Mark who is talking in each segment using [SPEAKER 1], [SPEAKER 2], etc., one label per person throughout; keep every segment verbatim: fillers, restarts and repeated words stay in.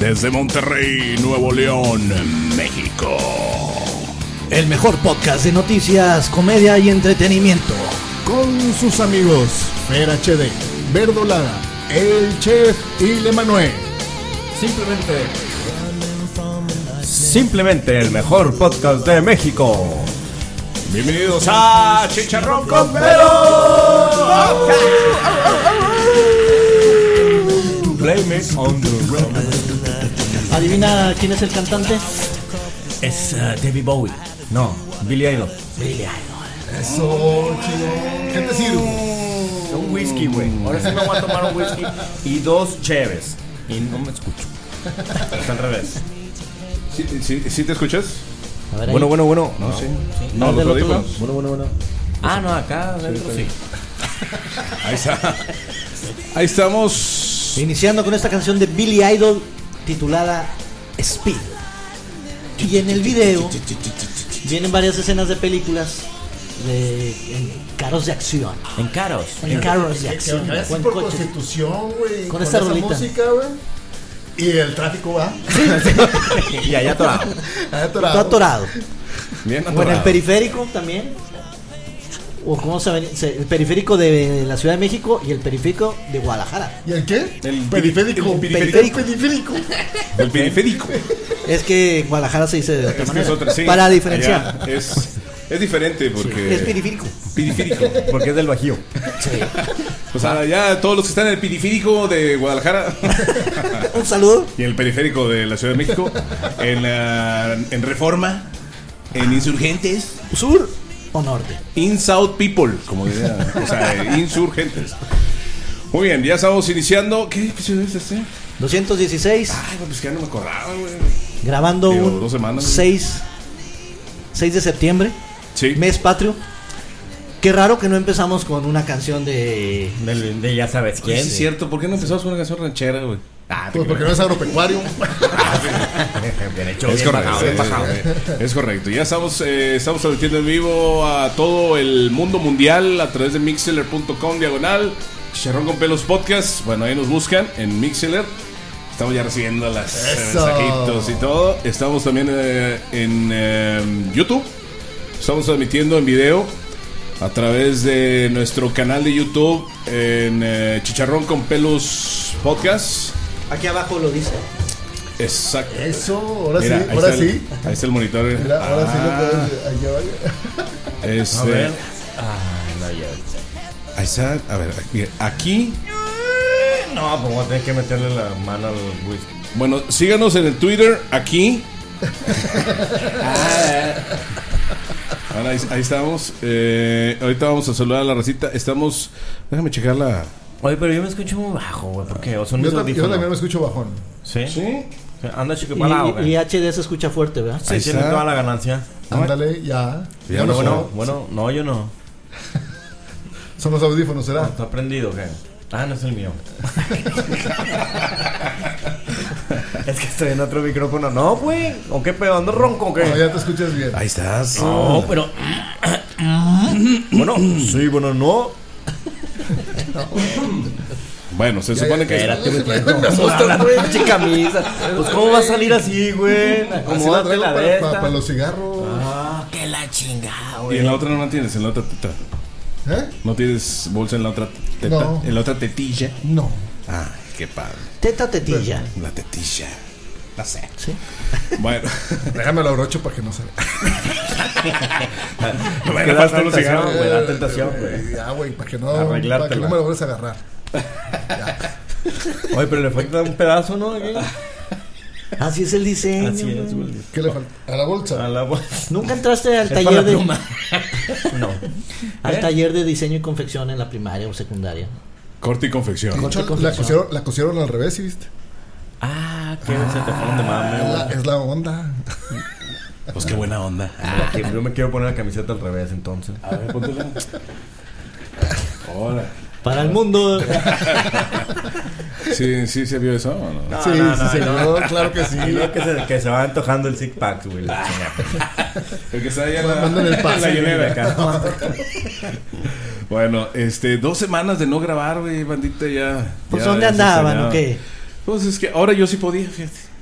[SPEAKER 1] Desde Monterrey, Nuevo León, México.
[SPEAKER 2] El mejor podcast de noticias, comedia y entretenimiento.
[SPEAKER 3] Con sus amigos Fer H D, Verdolada, El Chef y Le Manuel.
[SPEAKER 4] Simplemente Simplemente el mejor podcast de México.
[SPEAKER 1] Bienvenidos a Chicharrón con Pelo.
[SPEAKER 4] Blame it on the road.
[SPEAKER 2] ¿Adivina quién es el cantante?
[SPEAKER 4] Es uh, David Bowie. No, Billy Idol.
[SPEAKER 2] Billy Idol.
[SPEAKER 3] Eso, chido. ¿Qué te sirve?
[SPEAKER 4] Un whisky, güey. Ahora sí me voy a tomar un whisky y dos cheves. Y no me escucho. Es al revés.
[SPEAKER 1] ¿Sí, sí, ¿sí te escuchas?
[SPEAKER 2] A ver,
[SPEAKER 4] Bueno,
[SPEAKER 2] ahí.
[SPEAKER 4] bueno, bueno.
[SPEAKER 1] No, sí.
[SPEAKER 2] ¿Ah,
[SPEAKER 1] No,
[SPEAKER 2] del
[SPEAKER 1] los
[SPEAKER 2] otro lado?
[SPEAKER 1] audífonos.
[SPEAKER 4] Bueno, bueno, bueno. Ah, no, acá adentro sí.
[SPEAKER 1] Ahí está. Ahí estamos.
[SPEAKER 2] Iniciando con esta canción de Billy Idol titulada Speed. Y en el video vienen varias escenas de películas de en carros de acción.
[SPEAKER 4] En caros.
[SPEAKER 2] En carros de
[SPEAKER 3] Que- que
[SPEAKER 2] acción.
[SPEAKER 3] ojalá
[SPEAKER 2] o en
[SPEAKER 3] por
[SPEAKER 2] coches.
[SPEAKER 3] Constitución, güey.
[SPEAKER 2] Con esta
[SPEAKER 3] esa
[SPEAKER 2] rolita.
[SPEAKER 3] música, güey. Y el tráfico va.
[SPEAKER 4] Y allá atorado.
[SPEAKER 3] Ahí
[SPEAKER 2] Todo atorado.
[SPEAKER 1] Bien
[SPEAKER 2] O en el
[SPEAKER 1] atorado.
[SPEAKER 2] periférico también. O cómo se ven, se- el periférico de la Ciudad de México y el periférico de Guadalajara.
[SPEAKER 3] ¿Y el qué?
[SPEAKER 1] El
[SPEAKER 3] periférico.
[SPEAKER 1] el
[SPEAKER 2] periférico.
[SPEAKER 3] El periférico.
[SPEAKER 1] El periférico.
[SPEAKER 2] Es que en Guadalajara se dice de otra
[SPEAKER 1] Es que
[SPEAKER 2] manera.
[SPEAKER 1] es otra, sí.
[SPEAKER 2] Para diferenciar.
[SPEAKER 1] Allá Es, es diferente porque.
[SPEAKER 2] Es periférico.
[SPEAKER 1] Periférico.
[SPEAKER 4] Porque es del Bajío.
[SPEAKER 2] Sí.
[SPEAKER 1] O sea, ya todos los que están en el periférico de Guadalajara
[SPEAKER 2] Un saludo.
[SPEAKER 1] y en el periférico de la Ciudad de México, en, la- en Reforma, en Insurgentes,
[SPEAKER 2] Sur o norte.
[SPEAKER 1] In South People, como diría, o sea, Insurgentes. Muy bien, ya estamos iniciando. ¿Qué episodio es este?
[SPEAKER 2] doscientos dieciséis.
[SPEAKER 1] Ay, pues que ya no me acordaba, güey.
[SPEAKER 2] Grabando
[SPEAKER 1] Digo,
[SPEAKER 2] un
[SPEAKER 1] dos semanas.
[SPEAKER 2] seis de septiembre.
[SPEAKER 1] Sí.
[SPEAKER 2] Mes patrio. Qué raro que no empezamos con una canción de...
[SPEAKER 4] Del- de ya sabes
[SPEAKER 1] Oye,
[SPEAKER 4] quién.
[SPEAKER 1] sí es cierto, ¿por qué no empezamos con una canción ranchera, güey? Ah, te
[SPEAKER 3] Pues porque no
[SPEAKER 1] creo.
[SPEAKER 3] es agropecuario.
[SPEAKER 4] Bien hecho,
[SPEAKER 1] Es
[SPEAKER 4] bien
[SPEAKER 1] correcto,
[SPEAKER 4] bajado, bien
[SPEAKER 1] es,
[SPEAKER 4] bajado.
[SPEAKER 1] es correcto. Ya estamos, eh, estamos transmitiendo en vivo a todo el mundo mundial a través de mixler punto com diagonal Chicharrón con Pelos Podcast. Bueno, ahí nos buscan en Mixler. Estamos ya recibiendo las eh,
[SPEAKER 3] Eso.
[SPEAKER 1] mensajitos y todo. Estamos también eh, en eh, YouTube. Estamos transmitiendo en video a través de nuestro canal de YouTube en eh, Chicharrón con Pelos Podcast.
[SPEAKER 2] Aquí abajo lo dice.
[SPEAKER 1] Exacto.
[SPEAKER 3] Eso, ahora
[SPEAKER 1] Mira,
[SPEAKER 3] sí,
[SPEAKER 1] ahí
[SPEAKER 3] ahora
[SPEAKER 1] está el-
[SPEAKER 3] sí.
[SPEAKER 1] ahí está el monitor.
[SPEAKER 3] Mira, ahora sí lo
[SPEAKER 1] Ah,
[SPEAKER 3] puedes. Allá vaya.
[SPEAKER 1] este,
[SPEAKER 4] A ver. Ah, no, ya.
[SPEAKER 1] Ahí está. A ver, aquí, aquí.
[SPEAKER 4] No, pues voy a tener que meterle la mano al whisky.
[SPEAKER 1] Bueno, síganos en el Twitter. Aquí. Ahora, ahí, ahí estamos. Eh, ahorita vamos a saludar a la racita. Estamos. Déjame checar la.
[SPEAKER 4] Oye, pero yo me escucho muy bajo, güey. ¿Por qué? ¿O son
[SPEAKER 3] Yo,
[SPEAKER 4] mis
[SPEAKER 3] tam- yo
[SPEAKER 4] audífonos?
[SPEAKER 3] también me escucho bajón.
[SPEAKER 4] ¿Sí?
[SPEAKER 1] ¿Sí?
[SPEAKER 4] Anda chiquipalado,
[SPEAKER 2] Y, y
[SPEAKER 4] güey.
[SPEAKER 2] H D se escucha fuerte, ¿verdad?
[SPEAKER 4] Sí,
[SPEAKER 1] Ahí
[SPEAKER 4] tiene
[SPEAKER 1] está.
[SPEAKER 4] toda la ganancia.
[SPEAKER 3] Ándale, ya.
[SPEAKER 1] Ya
[SPEAKER 3] Ya
[SPEAKER 4] Bueno,
[SPEAKER 3] no
[SPEAKER 4] bueno,
[SPEAKER 3] son-
[SPEAKER 4] bueno, no, yo no.
[SPEAKER 3] Son los audífonos, ¿será?
[SPEAKER 4] ¿Está prendido o qué? Ah, no es el mío. Es que estoy en otro micrófono. No, güey. ¿O qué pedo? ¿Ando ronco o qué?
[SPEAKER 3] No, ya te escuchas bien.
[SPEAKER 1] Ahí estás.
[SPEAKER 4] No, pero. Bueno, sí, bueno, no.
[SPEAKER 1] Bueno, se
[SPEAKER 3] Ya,
[SPEAKER 1] supone
[SPEAKER 3] ya,
[SPEAKER 1] que.
[SPEAKER 4] Espérate, güey.
[SPEAKER 3] Me
[SPEAKER 4] Me
[SPEAKER 3] asustas,
[SPEAKER 4] la
[SPEAKER 3] güey.
[SPEAKER 4] pinche camisa. Pues, ¿cómo va a salir así, güey?
[SPEAKER 3] Así la
[SPEAKER 4] Acomódate
[SPEAKER 3] traigo
[SPEAKER 4] la
[SPEAKER 3] para,
[SPEAKER 4] de
[SPEAKER 3] para-
[SPEAKER 4] esta.
[SPEAKER 3] para los cigarros.
[SPEAKER 4] Ah, que la chingada,
[SPEAKER 1] Y
[SPEAKER 4] güey.
[SPEAKER 1] en la otra no la tienes, en la otra teta.
[SPEAKER 3] ¿Eh?
[SPEAKER 1] ¿No tienes bolsa en la otra teta?
[SPEAKER 3] No.
[SPEAKER 1] En la otra tetilla.
[SPEAKER 3] No.
[SPEAKER 1] Ay, qué padre.
[SPEAKER 2] Teta o tetilla.
[SPEAKER 1] La tetilla. No sé.
[SPEAKER 2] Sí.
[SPEAKER 1] Bueno.
[SPEAKER 3] Déjame lo abrocho para que no se
[SPEAKER 1] No
[SPEAKER 4] Es que da tentación, güey. Da tentación, güey.
[SPEAKER 3] Eh, Ya, güey, para que no,
[SPEAKER 4] Arreglártela.
[SPEAKER 3] para que no me lo vuelvas a agarrar.
[SPEAKER 4] Oye, pero le falta un pedazo, ¿no? Aquí.
[SPEAKER 2] Así es el diseño.
[SPEAKER 4] Así es, güey.
[SPEAKER 3] ¿Qué le falta? A la bolsa.
[SPEAKER 4] A la bolsa.
[SPEAKER 2] ¿Nunca entraste al
[SPEAKER 4] Es para
[SPEAKER 2] taller
[SPEAKER 4] la
[SPEAKER 2] de
[SPEAKER 4] pluma. No.
[SPEAKER 2] al
[SPEAKER 4] ¿Eh?
[SPEAKER 2] taller de diseño y confección en la primaria o secundaria?
[SPEAKER 1] Corte y confección.
[SPEAKER 3] De hecho,
[SPEAKER 2] Corte y
[SPEAKER 3] la
[SPEAKER 2] confección.
[SPEAKER 3] cosieron, la cosieron al revés, ¿sí viste?
[SPEAKER 4] Ah, que se te fueron de mame,
[SPEAKER 3] Es la,
[SPEAKER 4] güey.
[SPEAKER 3] es la onda.
[SPEAKER 1] Pues qué buena onda.
[SPEAKER 4] Ah, que yo me quiero poner la camiseta al revés, entonces.
[SPEAKER 1] A ver, póntela. Hola.
[SPEAKER 2] Para el mundo.
[SPEAKER 1] ¿Sí, sí se vio eso o no?
[SPEAKER 4] No,
[SPEAKER 3] sí,
[SPEAKER 4] no,
[SPEAKER 3] sí,
[SPEAKER 4] no,
[SPEAKER 3] se
[SPEAKER 4] no.
[SPEAKER 3] vio, claro que sí.
[SPEAKER 4] Y luego que se, que se va antojando el six pack, güey. la chingada.
[SPEAKER 1] El que está ahí en la,
[SPEAKER 3] Manden el pase.
[SPEAKER 1] en la hielera.
[SPEAKER 4] Acá.
[SPEAKER 1] Bueno, este, dos semanas de no grabar, güey, bandita, ya.
[SPEAKER 2] Pues
[SPEAKER 1] ya-
[SPEAKER 2] ¿dónde
[SPEAKER 1] ya se
[SPEAKER 2] andaban
[SPEAKER 1] extrañaba.
[SPEAKER 2] o qué?
[SPEAKER 1] Pues es que ahora yo sí podía, fíjate.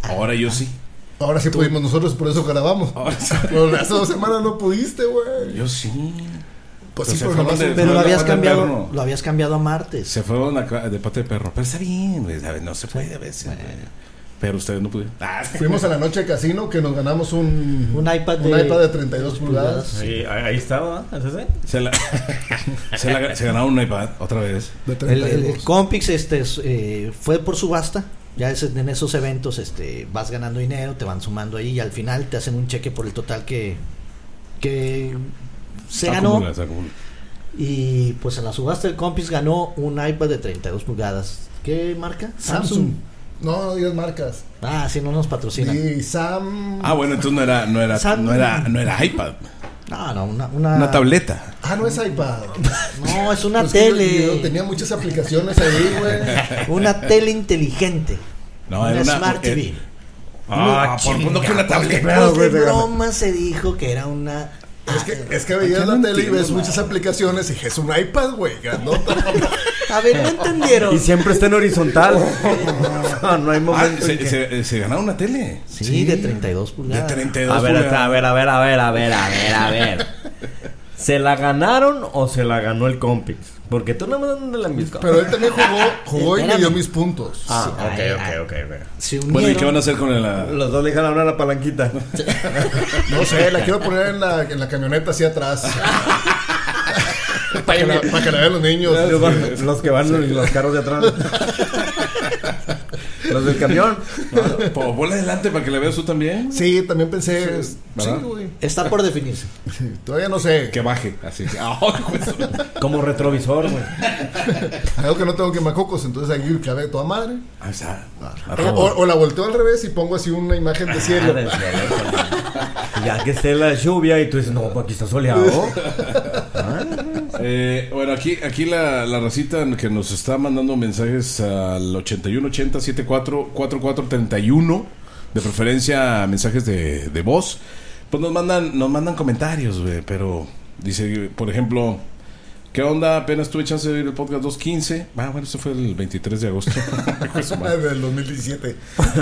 [SPEAKER 1] Ahora yo sí.
[SPEAKER 3] Ahora sí pudimos nosotros, por eso grabamos.
[SPEAKER 1] Ahora sí.
[SPEAKER 3] Pero las dos semanas no pudiste, güey.
[SPEAKER 1] Yo sí.
[SPEAKER 3] Pues
[SPEAKER 1] Pero
[SPEAKER 3] sí,
[SPEAKER 1] se
[SPEAKER 3] pero
[SPEAKER 1] fueron
[SPEAKER 3] nomás-
[SPEAKER 1] de-
[SPEAKER 2] Pero lo
[SPEAKER 1] de
[SPEAKER 2] habías
[SPEAKER 1] pata de
[SPEAKER 2] cambiado,
[SPEAKER 1] perro.
[SPEAKER 2] lo habías cambiado a martes.
[SPEAKER 1] Se fueron acá de pata de perro. Pero está bien, güey. ¿Sabes? No se puede a veces. güey. Pero ustedes no pudieron. Ah,
[SPEAKER 3] Fuimos a la noche de casino que nos ganamos un,
[SPEAKER 2] Un iPad
[SPEAKER 3] un
[SPEAKER 2] de-
[SPEAKER 3] iPad de treinta y dos pulgadas.
[SPEAKER 4] Ahí, ahí estaba, ¿es ese?
[SPEAKER 1] se, la, se, la- se ganaron un iPad otra vez.
[SPEAKER 3] De
[SPEAKER 2] El,
[SPEAKER 3] treinta y
[SPEAKER 2] el,
[SPEAKER 3] dos.
[SPEAKER 2] el Compix este, es, eh, fue por subasta. Ya es, en esos eventos este, vas ganando dinero, te van sumando ahí y al final te hacen un cheque por el total que, que se ganó.
[SPEAKER 1] Acumula, se acumula.
[SPEAKER 2] Y pues en la subasta el Compix ganó un iPad de treinta y dos pulgadas. ¿Qué marca?
[SPEAKER 3] Samsung. No, no digas marcas.
[SPEAKER 2] Ah, sí, no nos patrocinan.
[SPEAKER 3] Y Sam.
[SPEAKER 1] Ah, bueno, entonces no era, no era,
[SPEAKER 2] Sam-
[SPEAKER 1] no era, no era iPad.
[SPEAKER 2] No, no, una, una,
[SPEAKER 1] Una tableta.
[SPEAKER 3] Ah, no es iPad.
[SPEAKER 2] No, es una
[SPEAKER 3] Pues que yo-
[SPEAKER 2] tele.
[SPEAKER 3] yo tenía muchas aplicaciones ahí, güey.
[SPEAKER 2] Una tele inteligente.
[SPEAKER 1] No,
[SPEAKER 2] una
[SPEAKER 1] era una
[SPEAKER 2] Smart
[SPEAKER 1] era-
[SPEAKER 2] T V.
[SPEAKER 1] Ah, por no que una tableta.
[SPEAKER 3] Claro,
[SPEAKER 2] Pues de
[SPEAKER 3] güey, te
[SPEAKER 2] broma se dijo que era una.
[SPEAKER 3] Es que, es que veías
[SPEAKER 1] Yo
[SPEAKER 3] la
[SPEAKER 1] no
[SPEAKER 3] tele y ves
[SPEAKER 1] entiendo
[SPEAKER 3] muchas
[SPEAKER 1] nada.
[SPEAKER 3] aplicaciones y dije, es un iPad, güey, grandota.
[SPEAKER 2] A ver, no entendieron.
[SPEAKER 4] Y siempre está en horizontal. No, no hay
[SPEAKER 1] Ah,
[SPEAKER 4] momento en
[SPEAKER 1] se,
[SPEAKER 4] que...
[SPEAKER 1] se, se ganaron una tele.
[SPEAKER 2] Sí, de treinta y dos
[SPEAKER 1] De
[SPEAKER 2] pulgadas.
[SPEAKER 1] treinta y dos
[SPEAKER 4] A ver,
[SPEAKER 1] pulgadas.
[SPEAKER 4] a ver, a ver, a ver, a ver, a ver, a ver. ¿Se la ganaron o se la ganó el Compix? Porque tú no me das la misma.
[SPEAKER 3] Pero él también jugó, jugó y me dio
[SPEAKER 2] Espérame.
[SPEAKER 3] mis puntos.
[SPEAKER 4] Ah,
[SPEAKER 2] Sí,
[SPEAKER 4] ok,
[SPEAKER 2] ay,
[SPEAKER 4] ok,
[SPEAKER 2] ay.
[SPEAKER 4] ok, ok.
[SPEAKER 2] Se unieron.
[SPEAKER 1] Bueno, ¿y qué van a hacer con la...?
[SPEAKER 4] Los dos le dejan hablar a la palanquita.
[SPEAKER 3] No sé, la quiero poner en la, en la camioneta así atrás. para, que la, para que la vean los niños.
[SPEAKER 4] Los, los que van en los carros de atrás. Los del camión.
[SPEAKER 1] Po- Ponla adelante para que la veas tú también.
[SPEAKER 3] Sí, también pensé. Sí,
[SPEAKER 1] ¿verdad?
[SPEAKER 3] güey.
[SPEAKER 2] Está por definirse.
[SPEAKER 3] Sí, todavía no sé.
[SPEAKER 1] Que baje, así. Ah, pues.
[SPEAKER 4] Como retrovisor, güey.
[SPEAKER 3] Algo que no tengo quemacocos, entonces aquí cabe toda madre.
[SPEAKER 1] Ah, está.
[SPEAKER 3] O, o- o la volteo al revés y pongo así una imagen de cielo.
[SPEAKER 4] Ah, del cielo, pues. Ya que esté la lluvia y tú dices, no, pues aquí está soleado.
[SPEAKER 1] Eh, bueno, aquí, aquí la, la racita que nos está mandando mensajes al ochenta y uno ochenta setenta y cuatro cuarenta y cuatro treinta y uno, de preferencia mensajes de, de voz, pues nos mandan, nos mandan comentarios, güey, pero dice, por ejemplo, ¿qué onda? Apenas tuve chance de oír el podcast doscientos quince. Ah, bueno, eso fue el veintitrés de agosto.
[SPEAKER 3] Del dos mil diecisiete.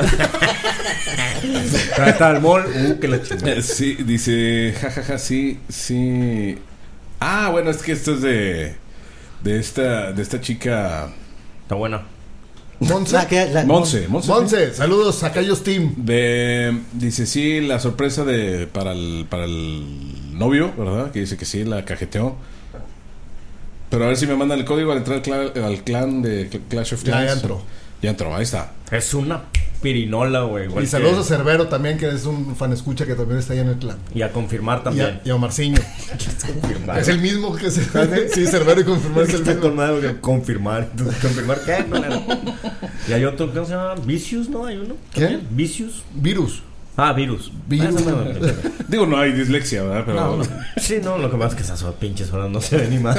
[SPEAKER 4] Ahí está el mall. Uh, que la chingada.
[SPEAKER 1] Eh, Sí, dice, jajaja, sí, sí. Ah, bueno, es que esto es de de esta de esta chica
[SPEAKER 4] Está buena.
[SPEAKER 3] Monse.
[SPEAKER 2] La que- la-
[SPEAKER 1] Monse, Monse.
[SPEAKER 3] Monse, saludos a Cayos Team.
[SPEAKER 1] De, dice sí, la sorpresa de para el para el novio, ¿verdad? Que dice que sí, la cajeteó. Pero a ver si me mandan el código al entrar al clan, al clan de Cl- Clash of
[SPEAKER 3] Ya,
[SPEAKER 1] Clans.
[SPEAKER 3] ya entró.
[SPEAKER 1] Ya entró, ahí está.
[SPEAKER 4] Es una pirinola, güey. igual
[SPEAKER 3] Y
[SPEAKER 4] que-
[SPEAKER 3] saludos a Cerbero también, que es un fan escucha que también está ahí en el clan.
[SPEAKER 4] Y a confirmar
[SPEAKER 3] Y
[SPEAKER 4] también.
[SPEAKER 3] a, y a Omarciño.
[SPEAKER 4] Confirmar.
[SPEAKER 3] Es el mismo que se. Sí, Cerbero y confirmar es el
[SPEAKER 4] Está
[SPEAKER 3] mismo.
[SPEAKER 4] con madre, güey, confirmar. ¿Confirmar qué? culero? Y hay otro, ¿cómo se llama? Vicious, ¿no? Hay uno.
[SPEAKER 3] ¿Qué?
[SPEAKER 4] ¿También? Vicious.
[SPEAKER 3] Virus.
[SPEAKER 4] Ah, virus.
[SPEAKER 3] Virus.
[SPEAKER 4] Ah, no, no, no.
[SPEAKER 1] Digo, no hay dislexia, ¿verdad? Pero
[SPEAKER 4] No, no. Sí, no, lo que pasa es que esas pinches horas no se ven ni más.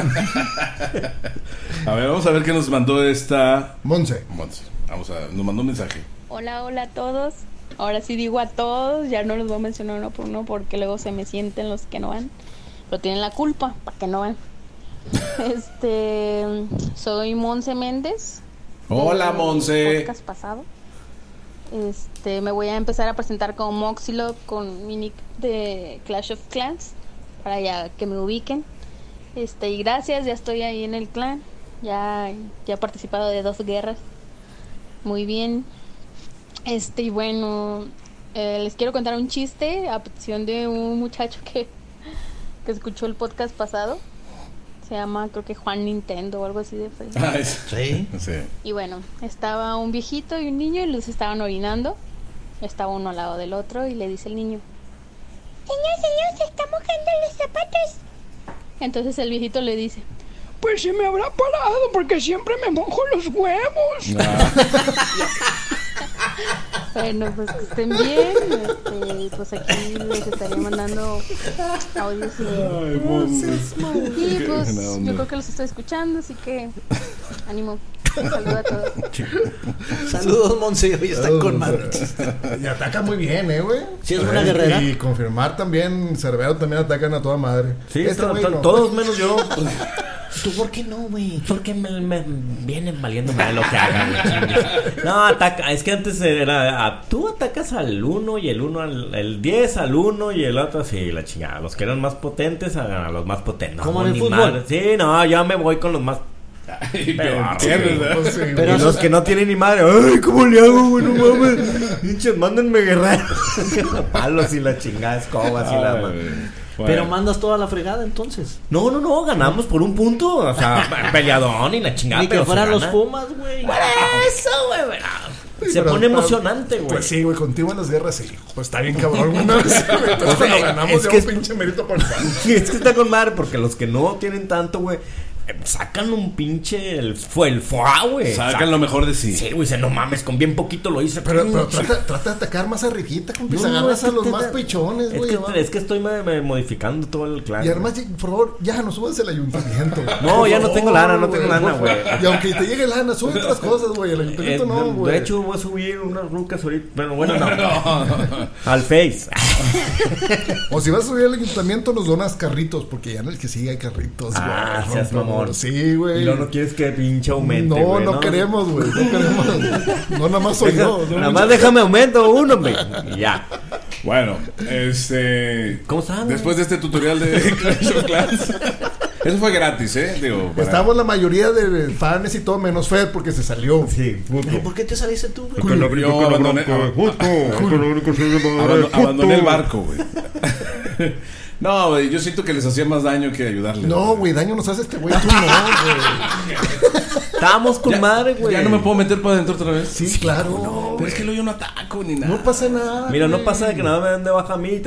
[SPEAKER 1] a ver, vamos a ver qué nos mandó esta
[SPEAKER 3] Monse.
[SPEAKER 1] Monse. Vamos a nos mandó un mensaje.
[SPEAKER 5] Hola, hola a todos. Ahora sí digo a todos, ya no los voy a mencionar uno por uno porque luego se me sienten los que no van. Pero tienen la culpa para que no van. Este, soy Monse Méndez.
[SPEAKER 1] Hola,
[SPEAKER 5] del
[SPEAKER 1] Monse.
[SPEAKER 5] Podcast pasado. Este, me voy a empezar a presentar como Moxilog con mi nick de Clash of Clans para ya que me ubiquen. Este, y gracias, ya estoy ahí en el clan. Ya, ya he participado de dos guerras. Muy bien. Este, y bueno, eh, les quiero contar un chiste a petición de un muchacho que, que escuchó el podcast pasado. Se llama, creo que Juan Nintendo o algo así de Facebook.
[SPEAKER 1] Ah, es-
[SPEAKER 2] Sí.
[SPEAKER 1] sí.
[SPEAKER 5] Y bueno, estaba un viejito y un niño y los estaban orinando. Estaba uno al lado del otro y le dice el niño: Señor, señor, se está mojando los zapatos. Entonces el viejito le dice:
[SPEAKER 6] Pues se me habrá parado porque siempre me mojo los huevos.
[SPEAKER 1] Ah,
[SPEAKER 5] bueno, pues que estén bien. Este, pues aquí les estaría mandando audios y,
[SPEAKER 1] ay, Monse.
[SPEAKER 5] y
[SPEAKER 1] Qué
[SPEAKER 5] pues
[SPEAKER 1] buena onda.
[SPEAKER 5] yo creo que los estoy escuchando, así que ánimo. Un saludo a todos.
[SPEAKER 2] Saludos, Monse. Hoy están con madre.
[SPEAKER 3] Y ataca muy bien, eh, güey.
[SPEAKER 2] Sí, es una
[SPEAKER 3] Eh,
[SPEAKER 2] guerrera.
[SPEAKER 3] Y confirmar también, Cerbero también atacan a toda madre.
[SPEAKER 4] Sí,
[SPEAKER 3] Este
[SPEAKER 4] to-
[SPEAKER 3] güey
[SPEAKER 4] to-
[SPEAKER 3] no.
[SPEAKER 4] todos menos yo.
[SPEAKER 2] ¿Tú por qué no, güey?
[SPEAKER 4] Porque me, me vienen valiendo mal lo que hagan, güey. No, ataca. Es que antes era. A, tú atacas al uno y el uno al. El diez al uno y el otro así, la chingada. Los que eran más potentes a, a los más potentes. No,
[SPEAKER 2] como en el
[SPEAKER 4] ni
[SPEAKER 2] fútbol.
[SPEAKER 4] Madre. Sí, no, yo me voy con los más.
[SPEAKER 1] Ay,
[SPEAKER 4] Pero,
[SPEAKER 1] pero, ¿entiendes,
[SPEAKER 3] No
[SPEAKER 1] no?
[SPEAKER 3] sé,
[SPEAKER 2] Pero
[SPEAKER 4] y
[SPEAKER 2] eso-
[SPEAKER 4] los que no tienen ni madre. Ay, ¿cómo le hago, güey? No mames. Pinches, mándenme guerreros. Palos y la chingada, escobas y la
[SPEAKER 1] Ay,
[SPEAKER 4] madre.
[SPEAKER 1] güey.
[SPEAKER 2] Pero
[SPEAKER 1] Bueno.
[SPEAKER 2] mandas toda la fregada entonces.
[SPEAKER 4] No, no, no, ganamos por un punto. O sea, peleadón y la chingada.
[SPEAKER 2] Ni que
[SPEAKER 4] pero
[SPEAKER 2] fueran
[SPEAKER 4] se
[SPEAKER 2] los
[SPEAKER 4] gana.
[SPEAKER 2] Pumas, güey.
[SPEAKER 4] Por eso, güey, güey. Se
[SPEAKER 3] Pero-
[SPEAKER 4] pone
[SPEAKER 3] pero-
[SPEAKER 4] emocionante, güey.
[SPEAKER 3] Pues sí, güey, contigo en las guerras sí. Pues está bien cabrón, güey. No, sí, güey. Entonces cuando ganamos
[SPEAKER 4] es
[SPEAKER 3] ya
[SPEAKER 4] que
[SPEAKER 3] un
[SPEAKER 4] es-
[SPEAKER 3] pinche mérito por fan.
[SPEAKER 4] Es que está con madre porque los que no tienen tanto, güey, eh, sacan un pinche. El, fue el foie, güey.
[SPEAKER 1] Sacan lo mejor de sí.
[SPEAKER 4] Sí, güey, dice, no mames, con bien poquito lo hice.
[SPEAKER 3] Pero, pero
[SPEAKER 4] pinche.
[SPEAKER 3] trata, trata de atacar más arribita, compi.
[SPEAKER 4] No,
[SPEAKER 3] Se agarras
[SPEAKER 4] es
[SPEAKER 3] a
[SPEAKER 4] que
[SPEAKER 3] los
[SPEAKER 4] te
[SPEAKER 3] más
[SPEAKER 4] da-
[SPEAKER 3] pechones,
[SPEAKER 4] Es
[SPEAKER 3] güey.
[SPEAKER 4] que,
[SPEAKER 3] va.
[SPEAKER 4] es que estoy me- me modificando todo el clan.
[SPEAKER 3] Y además, ya, por favor, ya no subas el ayuntamiento. güey.
[SPEAKER 4] No,
[SPEAKER 3] Por
[SPEAKER 4] ya no
[SPEAKER 3] favor,
[SPEAKER 4] tengo lana, no tengo
[SPEAKER 3] por
[SPEAKER 4] lana,
[SPEAKER 3] favor.
[SPEAKER 4] güey.
[SPEAKER 3] Y aunque te llegue lana, sube otras cosas, güey. El
[SPEAKER 4] Eh,
[SPEAKER 3] ayuntamiento no,
[SPEAKER 4] de-
[SPEAKER 3] güey.
[SPEAKER 4] de hecho, voy a subir unas rucas ahorita. Pero bueno, no. Al Face.
[SPEAKER 3] O si vas a subir al ayuntamiento, nos donas carritos, porque ya en el que sigue hay carritos, güey.
[SPEAKER 4] Ah, seas
[SPEAKER 3] No,
[SPEAKER 4] mamón.
[SPEAKER 3] Sí, güey.
[SPEAKER 4] Y luego no quieres que pinche aumente.
[SPEAKER 3] No,
[SPEAKER 4] güey,
[SPEAKER 3] no queremos, güey. No queremos. No, nada más soy
[SPEAKER 4] Deja-
[SPEAKER 3] yo. ¿no?
[SPEAKER 4] Nada más déjame aumento uno, güey. Y ya.
[SPEAKER 1] Bueno, este.
[SPEAKER 4] ¿Cómo saben?
[SPEAKER 1] Después de este tutorial de Clash of Clans. Eso fue gratis, ¿eh? Digo, para-
[SPEAKER 3] Estamos la mayoría de fans y todo, menos Fer, porque se salió.
[SPEAKER 4] Sí,
[SPEAKER 2] Ay, ¿por qué te saliste tú, güey?
[SPEAKER 1] Yo abandoné, abando- abandoné el barco, güey. No, güey, yo siento que les hacía más daño que ayudarles.
[SPEAKER 3] No, güey, daño nos hace este güey. Tú no, güey.
[SPEAKER 4] Estábamos con
[SPEAKER 1] Ya-
[SPEAKER 4] madre, güey.
[SPEAKER 1] Ya no me puedo meter para adentro otra vez.
[SPEAKER 3] Sí, claro.
[SPEAKER 1] Pero es que luego yo no ataco ni nada.
[SPEAKER 3] No pasa nada.
[SPEAKER 4] Mira, no
[SPEAKER 3] güey.
[SPEAKER 4] pasa de que nada me den de baja a mí y te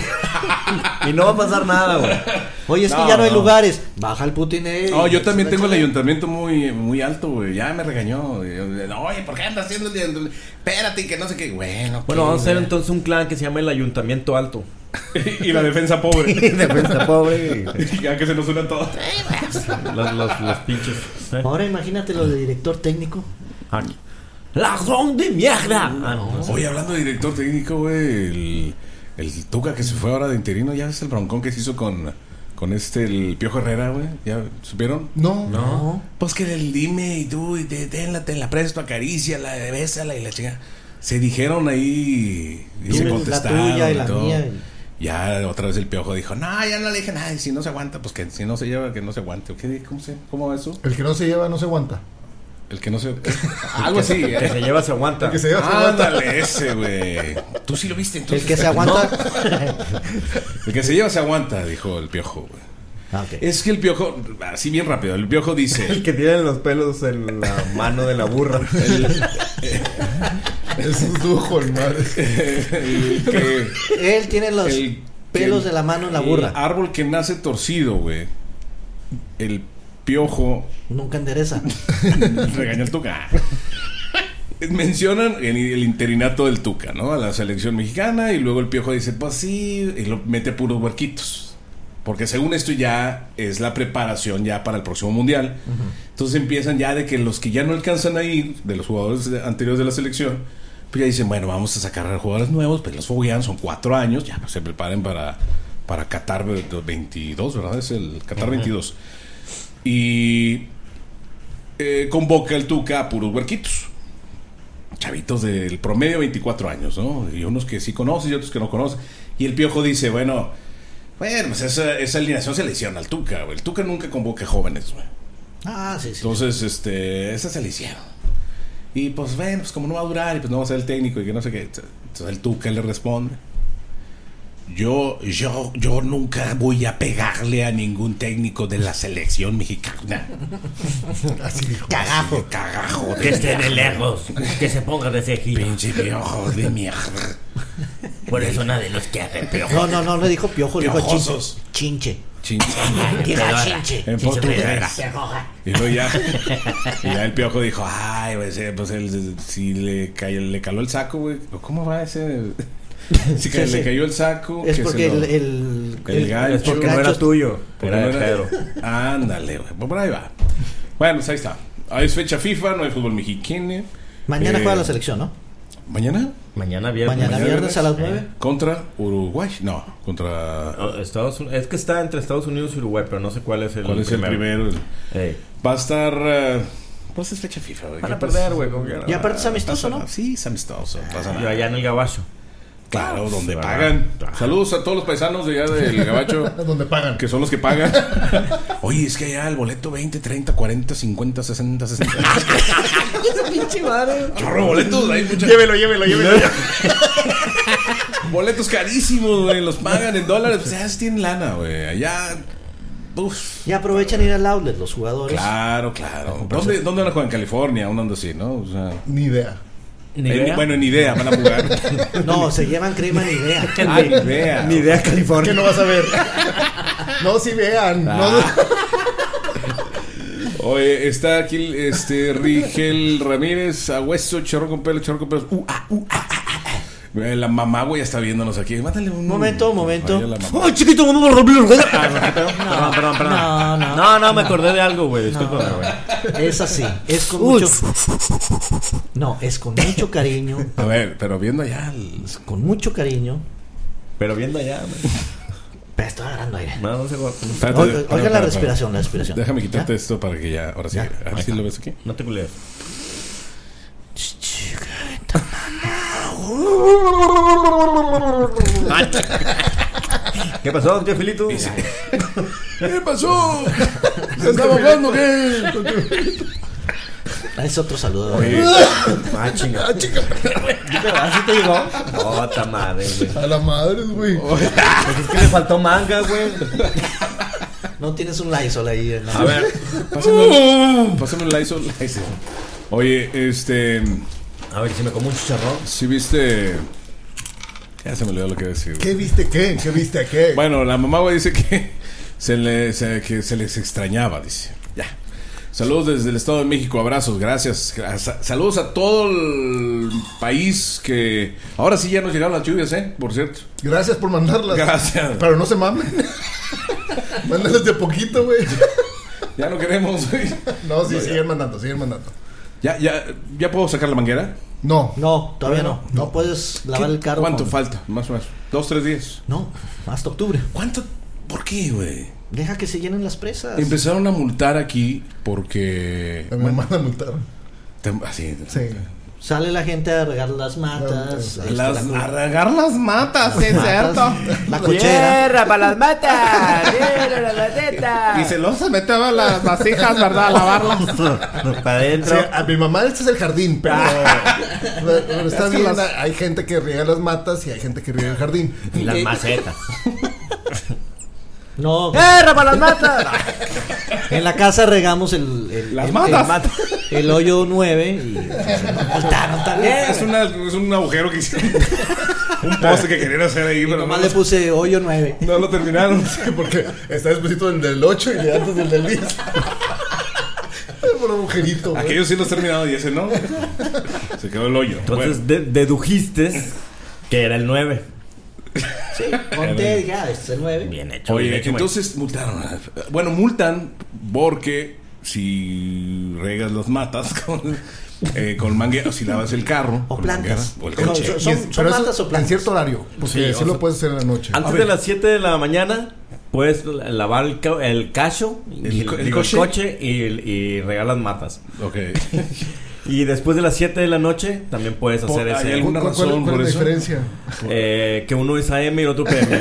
[SPEAKER 4] y no va a pasar nada, güey.
[SPEAKER 2] Oye, es que
[SPEAKER 1] No,
[SPEAKER 2] ya no hay
[SPEAKER 1] no.
[SPEAKER 2] lugares. Baja el Putin. eh,
[SPEAKER 1] No, yo
[SPEAKER 2] y-
[SPEAKER 1] también tengo el
[SPEAKER 2] échale.
[SPEAKER 1] ayuntamiento muy muy alto, güey. Ya me regañó. Y yo, no, oye, ¿por qué andas haciendo el... Espérate, que no sé qué. Bueno,
[SPEAKER 4] Bueno,
[SPEAKER 1] ¿qué,
[SPEAKER 4] vamos a hacer
[SPEAKER 1] güey?
[SPEAKER 4] entonces un clan que se llama el Ayuntamiento Alto.
[SPEAKER 1] Y la defensa pobre.
[SPEAKER 4] Defensa pobre.
[SPEAKER 1] Ya que se nos unan todos.
[SPEAKER 4] Los, los, los pinches. ¿eh?
[SPEAKER 2] Ahora imagínate lo de director técnico.
[SPEAKER 4] Ah, ¡ladrón de mierda! Ah, no.
[SPEAKER 1] Oye, hablando de director técnico, güey, el, el Tuca que se fue ahora de interino, ya ves el broncón que se hizo con, con este, el Piojo Herrera, güey. ¿Ya supieron?
[SPEAKER 3] No.
[SPEAKER 2] No.
[SPEAKER 1] Pues que del dime y tú, y te, tenla, te la presto, acaríciala, bésala y la chinga. Se dijeron ahí y
[SPEAKER 2] Tú,
[SPEAKER 1] se
[SPEAKER 2] la
[SPEAKER 1] contestaron.
[SPEAKER 2] tuya y la
[SPEAKER 1] todo.
[SPEAKER 2] mía.
[SPEAKER 1] Ya otra vez el Piojo dijo, no, ya no le dije nada, y si no se aguanta, pues que si no se lleva, que no se aguante. ¿O qué? ¿Cómo, se, ¿Cómo va eso?
[SPEAKER 3] El que no se lleva no se aguanta.
[SPEAKER 1] El que no se... Algo así,
[SPEAKER 4] Que
[SPEAKER 1] ¿eh?
[SPEAKER 4] se lleva, se aguanta.
[SPEAKER 3] El que se lleva se aguanta.
[SPEAKER 1] Ándale, ese, güey. Tú sí lo viste, entonces.
[SPEAKER 2] El que se aguanta.
[SPEAKER 1] El que se lleva se aguanta, dijo el Piojo, güey.
[SPEAKER 2] Ah, ok.
[SPEAKER 1] Es que el Piojo, así bien rápido, el Piojo dice...
[SPEAKER 4] El que tiene los pelos en la mano de la burra.
[SPEAKER 3] Eso estuvo con madre.
[SPEAKER 1] el que...
[SPEAKER 2] Él tiene los
[SPEAKER 1] el-
[SPEAKER 2] pelos
[SPEAKER 1] el-
[SPEAKER 2] de la mano en la
[SPEAKER 1] El
[SPEAKER 2] burra.
[SPEAKER 1] árbol que nace torcido, güey. El Piojo...
[SPEAKER 2] Nunca endereza.
[SPEAKER 1] Regaña el Tuca. Mencionan el, el interinato del Tuca, ¿no? A la selección mexicana. Y luego el Piojo dice, pues sí. Y lo mete puros huerquitos. Porque según esto ya es la preparación ya para el próximo mundial. Entonces empiezan ya de que los que ya no alcanzan a ir, de los jugadores de- anteriores de la selección, pues ya dicen, bueno, vamos a sacar a jugadores nuevos. Pues los foguean, son cuatro años. Ya pues, se preparen para, para Qatar veintidós, ¿verdad? Es el Qatar veintidós. Y eh, convoca el Tuca a puros huerquitos. Chavitos del promedio veinticuatro años, ¿no? Y unos que sí conoces y otros que no conoces. Y el Piojo dice, bueno, bueno, pues esa, esa alineación se le hicieron al Tuca, güey. El Tuca nunca convoca jóvenes, güey.
[SPEAKER 2] Ah, sí, sí.
[SPEAKER 1] Entonces, este, esa se le hicieron. Y pues, bueno, pues como no va a durar y pues no va a ser el técnico y que no sé qué. Entonces el Tuca le responde, yo, yo, yo nunca voy a pegarle a ningún técnico de la selección mexicana.
[SPEAKER 3] Así dijo.
[SPEAKER 2] Cagajo.
[SPEAKER 1] Cagajo.
[SPEAKER 4] Que esté de lejos. Que se ponga de cejito.
[SPEAKER 1] Pinche Piojo de mierda.
[SPEAKER 4] Por eso nadie los quiere, pero.
[SPEAKER 2] No, no, no le dijo piojo, le dijo
[SPEAKER 1] Piojosos.
[SPEAKER 2] chinche.
[SPEAKER 1] Chinche.
[SPEAKER 2] Tira chinche.
[SPEAKER 1] En
[SPEAKER 4] Chinche
[SPEAKER 1] portugués.
[SPEAKER 2] Piojoja.
[SPEAKER 1] Y luego ya, y ya el Piojo dijo, ay, pues, eh, pues él, si le cayó, le caló el saco, güey. ¿Cómo va ese? Si
[SPEAKER 2] Sí,
[SPEAKER 1] le
[SPEAKER 2] sí.
[SPEAKER 1] cayó el saco.
[SPEAKER 2] Es
[SPEAKER 1] que
[SPEAKER 2] porque
[SPEAKER 1] se lo-
[SPEAKER 2] el, el,
[SPEAKER 1] el gancho.
[SPEAKER 4] Es porque
[SPEAKER 2] el
[SPEAKER 4] no era
[SPEAKER 2] gancho-
[SPEAKER 4] tuyo.
[SPEAKER 1] Pero
[SPEAKER 4] Era
[SPEAKER 1] no
[SPEAKER 4] de
[SPEAKER 1] era-
[SPEAKER 4] Pedro.
[SPEAKER 1] Ándale, güey. Pues por ahí va. Bueno, pues ahí está. Ahí es fecha FIFA, no hay fútbol mexicano.
[SPEAKER 2] Mañana
[SPEAKER 1] Eh,
[SPEAKER 2] juega la selección, ¿no?
[SPEAKER 1] ¿Mañana?
[SPEAKER 4] Mañana viernes.
[SPEAKER 2] Mañana viernes a las nueve.
[SPEAKER 1] Contra Uruguay. No, contra...
[SPEAKER 4] No, Estados Unidos. Es que está entre Estados Unidos y Uruguay, pero no sé cuál es el
[SPEAKER 1] ¿Cuál es el primero?
[SPEAKER 4] Ey.
[SPEAKER 1] Va a estar... Uh, pues es fecha FIFA, güey.
[SPEAKER 4] Van a perder, güey. como que-
[SPEAKER 2] Y aparte es amistoso, ¿no?
[SPEAKER 1] Sí, es amistoso. Pasa
[SPEAKER 4] Yo
[SPEAKER 1] nada.
[SPEAKER 4] allá en el Gabacho.
[SPEAKER 1] Claro, donde
[SPEAKER 4] Sí,
[SPEAKER 1] pagan.
[SPEAKER 4] ¿verdad?
[SPEAKER 1] Saludos a todos los paisanos de allá del Gabacho.
[SPEAKER 3] Donde pagan.
[SPEAKER 1] Que son los que pagan. Oye, es que allá el boleto veinte, treinta, cuarenta, cincuenta, sesenta, sesenta.
[SPEAKER 2] Esa pinche madre.
[SPEAKER 1] Chorro de boletos, hay mucha...
[SPEAKER 3] Llévelo, llévelo, llévelo.
[SPEAKER 1] Boletos carísimos, güey. Los pagan en dólares. Pues ya tienen lana, güey. Allá... Uf.
[SPEAKER 2] Y aprovechan ir al outlet los jugadores.
[SPEAKER 1] Claro, claro. ¿Dónde, ¿Dónde van a jugar? En California, un ando así, ¿no? O sea,
[SPEAKER 3] Ni idea.
[SPEAKER 4] Ni
[SPEAKER 1] en-
[SPEAKER 4] idea.
[SPEAKER 1] bueno, ni idea, van a jugar.
[SPEAKER 2] No, se llevan crema ni idea.
[SPEAKER 1] Ah, ni idea.
[SPEAKER 4] Ni idea, California.
[SPEAKER 3] ¿Qué no vas a ver? No, si vean. No.
[SPEAKER 1] Oye, está aquí este Rigel Ramírez, a hueso, chorro con pelo, chorro con pelo. Uh, ah, uh, ah, ah, ah. Eh, La mamá, güey, ya está viéndonos aquí. Mándale un
[SPEAKER 2] Momento, momento.
[SPEAKER 1] Ay, a la mamá.
[SPEAKER 2] ¡Ay, chiquito!
[SPEAKER 4] Ah, no, perdón, perdón, perdón.
[SPEAKER 2] No, no.
[SPEAKER 4] No, no, me acordé de algo, güey. Discúlpame, güey.
[SPEAKER 2] Es así. Es con mucho. No, es con mucho cariño.
[SPEAKER 1] A ver, pero viendo allá. el-
[SPEAKER 2] Con mucho cariño.
[SPEAKER 4] Pero viendo allá, güey.
[SPEAKER 2] Pero estoy agarrando aire.
[SPEAKER 4] No, no sé. güey.
[SPEAKER 1] Espérate,
[SPEAKER 2] Oigan
[SPEAKER 1] espera,
[SPEAKER 2] la
[SPEAKER 1] espera,
[SPEAKER 2] respiración, la respiración.
[SPEAKER 1] Déjame quitarte
[SPEAKER 2] ¿Ya?
[SPEAKER 1] esto para que ya. Ahora sí.
[SPEAKER 2] Ya.
[SPEAKER 1] A ver si lo ves aquí.
[SPEAKER 4] No te culees. ¿Qué pasó, tío Filito?
[SPEAKER 1] ¿Qué pasó? ¿Se estaba hablando qué?
[SPEAKER 2] Es otro saludo.
[SPEAKER 1] Oye,
[SPEAKER 4] Ah, chinga.
[SPEAKER 2] ¿Así te llegó?
[SPEAKER 4] Puta madre, güey.
[SPEAKER 3] A la madre, güey.
[SPEAKER 4] Pues es que le faltó manga, güey.
[SPEAKER 2] No tienes un Lysol ahí. En la...
[SPEAKER 4] A ver.
[SPEAKER 1] pásame, pásame el Lysol. Lysol. Oye, este.
[SPEAKER 4] A ver si me como un chicharrón.
[SPEAKER 1] Si viste. Ya se me olvidó lo que iba a decir.
[SPEAKER 3] ¿Qué viste qué? ¿Qué viste qué?
[SPEAKER 1] Bueno, la mamá, güey, dice que se, le, se- que se les extrañaba, dice. Ya. Saludos desde el Estado de México, abrazos, gracias. Sa- Saludos a todo el país que... Ahora sí ya nos llegaron las lluvias, ¿eh? Por cierto.
[SPEAKER 3] Gracias por mandarlas.
[SPEAKER 1] Gracias.
[SPEAKER 3] Pero no se mamen. Mándalas de poquito, güey.
[SPEAKER 1] Ya no queremos, güey.
[SPEAKER 3] No, sí,
[SPEAKER 1] No, ya.
[SPEAKER 3] siguen mandando, siguen mandando.
[SPEAKER 1] ¿Ya, ya, ¿Ya puedo sacar la manguera?
[SPEAKER 3] No.
[SPEAKER 2] No, todavía no. No puedes lavar
[SPEAKER 1] ¿Qué-
[SPEAKER 2] el carro.
[SPEAKER 1] ¿Cuánto
[SPEAKER 2] con-
[SPEAKER 1] falta? Más o menos. ¿Dos, tres días?
[SPEAKER 2] No, hasta octubre.
[SPEAKER 1] ¿Cuánto? ¿Por qué, güey?
[SPEAKER 2] Deja que se llenen las presas.
[SPEAKER 1] Empezaron a multar aquí porque...
[SPEAKER 3] A mi mamá la multaron.
[SPEAKER 1] te- así,
[SPEAKER 3] Sí.
[SPEAKER 2] Sale la gente a regar las matas. este,
[SPEAKER 1] Las,
[SPEAKER 2] la,
[SPEAKER 1] a regar las matas,
[SPEAKER 2] las
[SPEAKER 1] es
[SPEAKER 2] matas,
[SPEAKER 1] cierto.
[SPEAKER 2] La cochera.
[SPEAKER 4] para las matas! ¡Tierra para las tetas!
[SPEAKER 1] Y se los se metaba las vasijas, ¿verdad? A lavarlas.
[SPEAKER 4] Para
[SPEAKER 3] Sí,
[SPEAKER 4] adentro.
[SPEAKER 3] a mi mamá este es el jardín, pero, pero- pero está
[SPEAKER 1] Es que
[SPEAKER 3] bien.
[SPEAKER 1] las-
[SPEAKER 3] Hay gente que riega las matas y hay gente que riega el jardín.
[SPEAKER 4] Y las macetas.
[SPEAKER 2] No,
[SPEAKER 4] ¡Tierra para las matas!
[SPEAKER 2] en la casa regamos el, el,
[SPEAKER 1] Las
[SPEAKER 2] el-
[SPEAKER 1] matas.
[SPEAKER 2] el, el hoyo nueve y nos multaron también.
[SPEAKER 1] Es, una, es un agujero que hicieron. Un poste que querían hacer ahí,
[SPEAKER 2] Y
[SPEAKER 1] pero
[SPEAKER 2] nomás
[SPEAKER 1] no,
[SPEAKER 2] le puse hoyo nueve.
[SPEAKER 1] no lo terminaron.
[SPEAKER 3] Porque está despacito el del ocho y de antes del del diez. Por un agujerito, güey.
[SPEAKER 1] Aquellos sí los terminaron y ese no. Se quedó el hoyo.
[SPEAKER 4] Entonces de- dedujiste que era el nueve.
[SPEAKER 2] Sí, conté ya, este es el nueve.
[SPEAKER 4] Bien hecho.
[SPEAKER 1] Bueno,
[SPEAKER 4] bien
[SPEAKER 1] oye,
[SPEAKER 4] hecho, güey.
[SPEAKER 1] entonces multaron. a- Bueno, multan porque si regas las matas con, eh, con manguera, o si lavas el carro
[SPEAKER 2] O
[SPEAKER 1] con
[SPEAKER 2] plantas.
[SPEAKER 1] manguera, o el
[SPEAKER 2] No,
[SPEAKER 1] coche.
[SPEAKER 2] son-
[SPEAKER 3] Y
[SPEAKER 2] son-
[SPEAKER 3] es- pero eso
[SPEAKER 2] matas o plantas.
[SPEAKER 3] en cierto horario. Porque
[SPEAKER 4] Sí,
[SPEAKER 3] sí,
[SPEAKER 4] o
[SPEAKER 3] lo
[SPEAKER 4] sea,
[SPEAKER 3] puedes hacer en la noche.
[SPEAKER 4] Antes
[SPEAKER 1] A
[SPEAKER 4] de
[SPEAKER 1] ver.
[SPEAKER 4] las siete de la mañana puedes lavar el, ca- el cacho,
[SPEAKER 1] ¿El
[SPEAKER 4] y,
[SPEAKER 1] co- el
[SPEAKER 4] digo, el
[SPEAKER 1] coche?
[SPEAKER 4] coche y, y regar las matas.
[SPEAKER 1] Ok.
[SPEAKER 4] Y después de las siete de la noche también puedes
[SPEAKER 1] Por-
[SPEAKER 4] hacer
[SPEAKER 1] ¿hay
[SPEAKER 4] ese.
[SPEAKER 1] alguna
[SPEAKER 3] ¿Cuál, cuál-
[SPEAKER 1] razón
[SPEAKER 3] cuál
[SPEAKER 1] por
[SPEAKER 3] es la
[SPEAKER 1] eso?
[SPEAKER 3] diferencia?
[SPEAKER 4] eh, que uno es A M y el otro P M.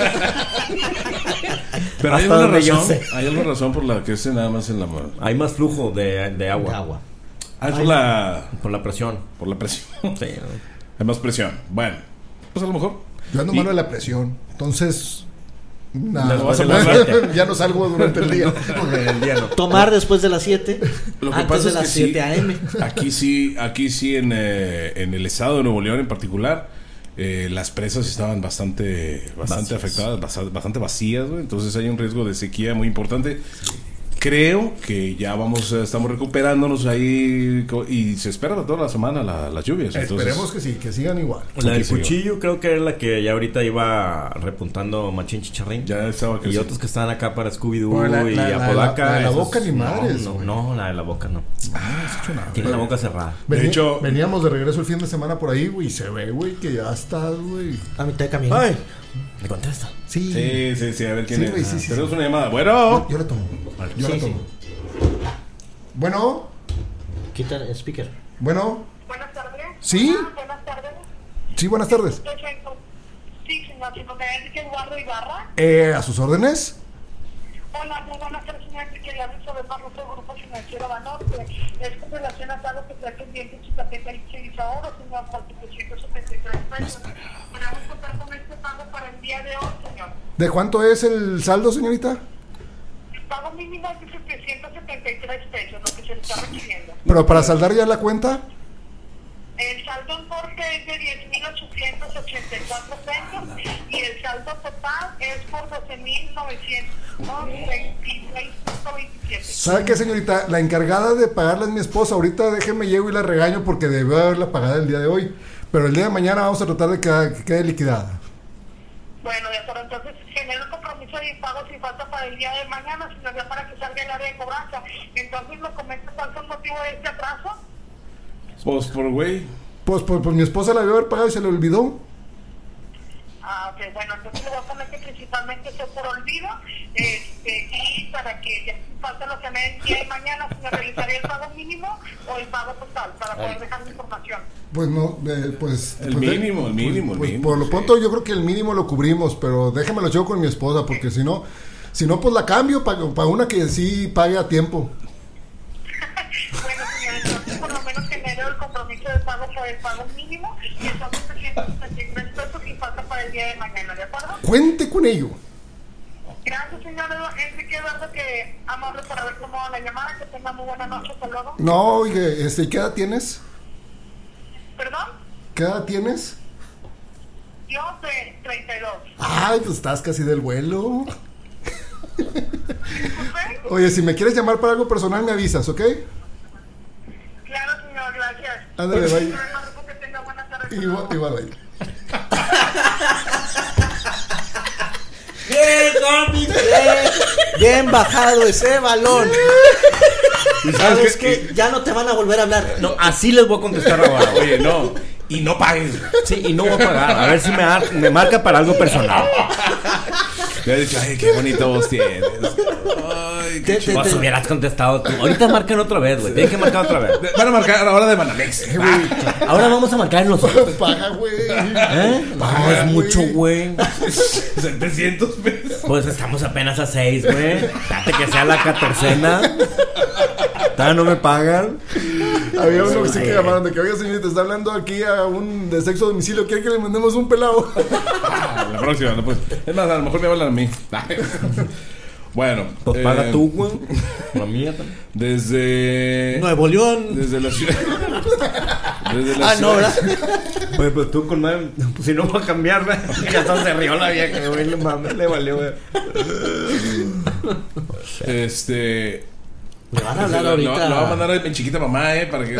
[SPEAKER 1] Pero hay
[SPEAKER 4] Hasta
[SPEAKER 1] alguna
[SPEAKER 4] donde yo
[SPEAKER 1] razón.
[SPEAKER 4] sé.
[SPEAKER 1] Hay alguna razón por la que ese nada más en la mano.
[SPEAKER 4] Hay más flujo de, de agua,
[SPEAKER 2] De agua.
[SPEAKER 1] Ah, es por la,
[SPEAKER 4] por la presión.
[SPEAKER 1] por la presión.
[SPEAKER 4] Sí, ¿no?
[SPEAKER 1] Hay más presión. Bueno, pues a lo mejor.
[SPEAKER 3] Yo ando
[SPEAKER 1] Y-
[SPEAKER 3] malo de la presión. Entonces. Nah,
[SPEAKER 4] Después de
[SPEAKER 1] las
[SPEAKER 4] siete.
[SPEAKER 3] ya no salgo durante el día.
[SPEAKER 4] El día no.
[SPEAKER 2] Tomar después de las siete.
[SPEAKER 1] Lo que
[SPEAKER 2] Antes
[SPEAKER 1] pasa
[SPEAKER 2] de
[SPEAKER 1] es
[SPEAKER 2] las
[SPEAKER 1] que
[SPEAKER 2] siete
[SPEAKER 1] sí,
[SPEAKER 2] a eme.
[SPEAKER 1] Aquí sí, aquí sí en, eh, en el estado de Nuevo León en particular, eh, las presas estaban bastante, bastante
[SPEAKER 4] Vacías.
[SPEAKER 1] afectadas, basa- bastante vacías, güey. Entonces hay un riesgo de sequía muy importante creo que ya vamos, estamos recuperándonos ahí y se espera toda la semana la, las lluvias. Entonces,
[SPEAKER 3] esperemos que sí, que sigan igual.
[SPEAKER 4] La del cuchillo creo que era la que ya ahorita iba repuntando Machín Chicharrín.
[SPEAKER 1] Ya estaba
[SPEAKER 4] y
[SPEAKER 1] sí.
[SPEAKER 4] otros que estaban acá para Scooby-Doo
[SPEAKER 3] Bueno, la,
[SPEAKER 4] y
[SPEAKER 3] la,
[SPEAKER 4] Apodaca.
[SPEAKER 3] La, la, la, la
[SPEAKER 4] esos,
[SPEAKER 3] boca ni madres.
[SPEAKER 4] No, no, no, la de la boca no.
[SPEAKER 3] Ah, no has hecho nada.
[SPEAKER 4] Tiene la boca cerrada.
[SPEAKER 3] Vení,
[SPEAKER 1] de hecho,
[SPEAKER 3] veníamos de regreso el fin de semana por ahí, güey, y se ve, güey, que ya está, güey.
[SPEAKER 2] A mitad de camino.
[SPEAKER 4] Ay, ¿me contesta?
[SPEAKER 3] Sí.
[SPEAKER 1] Sí, sí, sí, a ver quién
[SPEAKER 3] Sí,
[SPEAKER 1] es.
[SPEAKER 3] güey, sí, sí,
[SPEAKER 1] Tenemos
[SPEAKER 3] sí.
[SPEAKER 1] una llamada. Bueno.
[SPEAKER 3] Yo, yo le tomo. Yo
[SPEAKER 2] Sí,
[SPEAKER 3] le tomo. Bueno,
[SPEAKER 2] Quita el speaker.
[SPEAKER 3] bueno.
[SPEAKER 7] Buenas tardes.
[SPEAKER 3] ¿Sí?
[SPEAKER 7] Hola, buenas tardes.
[SPEAKER 3] Sí, buenas tardes.
[SPEAKER 7] Sí, señor, si me Enrique Eduardo Ibarra.
[SPEAKER 3] Eh, ¿a sus órdenes?
[SPEAKER 7] Hola, muy buenas tardes, señor Enrique. Le hablo sobre Banorte, Grupo Financiero Banorte. Es con relación a algo que está pendiente en su tarjeta y se hizo ahora, señor, por setecientos setenta y tres pesos. Podemos contar con este pago para el día de hoy, señor.
[SPEAKER 3] ¿De cuánto es el saldo, señorita?
[SPEAKER 7] El pago mínimo es de setecientos setenta y tres pesos, lo que se le está requiriendo.
[SPEAKER 3] Pero para saldar ya la cuenta.
[SPEAKER 7] El saldo en corte es de diez mil ochocientos ochenta y cuatro pesos y el saldo total es por doce mil novecientos veintiséis punto veintisiete.
[SPEAKER 3] ¿Sabe qué, señorita? La encargada de pagarla es mi esposa. Ahorita déjeme llego y la regaño porque debió haberla pagada el día de hoy. Pero el día de mañana vamos a tratar de que, que quede liquidada.
[SPEAKER 7] Bueno, de acuerdo, entonces genero el compromiso de pago sin falta para el día de mañana, sino ya para que salga el área de cobranza. Entonces, ¿me comenta cuál es el motivo de este atraso?
[SPEAKER 1] Pues por güey.
[SPEAKER 3] Pues, pues, pues mi esposa la debió haber pagado y se le olvidó.
[SPEAKER 7] Ah, ok, bueno, entonces le voy a poner que principalmente fue por olvido, este, y para que ya sin falta lo que me el día de mañana, si me realizaría el pago mínimo o el pago total, para poder dejar mi información.
[SPEAKER 3] Pues no, eh, pues...
[SPEAKER 1] El
[SPEAKER 3] pues,
[SPEAKER 1] mínimo, el mínimo,
[SPEAKER 3] pues,
[SPEAKER 1] el mínimo,
[SPEAKER 3] Por lo
[SPEAKER 1] sí.
[SPEAKER 3] pronto yo creo que el mínimo lo cubrimos, pero déjamelo yo con mi esposa, porque si no, si no pues la cambio para para una que sí pague a tiempo.
[SPEAKER 7] Bueno, señor, entonces por lo menos genero el compromiso de pago por el pago mínimo, y son setecientos setenta y tres pesos sin falta para el día de mañana, ¿de acuerdo?
[SPEAKER 3] Cuente con ello.
[SPEAKER 7] Gracias, señor Enrique Eduardo, que amable por haber tomado la llamada, que tenga muy buena noche, hasta luego.
[SPEAKER 3] No, oye, este, ¿qué edad tienes?
[SPEAKER 7] ¿Perdón?
[SPEAKER 3] ¿Qué edad tienes?
[SPEAKER 7] Yo de treinta y dos.
[SPEAKER 3] Ay, pues estás casi del vuelo.
[SPEAKER 7] ¿Usted?
[SPEAKER 3] Oye, si me quieres llamar para algo personal me avisas, ¿ok?
[SPEAKER 7] Claro, señor, gracias.
[SPEAKER 3] Ándale, bye.
[SPEAKER 7] Que tenga buena tarde.
[SPEAKER 3] Igual, igual, bye.
[SPEAKER 2] Bien, compi, bien, bien bajado ese balón.
[SPEAKER 1] ¿Y
[SPEAKER 2] ¿Sabes
[SPEAKER 1] qué?
[SPEAKER 2] qué? Ya no te van a volver a hablar.
[SPEAKER 4] No, así les voy a contestar ahora.
[SPEAKER 1] Oye, no. Y no pagues.
[SPEAKER 4] Sí, y no voy a pagar. A ver si me, ar- me marca para algo personal.
[SPEAKER 1] Le he dicho, ay, qué bonita voz tienes. Ay, qué
[SPEAKER 2] Te- te-
[SPEAKER 4] Pues
[SPEAKER 2] te-
[SPEAKER 4] hubieras contestado tú. Ahorita marcan otra vez, güey. Tienen que marcar otra vez.
[SPEAKER 1] chido. Van a marcar ahora de Banamex.
[SPEAKER 4] Ahora vamos a marcar nosotros.
[SPEAKER 3] Paga, güey.
[SPEAKER 4] ¿Eh? No,
[SPEAKER 3] Paga,
[SPEAKER 4] es mucho, güey.
[SPEAKER 1] setecientos pesos.
[SPEAKER 4] Pues estamos apenas a seis, güey. Date que sea la catorcena. Todavía no me pagan.
[SPEAKER 3] Había uno que sí que llamaron de que, oiga, señorita, está hablando aquí a un de sexo a domicilio. ¿Quiere que le mandemos un pelado?
[SPEAKER 1] La próxima, no, pues. Es más, a lo mejor me hablan a mí. Bueno.
[SPEAKER 4] Pues
[SPEAKER 1] eh,
[SPEAKER 4] paga tú, güey. La mía también.
[SPEAKER 1] Desde.
[SPEAKER 2] Nuevo León.
[SPEAKER 1] Desde la ciudad. Desde la
[SPEAKER 2] Ah, no,
[SPEAKER 1] ciudad.
[SPEAKER 2] ¿verdad?
[SPEAKER 4] Pues, pues tú con madre. Pues si no va a cambiar, güey. Ya hasta se rió la vieja, güey. Le mames, le valió, güey.
[SPEAKER 1] Este.
[SPEAKER 2] Me van a hablar
[SPEAKER 1] Lo,
[SPEAKER 2] ahorita.
[SPEAKER 1] lo, lo va a mandar a mi chiquita mamá, eh, para que.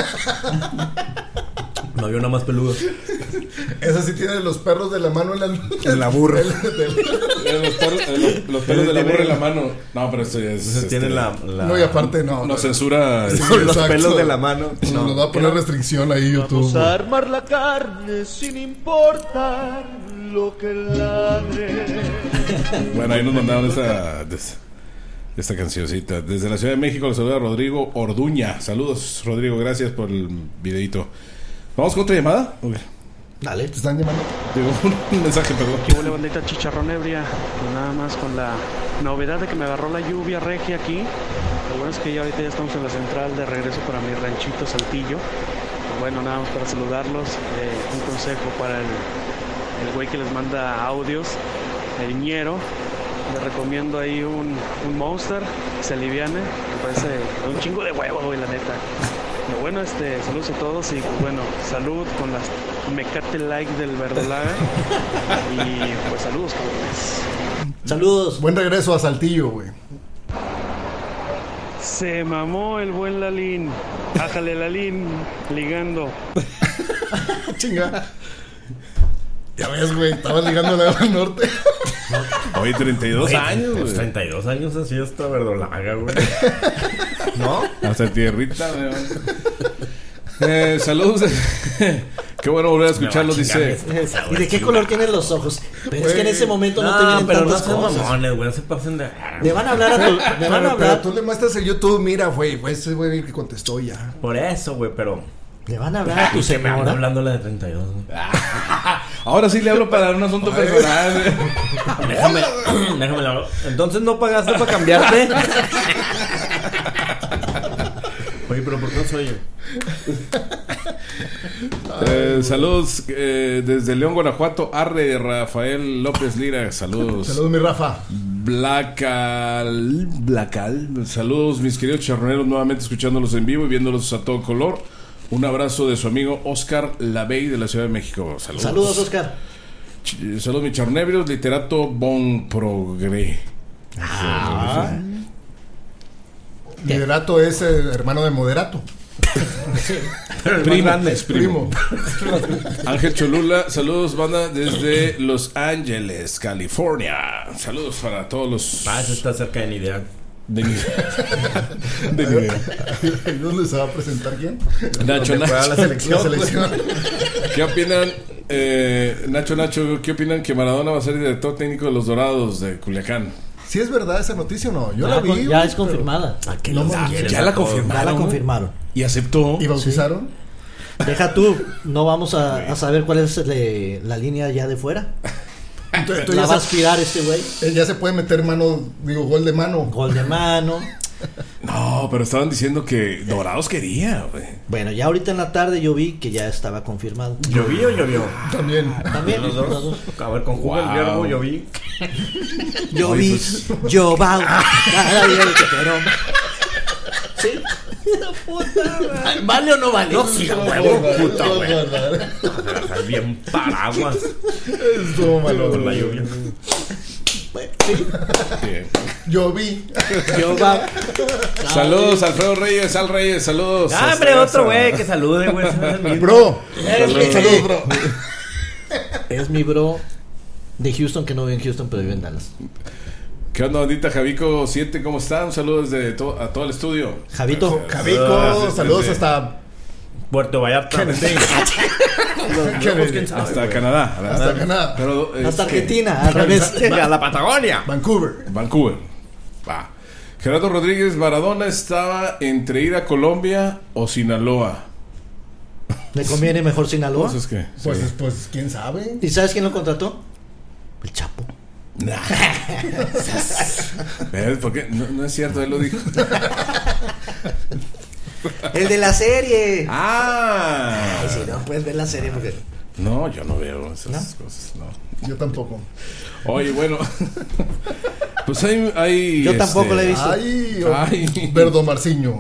[SPEAKER 4] No había una más peluda.
[SPEAKER 3] Esa sí tiene los perros de la mano en la,
[SPEAKER 4] En la burra.
[SPEAKER 3] el- del-
[SPEAKER 1] Eh, los, perros, eh, los, los pelos de la burra en la mano. No, pero esto ya es.
[SPEAKER 4] Ese
[SPEAKER 1] este,
[SPEAKER 4] tiene la, la...
[SPEAKER 3] No, y aparte no.
[SPEAKER 1] No censura.
[SPEAKER 3] Sí,
[SPEAKER 4] Son los
[SPEAKER 3] exacto.
[SPEAKER 4] pelos de la mano.
[SPEAKER 3] Nos
[SPEAKER 4] No.
[SPEAKER 3] va a poner restricción ahí YouTube.
[SPEAKER 8] Vamos a armar la carne sin importar lo que ladre.
[SPEAKER 1] Bueno, ahí nos mandaron esta, esta cancioncita. Desde la Ciudad de México le saluda Rodrigo Orduña. Saludos, Rodrigo, gracias por el videito. ¿Vamos con otra llamada? Okay.
[SPEAKER 2] Dale.
[SPEAKER 3] Te están llamando.
[SPEAKER 1] Digo, un mensaje, perdón.
[SPEAKER 9] ¿Qué huele, bandita chicharrón ebria? Pues nada más con la novedad de que me agarró la lluvia regia aquí. Lo bueno es que ya ahorita ya estamos en la central de regreso para mi ranchito Saltillo. Pues bueno, nada más para saludarlos. Eh, un consejo para el, el güey que les manda audios, el ñero. Les recomiendo ahí un, un Monster, que se aliviane. Me parece un chingo de huevo, güey, la neta. Pero bueno, este, saludos a todos y pues bueno, salud con las mecate like del verdolaga. Y pues saludos, cabrones.
[SPEAKER 2] Saludos.
[SPEAKER 3] Buen regreso a Saltillo, güey.
[SPEAKER 9] Se mamó el buen Lalín. Ájale, Lalín, ligando.
[SPEAKER 3] Chinga. Ya ves, güey, estabas ligando la del norte.
[SPEAKER 1] Oye, treinta y dos
[SPEAKER 4] Güey,
[SPEAKER 1] años,
[SPEAKER 4] pues,
[SPEAKER 1] güey.
[SPEAKER 4] treinta y dos años así esta verdolaga, güey. ¿No?
[SPEAKER 1] Hasta tierrita, güey. Eh, saludos. Qué bueno volver a escucharlo, dice.
[SPEAKER 2] ¿Y de qué color tienen los ojos? Pero es que en ese momento no,
[SPEAKER 4] No,
[SPEAKER 2] te vienen
[SPEAKER 4] pero no
[SPEAKER 2] tantas
[SPEAKER 4] sean
[SPEAKER 2] cosas.
[SPEAKER 4] mamones, güey. No se pasen de.
[SPEAKER 2] Le van a hablar a tu, le van a
[SPEAKER 3] Pero, pero
[SPEAKER 2] hablar,
[SPEAKER 3] tú le muestras el YouTube, mira, güey, fue ese güey el que contestó ya.
[SPEAKER 4] Por eso, güey, pero.
[SPEAKER 2] le van a hablar a tu
[SPEAKER 4] Y que me anda
[SPEAKER 2] señora.
[SPEAKER 4] hablando la de treinta y dos, güey.
[SPEAKER 1] Ahora sí le hablo para un asunto personal, güey.
[SPEAKER 4] Déjame, déjame la hablo. Entonces no pagaste para cambiarte. Oye, pero ¿por qué no soy yo?
[SPEAKER 1] Eh, saludos eh, desde León, Guanajuato. Arre, Rafael López Lira. Saludos.
[SPEAKER 3] Saludos, mi Rafa.
[SPEAKER 1] Blacal, Blacal. Saludos, mis queridos charroneros, nuevamente escuchándolos en vivo y viéndolos a todo color. Un abrazo de su amigo Oscar Lavey de la Ciudad de México. Saludos.
[SPEAKER 2] Saludos, Oscar.
[SPEAKER 1] Ch- Saludos, mis charroneros. Literato Bon Progre.
[SPEAKER 2] Ah.
[SPEAKER 3] Liderato es eh, hermano de Moderato.
[SPEAKER 1] Primo, es primo.
[SPEAKER 3] Primo.
[SPEAKER 1] Ángel Cholula, saludos, banda, desde Los Ángeles, California. Saludos para todos los.
[SPEAKER 4] Ah, eso está cerca de Nidea.
[SPEAKER 1] De mi- de mi idea.
[SPEAKER 3] ¿Dónde se va a presentar quién?
[SPEAKER 1] Nacho,
[SPEAKER 3] Donde juega
[SPEAKER 1] Nacho.
[SPEAKER 3] la selección. La selección.
[SPEAKER 1] ¿Qué opinan, eh, Nacho, Nacho, qué opinan que Maradona va a ser director técnico de los Dorados de Culiacán?
[SPEAKER 3] ¿Sí es verdad esa noticia o no? Yo
[SPEAKER 2] Ya,
[SPEAKER 3] la vi.
[SPEAKER 2] con- ya
[SPEAKER 3] güey,
[SPEAKER 2] es confirmada.
[SPEAKER 4] ¿A qué
[SPEAKER 3] No
[SPEAKER 4] los
[SPEAKER 3] mames,
[SPEAKER 4] ángeles?
[SPEAKER 1] ya la
[SPEAKER 4] a todos?
[SPEAKER 1] confirmaron.
[SPEAKER 2] Ya la confirmaron.
[SPEAKER 1] Y aceptó.
[SPEAKER 3] ¿Y bautizaron?
[SPEAKER 2] Deja tú, no vamos a, a saber cuál es el- la línea ya de fuera.
[SPEAKER 3] Entonces, entonces
[SPEAKER 2] La
[SPEAKER 3] ya,
[SPEAKER 2] va a
[SPEAKER 3] se,
[SPEAKER 2] aspirar este güey.
[SPEAKER 3] él ya se puede meter mano, digo, gol de mano.
[SPEAKER 2] Gol de mano.
[SPEAKER 1] No, pero estaban diciendo que Dorados quería, güey.
[SPEAKER 2] Bueno, ya ahorita en la tarde yo vi que ya estaba confirmado.
[SPEAKER 4] ¿Lloví o llovió?
[SPEAKER 3] También.
[SPEAKER 2] También
[SPEAKER 4] Los
[SPEAKER 2] los
[SPEAKER 4] dos.
[SPEAKER 2] dos.
[SPEAKER 4] A ver, conjuga el
[SPEAKER 1] Wow.
[SPEAKER 4] verbo, lloví.
[SPEAKER 2] Yo
[SPEAKER 1] Oye,
[SPEAKER 2] vi,
[SPEAKER 1] pues-
[SPEAKER 2] yo va, cada día el que quiero. ¿Sí? ¿Vale o no vale?
[SPEAKER 4] No, sí, a huevo, puta,
[SPEAKER 3] No,
[SPEAKER 4] güey.
[SPEAKER 3] no, no.
[SPEAKER 4] Bien paraguas.
[SPEAKER 3] Estuvo malo.
[SPEAKER 4] Con la lluvia.
[SPEAKER 1] Sí.
[SPEAKER 3] Yo vi.
[SPEAKER 2] Yo va.
[SPEAKER 1] Saludos, Alfredo Reyes, Al Reyes, saludos.
[SPEAKER 4] Ah, hombre,
[SPEAKER 1] Hasta
[SPEAKER 4] otro
[SPEAKER 1] casa.
[SPEAKER 4] güey que salude, güey. ese es el mismo.
[SPEAKER 3] Bro.
[SPEAKER 2] Es,
[SPEAKER 3] Saludos, bro.
[SPEAKER 2] es mi bro de Houston, que no vive en Houston, pero vive en Dallas.
[SPEAKER 1] ¿Qué onda, bandita? Javico siete, ¿cómo están? Saludos desde to- a todo el estudio.
[SPEAKER 2] Javito.
[SPEAKER 3] Javico,
[SPEAKER 1] Saludos,
[SPEAKER 3] saludos
[SPEAKER 1] desde-
[SPEAKER 3] hasta
[SPEAKER 4] Puerto Vallarta.
[SPEAKER 3] Kennedy.
[SPEAKER 4] Pues, ¿quién sabe,
[SPEAKER 1] Hasta
[SPEAKER 4] güey?
[SPEAKER 1] Canadá, ¿verdad?
[SPEAKER 3] Hasta Canadá.
[SPEAKER 1] Pero,
[SPEAKER 2] Hasta
[SPEAKER 1] este,
[SPEAKER 2] Argentina, al revés.
[SPEAKER 4] A la Patagonia.
[SPEAKER 3] Vancouver.
[SPEAKER 1] Vancouver. Va. Gerardo Rodríguez, Maradona estaba entre ir a Colombia o Sinaloa.
[SPEAKER 2] ¿Le conviene mejor Sinaloa?
[SPEAKER 1] Entonces, ¿qué?
[SPEAKER 3] Pues,
[SPEAKER 1] Sí.
[SPEAKER 3] pues, quién sabe.
[SPEAKER 2] ¿Y sabes quién lo contrató? El Chapo.
[SPEAKER 1] Nah. ¿Ves? ¿Por qué? No, no es cierto, él lo dijo.
[SPEAKER 2] El de la serie.
[SPEAKER 1] ¡Ah!
[SPEAKER 2] Ay, sí, no puedes ver la serie porque.
[SPEAKER 1] No, yo no veo esas
[SPEAKER 2] ¿No?
[SPEAKER 1] cosas, no.
[SPEAKER 3] Yo tampoco.
[SPEAKER 1] Oye, bueno. Pues hay... hay
[SPEAKER 2] Yo tampoco
[SPEAKER 1] este,
[SPEAKER 2] la he visto.
[SPEAKER 3] Ay, oh,
[SPEAKER 1] Ay.
[SPEAKER 3] Verdomarciño.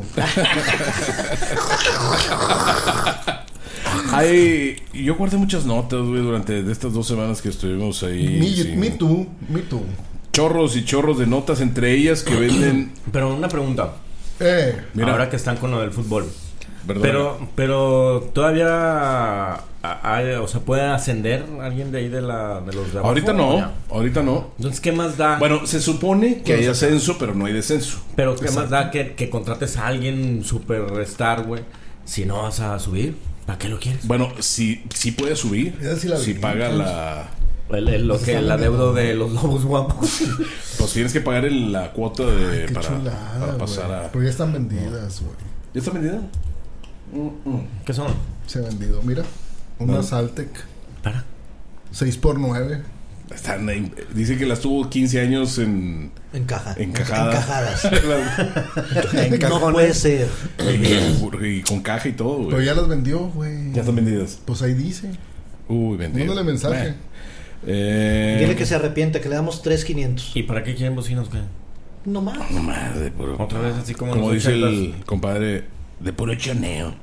[SPEAKER 1] Hay... Yo guardé muchas notas, güey, durante de estas dos semanas que estuvimos ahí.
[SPEAKER 3] Me,
[SPEAKER 1] sí.
[SPEAKER 3] me too, me too.
[SPEAKER 1] Chorros y chorros de notas, entre ellas que venden...
[SPEAKER 4] Pero una pregunta.
[SPEAKER 3] Eh,
[SPEAKER 1] Mira.
[SPEAKER 4] Ahora que están con lo del fútbol.
[SPEAKER 1] Perdón.
[SPEAKER 4] Pero, pero todavía hay, o sea, puede ascender alguien de ahí de la de los de abajo,
[SPEAKER 1] Ahorita
[SPEAKER 4] ¿o
[SPEAKER 1] no,
[SPEAKER 4] ya?
[SPEAKER 1] ahorita no.
[SPEAKER 4] Entonces, ¿qué más da?
[SPEAKER 1] Bueno, se supone que hay ascenso, pero no hay descenso.
[SPEAKER 4] Pero ¿qué más da que, que contrates a alguien superstar, güey? Si no vas a subir, ¿para qué lo quieres?
[SPEAKER 1] Bueno, si, si puede subir,
[SPEAKER 3] Esa sí la
[SPEAKER 1] si
[SPEAKER 3] vi.
[SPEAKER 1] paga la...
[SPEAKER 4] El, el- lo
[SPEAKER 3] Se
[SPEAKER 4] que
[SPEAKER 3] está
[SPEAKER 4] el adeudo
[SPEAKER 3] vendiendo.
[SPEAKER 4] de los lobos guapos.
[SPEAKER 1] Pues tienes que pagar el- la cuota de,
[SPEAKER 3] qué
[SPEAKER 1] para,
[SPEAKER 3] chulada,
[SPEAKER 1] para
[SPEAKER 3] güey.
[SPEAKER 1] pasar a...
[SPEAKER 3] Pero ya están vendidas, güey.
[SPEAKER 1] ¿Ya está vendida?
[SPEAKER 4] ¿Qué son?
[SPEAKER 3] Se ha vendido. Mira, una Saltec
[SPEAKER 4] Para.
[SPEAKER 3] seis por nueve.
[SPEAKER 1] Están ahí- dice que las tuvo quince años en...
[SPEAKER 2] Encaja.
[SPEAKER 1] Encajadas.
[SPEAKER 2] Encajadas. No puede ser.
[SPEAKER 1] y, y con caja y todo, güey.
[SPEAKER 3] Pero ya las vendió, güey.
[SPEAKER 1] Ya están vendidas.
[SPEAKER 3] Pues ahí dice.
[SPEAKER 1] Uy, vendidas.
[SPEAKER 3] Mándale mensaje.
[SPEAKER 1] Bueno. Eh,
[SPEAKER 2] Dile que se arrepiente, que le damos tres mil quinientos.
[SPEAKER 4] ¿Y para qué quieren bocinas, güey?
[SPEAKER 2] No más.
[SPEAKER 1] No más, de puro...
[SPEAKER 4] Otra vez así como,
[SPEAKER 1] Como
[SPEAKER 4] en los
[SPEAKER 1] dice el
[SPEAKER 4] ochentas.
[SPEAKER 1] compadre, de puro choneo.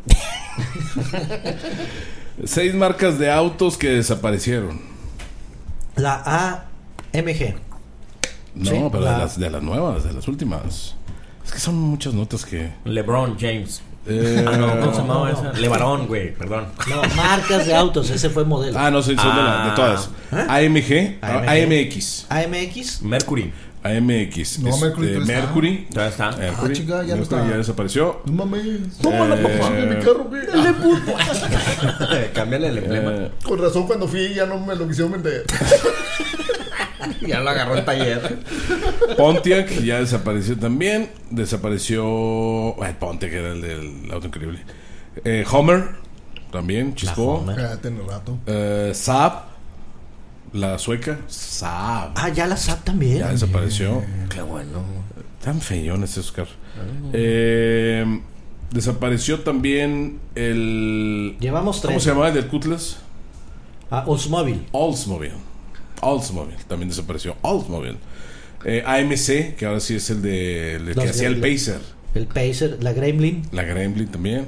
[SPEAKER 1] Seis marcas de autos que desaparecieron.
[SPEAKER 2] La A M G.
[SPEAKER 1] No,
[SPEAKER 2] Sí,
[SPEAKER 1] pero
[SPEAKER 2] la-
[SPEAKER 1] de, las, de las nuevas, de las últimas. Es que son muchas notas que...
[SPEAKER 4] LeBron James.
[SPEAKER 1] Eh,
[SPEAKER 4] ah, no, ¿cómo se llamaba
[SPEAKER 2] no,
[SPEAKER 4] esa?
[SPEAKER 2] no.
[SPEAKER 4] LeBaron, güey, perdón.
[SPEAKER 2] No, marcas de autos, ese fue modelo.
[SPEAKER 1] Ah, no, sí, son de, la- de todas.
[SPEAKER 2] ¿Eh?
[SPEAKER 1] A M G,
[SPEAKER 2] A M G.
[SPEAKER 1] A M X.
[SPEAKER 2] A M X.
[SPEAKER 4] Mercury.
[SPEAKER 1] A M X.
[SPEAKER 3] No,
[SPEAKER 1] este,
[SPEAKER 3] Mercury todavía está.
[SPEAKER 1] Mercury.
[SPEAKER 4] Ya está.
[SPEAKER 1] Mercury.
[SPEAKER 3] Ah, chica, ya no
[SPEAKER 1] Mercury
[SPEAKER 3] está.
[SPEAKER 1] ya desapareció.
[SPEAKER 3] No mames.
[SPEAKER 1] Toma la
[SPEAKER 3] papá de mi carro, güey.
[SPEAKER 4] Cámbiale el emblema.
[SPEAKER 1] Eh,
[SPEAKER 3] Con razón, cuando fui ya no me lo quisieron vender.
[SPEAKER 4] Ya lo agarró el taller.
[SPEAKER 1] Pontiac ya desapareció también. Desapareció. Ay, Pontiac era el del auto increíble. Eh, Homer también, chispó.
[SPEAKER 2] Homer.
[SPEAKER 3] Ya tiene rato.
[SPEAKER 1] Eh, Saab, la sueca. Saab.
[SPEAKER 2] Ah, ya la S A P también.
[SPEAKER 1] Ya desapareció.
[SPEAKER 4] Qué bueno.
[SPEAKER 1] Tan feyones esos carros. Eh, desapareció también el.
[SPEAKER 2] Llevamos tres.
[SPEAKER 1] ¿Cómo se llamaba el del Cutlass?
[SPEAKER 2] Ah, Oldsmobile.
[SPEAKER 1] Oldsmobile. Oldsmobile también desapareció. Oldsmobile. Eh, A M C, que ahora sí es el de el que
[SPEAKER 2] Los
[SPEAKER 1] hacía
[SPEAKER 2] de-
[SPEAKER 1] el Pacer.
[SPEAKER 2] El Pacer, la Gremlin.
[SPEAKER 1] La Gremlin también.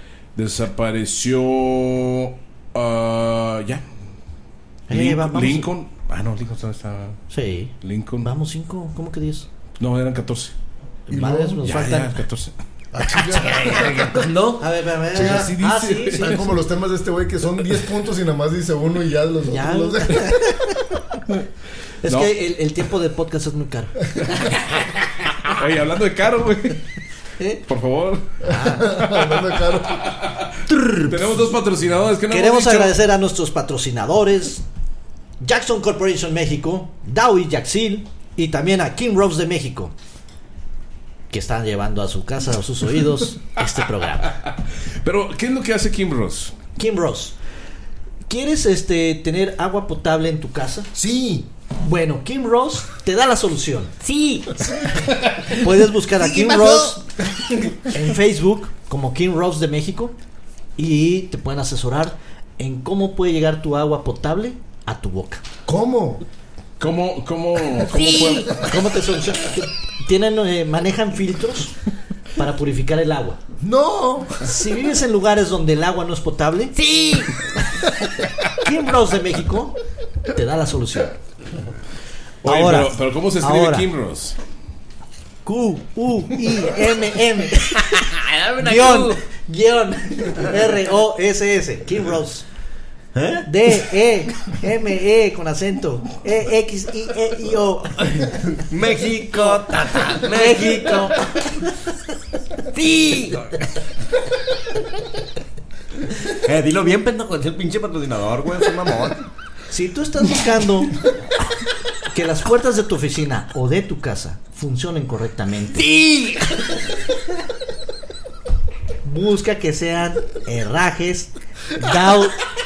[SPEAKER 1] Desapareció. ah, ya.
[SPEAKER 2] Eh,
[SPEAKER 1] Lin-
[SPEAKER 2] va- vamos.
[SPEAKER 1] Lincoln. Ah, no, Lincoln todavía está.
[SPEAKER 2] Sí.
[SPEAKER 1] Lincoln.
[SPEAKER 2] Vamos cinco, ¿cómo que diez?
[SPEAKER 1] No, eran catorce.
[SPEAKER 3] Y
[SPEAKER 2] Madres,
[SPEAKER 3] luego-
[SPEAKER 2] nos
[SPEAKER 1] Ya,
[SPEAKER 2] faltan.
[SPEAKER 1] ya, catorce.
[SPEAKER 3] Ah, chica.
[SPEAKER 4] ¿No?
[SPEAKER 2] A ver, a ver,
[SPEAKER 3] Sí,
[SPEAKER 2] ah,
[SPEAKER 3] así
[SPEAKER 2] ah,
[SPEAKER 3] dice.
[SPEAKER 2] sí, sí.
[SPEAKER 3] Están como los temas de este güey que son diez puntos y nada más dice uno y ya los
[SPEAKER 2] Ya.
[SPEAKER 3] otros los
[SPEAKER 2] Es
[SPEAKER 1] No.
[SPEAKER 2] que el, el tiempo de podcast es muy caro.
[SPEAKER 1] Oye, hablando de caro, güey.
[SPEAKER 2] ¿Eh?
[SPEAKER 1] Por favor.
[SPEAKER 3] Hablando de caro.
[SPEAKER 1] Tenemos dos patrocinadores que no
[SPEAKER 2] Queremos
[SPEAKER 1] hemos dicho.
[SPEAKER 2] agradecer a nuestros patrocinadores: Jackson Corporation México, Dow y Jaxil, y también a King Rose de México, que están llevando a su casa, a sus oídos, este programa.
[SPEAKER 1] Pero, ¿qué es lo que hace Kim Ross?
[SPEAKER 2] Kim Rose, ¿quieres este tener agua potable en tu casa?
[SPEAKER 3] Sí.
[SPEAKER 2] Bueno, Kim Rose te da la solución.
[SPEAKER 4] Sí.
[SPEAKER 2] Puedes buscar a
[SPEAKER 3] Sí,
[SPEAKER 2] Kim
[SPEAKER 3] pasó.
[SPEAKER 2] Rose en Facebook como Kim Rose de México y te pueden asesorar en cómo puede llegar tu agua potable a tu boca.
[SPEAKER 3] ¿Cómo?
[SPEAKER 1] ¿Cómo, cómo, cómo puedo-
[SPEAKER 2] ¿Cómo te solucionan? Tienen, eh, manejan filtros para purificar el agua.
[SPEAKER 3] No.
[SPEAKER 2] Si vives en lugares donde el agua no es potable,
[SPEAKER 4] Sí.
[SPEAKER 2] Kim Rose de México te da la solución.
[SPEAKER 1] Oye,
[SPEAKER 2] Ahora,
[SPEAKER 1] pero, pero ¿cómo se escribe
[SPEAKER 2] ahora.
[SPEAKER 1] Kim Ross?
[SPEAKER 2] Q, U, I, M, M,
[SPEAKER 4] Dame una
[SPEAKER 2] guión,
[SPEAKER 4] Q.
[SPEAKER 2] guión, R, O, S, S, Kim Rose.
[SPEAKER 4] ¿Eh?
[SPEAKER 2] D, E, M, E, con acento, E, X, I, E, I, O.
[SPEAKER 4] México, tata,
[SPEAKER 2] México.
[SPEAKER 4] Sí. Eh, dilo bien, pendejo, es el pinche patrocinador, güey, es un mamón.
[SPEAKER 2] Si tú estás buscando que las puertas de tu oficina o de tu casa funcionen correctamente,
[SPEAKER 4] Sí.
[SPEAKER 2] busca que sean herrajes Dow.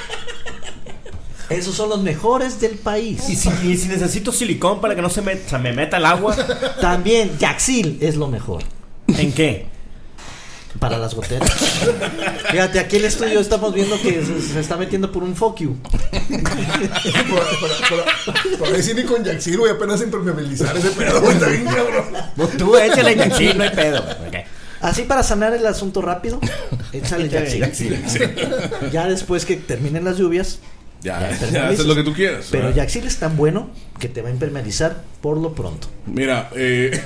[SPEAKER 2] Esos son los mejores del país.
[SPEAKER 4] Y si, y si necesito silicón para que no se me, se me meta el agua,
[SPEAKER 2] También Jaxil es lo mejor
[SPEAKER 4] ¿en qué?
[SPEAKER 2] para las goteras. Fíjate, aquí en el estudio estamos viendo que se, se está metiendo por un fuck you.
[SPEAKER 3] Por, por, por, por ahí sí ni con Jaxir, güey, apenas impermeabilizar ese pedo, güey, está bien cabrón.
[SPEAKER 4] Vos tú échale Jaxil, no hay pedo. Okay.
[SPEAKER 2] Así para sanar el asunto rápido, échale Jaxil.
[SPEAKER 4] Jaxil.
[SPEAKER 2] Ya después que terminen las lluvias,
[SPEAKER 1] Ya,
[SPEAKER 2] Ya,
[SPEAKER 1] ya,
[SPEAKER 2] impermeabilizas.
[SPEAKER 1] haces lo que tú quieras.
[SPEAKER 2] pero
[SPEAKER 1] ¿verdad?
[SPEAKER 2] Jaxil es tan bueno que te va a impermeabilizar por lo pronto.
[SPEAKER 1] Mira, eh,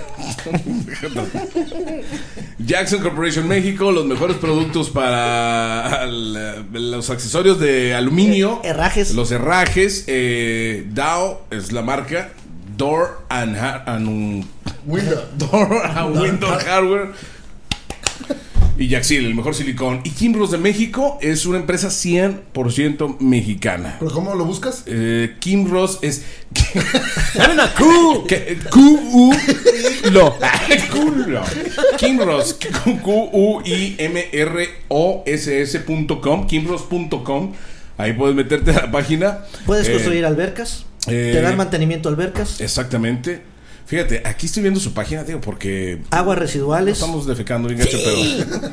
[SPEAKER 1] Jackson Corporation México, los mejores productos para al- los accesorios de aluminio,
[SPEAKER 2] Herrajes.
[SPEAKER 1] los herrajes, eh, Dow es la marca, Door and, Ha- and
[SPEAKER 3] Window.
[SPEAKER 1] Door and Window Hardware y Jaxil, el mejor silicón. Y Kim Ross de México es una empresa cien por ciento mexicana.
[SPEAKER 3] ¿Pero cómo lo buscas?
[SPEAKER 1] Eh, Kim Ross es
[SPEAKER 4] Dame una Q.
[SPEAKER 1] que- Q U I lo culo. Kim Ross Q U I M R O S S punto com, kimross punto com. Ahí puedes meterte a la página.
[SPEAKER 2] Puedes
[SPEAKER 1] Eh,
[SPEAKER 2] construir albercas,
[SPEAKER 1] eh,
[SPEAKER 2] te dan mantenimiento a albercas,
[SPEAKER 1] Exactamente. Fíjate, aquí estoy viendo su página, digo, porque
[SPEAKER 2] aguas
[SPEAKER 1] no
[SPEAKER 2] residuales.
[SPEAKER 1] estamos defecando bien gacho, pero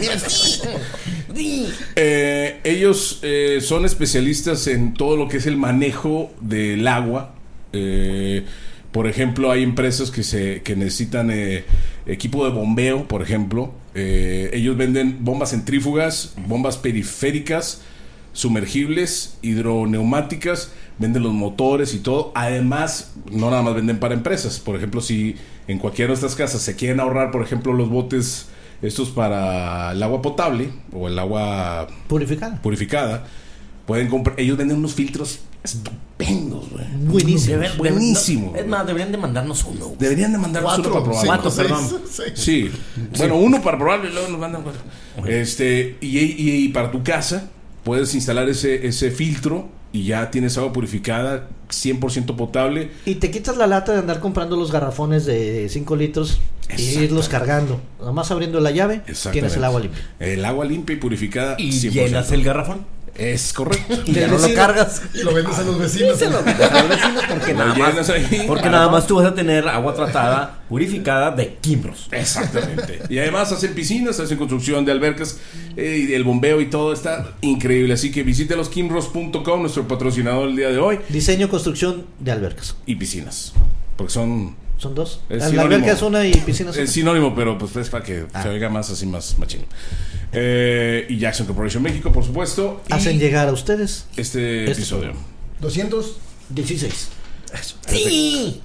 [SPEAKER 1] Eh, ellos eh, son especialistas en todo lo que es el manejo del agua. Eh, por ejemplo, hay empresas que se que necesitan eh, equipo de bombeo, por ejemplo. Eh, ellos venden bombas centrífugas, bombas periféricas, sumergibles, hidroneumáticas, venden los motores y todo. Además, no nada más venden para empresas. Por ejemplo, si en cualquiera de estas casas se quieren ahorrar, por ejemplo, los botes estos para el agua potable o el agua
[SPEAKER 2] purificada,
[SPEAKER 1] purificada pueden comprar. Ellos venden unos filtros estupendos, güey.
[SPEAKER 2] Buenísimo.
[SPEAKER 1] Deben, buenísimo.
[SPEAKER 4] Es más, deberían de mandarnos uno.
[SPEAKER 1] Deberían de mandarnos
[SPEAKER 3] Cuatro,
[SPEAKER 1] uno para probarlo.
[SPEAKER 4] Cuatro,
[SPEAKER 3] seis,
[SPEAKER 4] perdón.
[SPEAKER 3] seis.
[SPEAKER 1] Sí. Bueno, uno para probarlo y luego nos mandan cuatro. Este, y, y, y para tu casa puedes instalar ese, ese filtro y ya tienes agua purificada cien por ciento potable.
[SPEAKER 2] Y te quitas la lata de andar comprando los garrafones de cinco litros y irlos cargando. Nada más abriendo la llave, tienes el agua limpia.
[SPEAKER 1] El agua limpia y purificada.
[SPEAKER 4] Y
[SPEAKER 1] cien por ciento.
[SPEAKER 4] llenas el garrafón.
[SPEAKER 1] Es correcto.
[SPEAKER 4] Y ya no lo cargas.
[SPEAKER 3] Y lo vendes a los vecinos.
[SPEAKER 4] Se lo vendes a los vecinos porque
[SPEAKER 1] Lo
[SPEAKER 4] nada más,
[SPEAKER 1] llenas ahí.
[SPEAKER 4] porque nada más tú vas a tener agua tratada, purificada de Kimbros.
[SPEAKER 1] Exactamente. Y además hacen piscinas, hacen construcción de albercas, eh, y el bombeo y todo está increíble. Así que visite los kimbros punto com, nuestro patrocinador el día de hoy.
[SPEAKER 2] Diseño, construcción de albercas.
[SPEAKER 1] Y piscinas. Porque son...
[SPEAKER 2] Son dos.
[SPEAKER 1] Es
[SPEAKER 2] La
[SPEAKER 1] sinónimo.
[SPEAKER 2] alberca es una y piscina es
[SPEAKER 1] Es
[SPEAKER 2] una.
[SPEAKER 1] sinónimo, pero pues es para que
[SPEAKER 2] Ah.
[SPEAKER 1] se oiga más así, más machín. Eh, y Jackson Corporation México, por supuesto. Y
[SPEAKER 2] Hacen llegar a ustedes
[SPEAKER 1] este
[SPEAKER 2] Este
[SPEAKER 1] episodio.
[SPEAKER 3] doscientos
[SPEAKER 2] dieciséis.
[SPEAKER 4] Sí.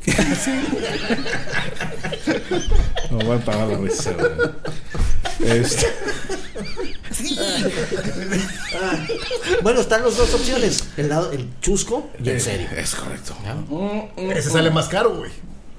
[SPEAKER 1] No voy a pagar la risa, güey. Este,
[SPEAKER 2] Bueno, están las dos opciones. El lado, el chusco y el serio.
[SPEAKER 1] es correcto.
[SPEAKER 3] Ese sale más caro, güey.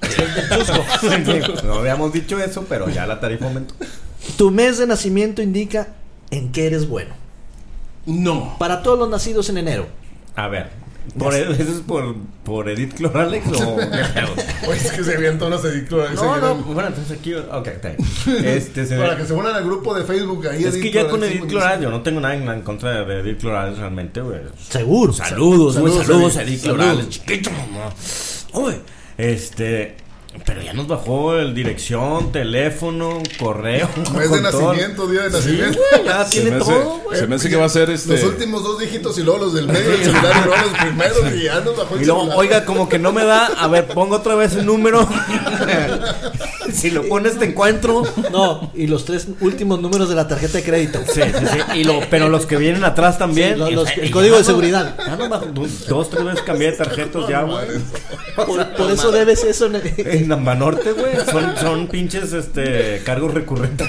[SPEAKER 4] No habíamos dicho eso, pero ya la tarifa aumentó.
[SPEAKER 2] Tu mes de nacimiento indica en qué eres bueno.
[SPEAKER 1] No.
[SPEAKER 2] Para todos los nacidos en enero.
[SPEAKER 4] A ver, ¿por, ¿eso es por, por Edith Cloralex o qué pedo?
[SPEAKER 3] Pues que se veían todos los edictos.
[SPEAKER 4] No, no, bueno, entonces aquí, ok, está bien. Este, se
[SPEAKER 3] Para que se unan al grupo de Facebook ahí.
[SPEAKER 4] Es que ya con Edith
[SPEAKER 3] Cloralex,
[SPEAKER 4] Cloralex, yo no tengo nada en contra de Edith Cloralex realmente, güey.
[SPEAKER 2] Seguro.
[SPEAKER 4] Saludos, güey,
[SPEAKER 3] Saludos,
[SPEAKER 4] saludos,
[SPEAKER 3] Edith.
[SPEAKER 4] Edith
[SPEAKER 3] Saludos.
[SPEAKER 4] Cloralex, chiquito, mamá. Uy, este, pero ya nos bajó el dirección, teléfono, correo.
[SPEAKER 3] Mes de
[SPEAKER 4] con todo.
[SPEAKER 3] nacimiento, día de
[SPEAKER 4] Sí,
[SPEAKER 3] nacimiento.
[SPEAKER 4] güey, ya
[SPEAKER 1] Se
[SPEAKER 4] tiene
[SPEAKER 1] me, hace,
[SPEAKER 4] todo, güey.
[SPEAKER 1] se me hace que va a ser este.
[SPEAKER 3] Los últimos dos dígitos y luego los del medio del celular y luego los primeros y ya nos bajó el
[SPEAKER 4] Y luego,
[SPEAKER 3] celular.
[SPEAKER 4] oiga, como que no me da. A ver, pongo otra vez el número. Si lo pones, te encuentro.
[SPEAKER 2] No, y los tres últimos números de la tarjeta de crédito.
[SPEAKER 4] Sí, sí, sí. Y lo, pero los que vienen atrás también.
[SPEAKER 2] Sí, los-
[SPEAKER 4] Y,
[SPEAKER 2] los-
[SPEAKER 4] o sea,
[SPEAKER 2] el
[SPEAKER 4] y
[SPEAKER 2] código
[SPEAKER 4] ya
[SPEAKER 2] de
[SPEAKER 4] no-
[SPEAKER 2] seguridad.
[SPEAKER 4] Ya no bajo- dos, dos, tres veces cambié de tarjetas ya, güey.
[SPEAKER 2] Por, por eso debes eso. En
[SPEAKER 4] En Ambanorte, güey. Son, son pinches este, cargos recurrentes.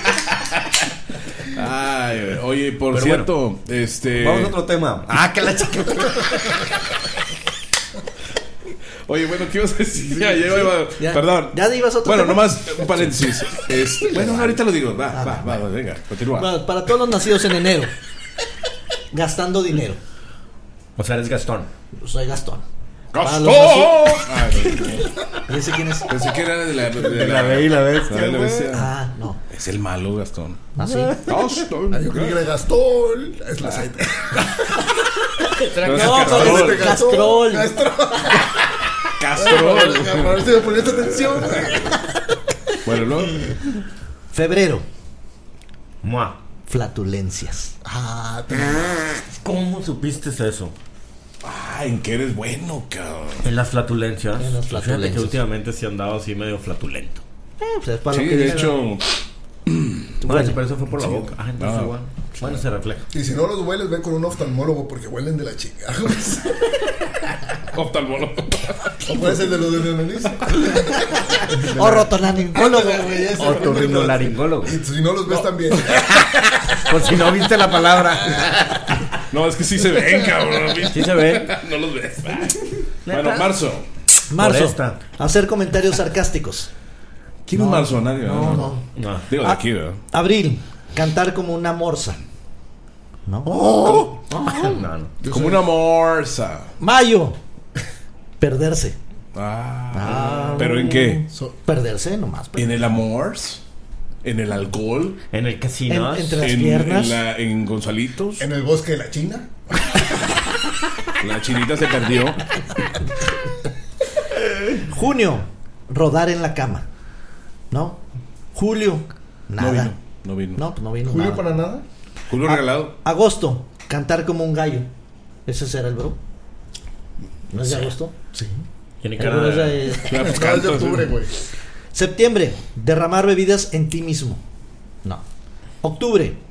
[SPEAKER 1] Ay, oye, por
[SPEAKER 4] Pero
[SPEAKER 1] cierto, este.
[SPEAKER 4] Vamos a otro tema. Ah, que la chica.
[SPEAKER 1] Oye, bueno, ¿qué ibas a decir? Ya, ya iba-
[SPEAKER 2] Ya.
[SPEAKER 1] Perdón.
[SPEAKER 2] Ya ibas a otro
[SPEAKER 1] Bueno,
[SPEAKER 2] tema.
[SPEAKER 1] nomás un paréntesis. Este, bueno, ahorita lo digo. Va, va, va, va, venga, continúa.
[SPEAKER 2] Bueno, para todos los nacidos en enero. Gastando dinero.
[SPEAKER 4] O sea, eres Gastón.
[SPEAKER 2] Soy Gastón. Para
[SPEAKER 1] ¡Gastón!
[SPEAKER 2] los nacidos-
[SPEAKER 1] Ah, no,
[SPEAKER 2] ¿Y ese quién es?
[SPEAKER 1] pensé que era de la, de
[SPEAKER 4] De la Bella y la Bestia,
[SPEAKER 1] La Bella y la
[SPEAKER 4] güey.
[SPEAKER 1] Bestia.
[SPEAKER 2] Ah, no.
[SPEAKER 1] Es el malo Gastón.
[SPEAKER 2] ¿Ah, sí?
[SPEAKER 1] Gastón.
[SPEAKER 3] Ah, yo creí que era Gastón. Es la aceite.
[SPEAKER 1] No, es
[SPEAKER 2] No,
[SPEAKER 1] Castrol.
[SPEAKER 2] pero es Castrol.
[SPEAKER 3] Castrol.
[SPEAKER 1] Castrol.
[SPEAKER 3] Para ver si me ponías atención.
[SPEAKER 1] Bueno, ¿no?
[SPEAKER 2] Febrero.
[SPEAKER 4] Mua.
[SPEAKER 2] Flatulencias.
[SPEAKER 3] Ah, te-
[SPEAKER 4] ¿Cómo supiste eso?
[SPEAKER 1] Ah, ¿en qué eres bueno, cabrón?
[SPEAKER 4] En las flatulencias.
[SPEAKER 2] En las
[SPEAKER 4] Fíjate
[SPEAKER 2] flatulencias.
[SPEAKER 4] que últimamente sí andaba así medio flatulento.
[SPEAKER 2] Eh, pues es para
[SPEAKER 1] Sí,
[SPEAKER 2] lo que
[SPEAKER 1] de
[SPEAKER 2] dicen.
[SPEAKER 1] hecho,
[SPEAKER 4] Bueno, pero eso fue por la boca. Ah, entonces
[SPEAKER 1] Ah.
[SPEAKER 4] igual. Bueno, se refleja.
[SPEAKER 3] Y si no los hueles, ven con un oftalmólogo porque huelen de la chingada.
[SPEAKER 1] oftalmólogo.
[SPEAKER 3] O puede ser de los de la nariz.
[SPEAKER 2] O rotonaningólogo, güey. ese.
[SPEAKER 4] Otorrinolaringólogo.
[SPEAKER 3] Y si no los ves también.
[SPEAKER 4] Por si no viste la palabra.
[SPEAKER 1] No, es que sí se ven, cabrón.
[SPEAKER 4] Sí se ve.
[SPEAKER 1] No los ves. Bueno, marzo.
[SPEAKER 2] Marzo.
[SPEAKER 4] Por esta.
[SPEAKER 2] Hacer comentarios sarcásticos.
[SPEAKER 1] ¿Quién es marzo? Nadie.
[SPEAKER 2] No, no.
[SPEAKER 4] No.
[SPEAKER 1] Digo, de
[SPEAKER 2] Ah,
[SPEAKER 1] aquí, ¿verdad?
[SPEAKER 2] Abril. Cantar como una morsa. ¿No?
[SPEAKER 4] No, no.
[SPEAKER 1] Como una morsa.
[SPEAKER 2] Mayo. Perderse.
[SPEAKER 1] Ah. ¿Pero en qué?
[SPEAKER 2] Perderse nomás. pues.
[SPEAKER 1] ¿En el amor? ¿En el alcohol?
[SPEAKER 4] En el casino.
[SPEAKER 2] En- entre las
[SPEAKER 1] ¿En,
[SPEAKER 2] piernas.
[SPEAKER 1] en, la- en Gonzalitos?
[SPEAKER 3] En el bosque de la China.
[SPEAKER 1] La chinita se perdió.
[SPEAKER 2] Junio. Rodar en la cama. ¿No? Julio. Nada.
[SPEAKER 1] No vino. No vino.
[SPEAKER 2] No, pues no vino
[SPEAKER 3] Julio
[SPEAKER 2] nada.
[SPEAKER 3] para nada.
[SPEAKER 1] Julio
[SPEAKER 2] Ah,
[SPEAKER 1] regalado.
[SPEAKER 2] Agosto. Cantar como un gallo. ¿Ese será el bro? ¿No es de agosto? Sí.
[SPEAKER 4] Tiene
[SPEAKER 2] El
[SPEAKER 4] cara
[SPEAKER 2] bro es
[SPEAKER 4] de...
[SPEAKER 2] de-
[SPEAKER 1] Ya, pues,
[SPEAKER 3] No, es de
[SPEAKER 1] cantas,
[SPEAKER 3] octubre,
[SPEAKER 1] ¿eh?
[SPEAKER 3] güey.
[SPEAKER 2] Septiembre. Derramar bebidas en ti mismo. No. Octubre.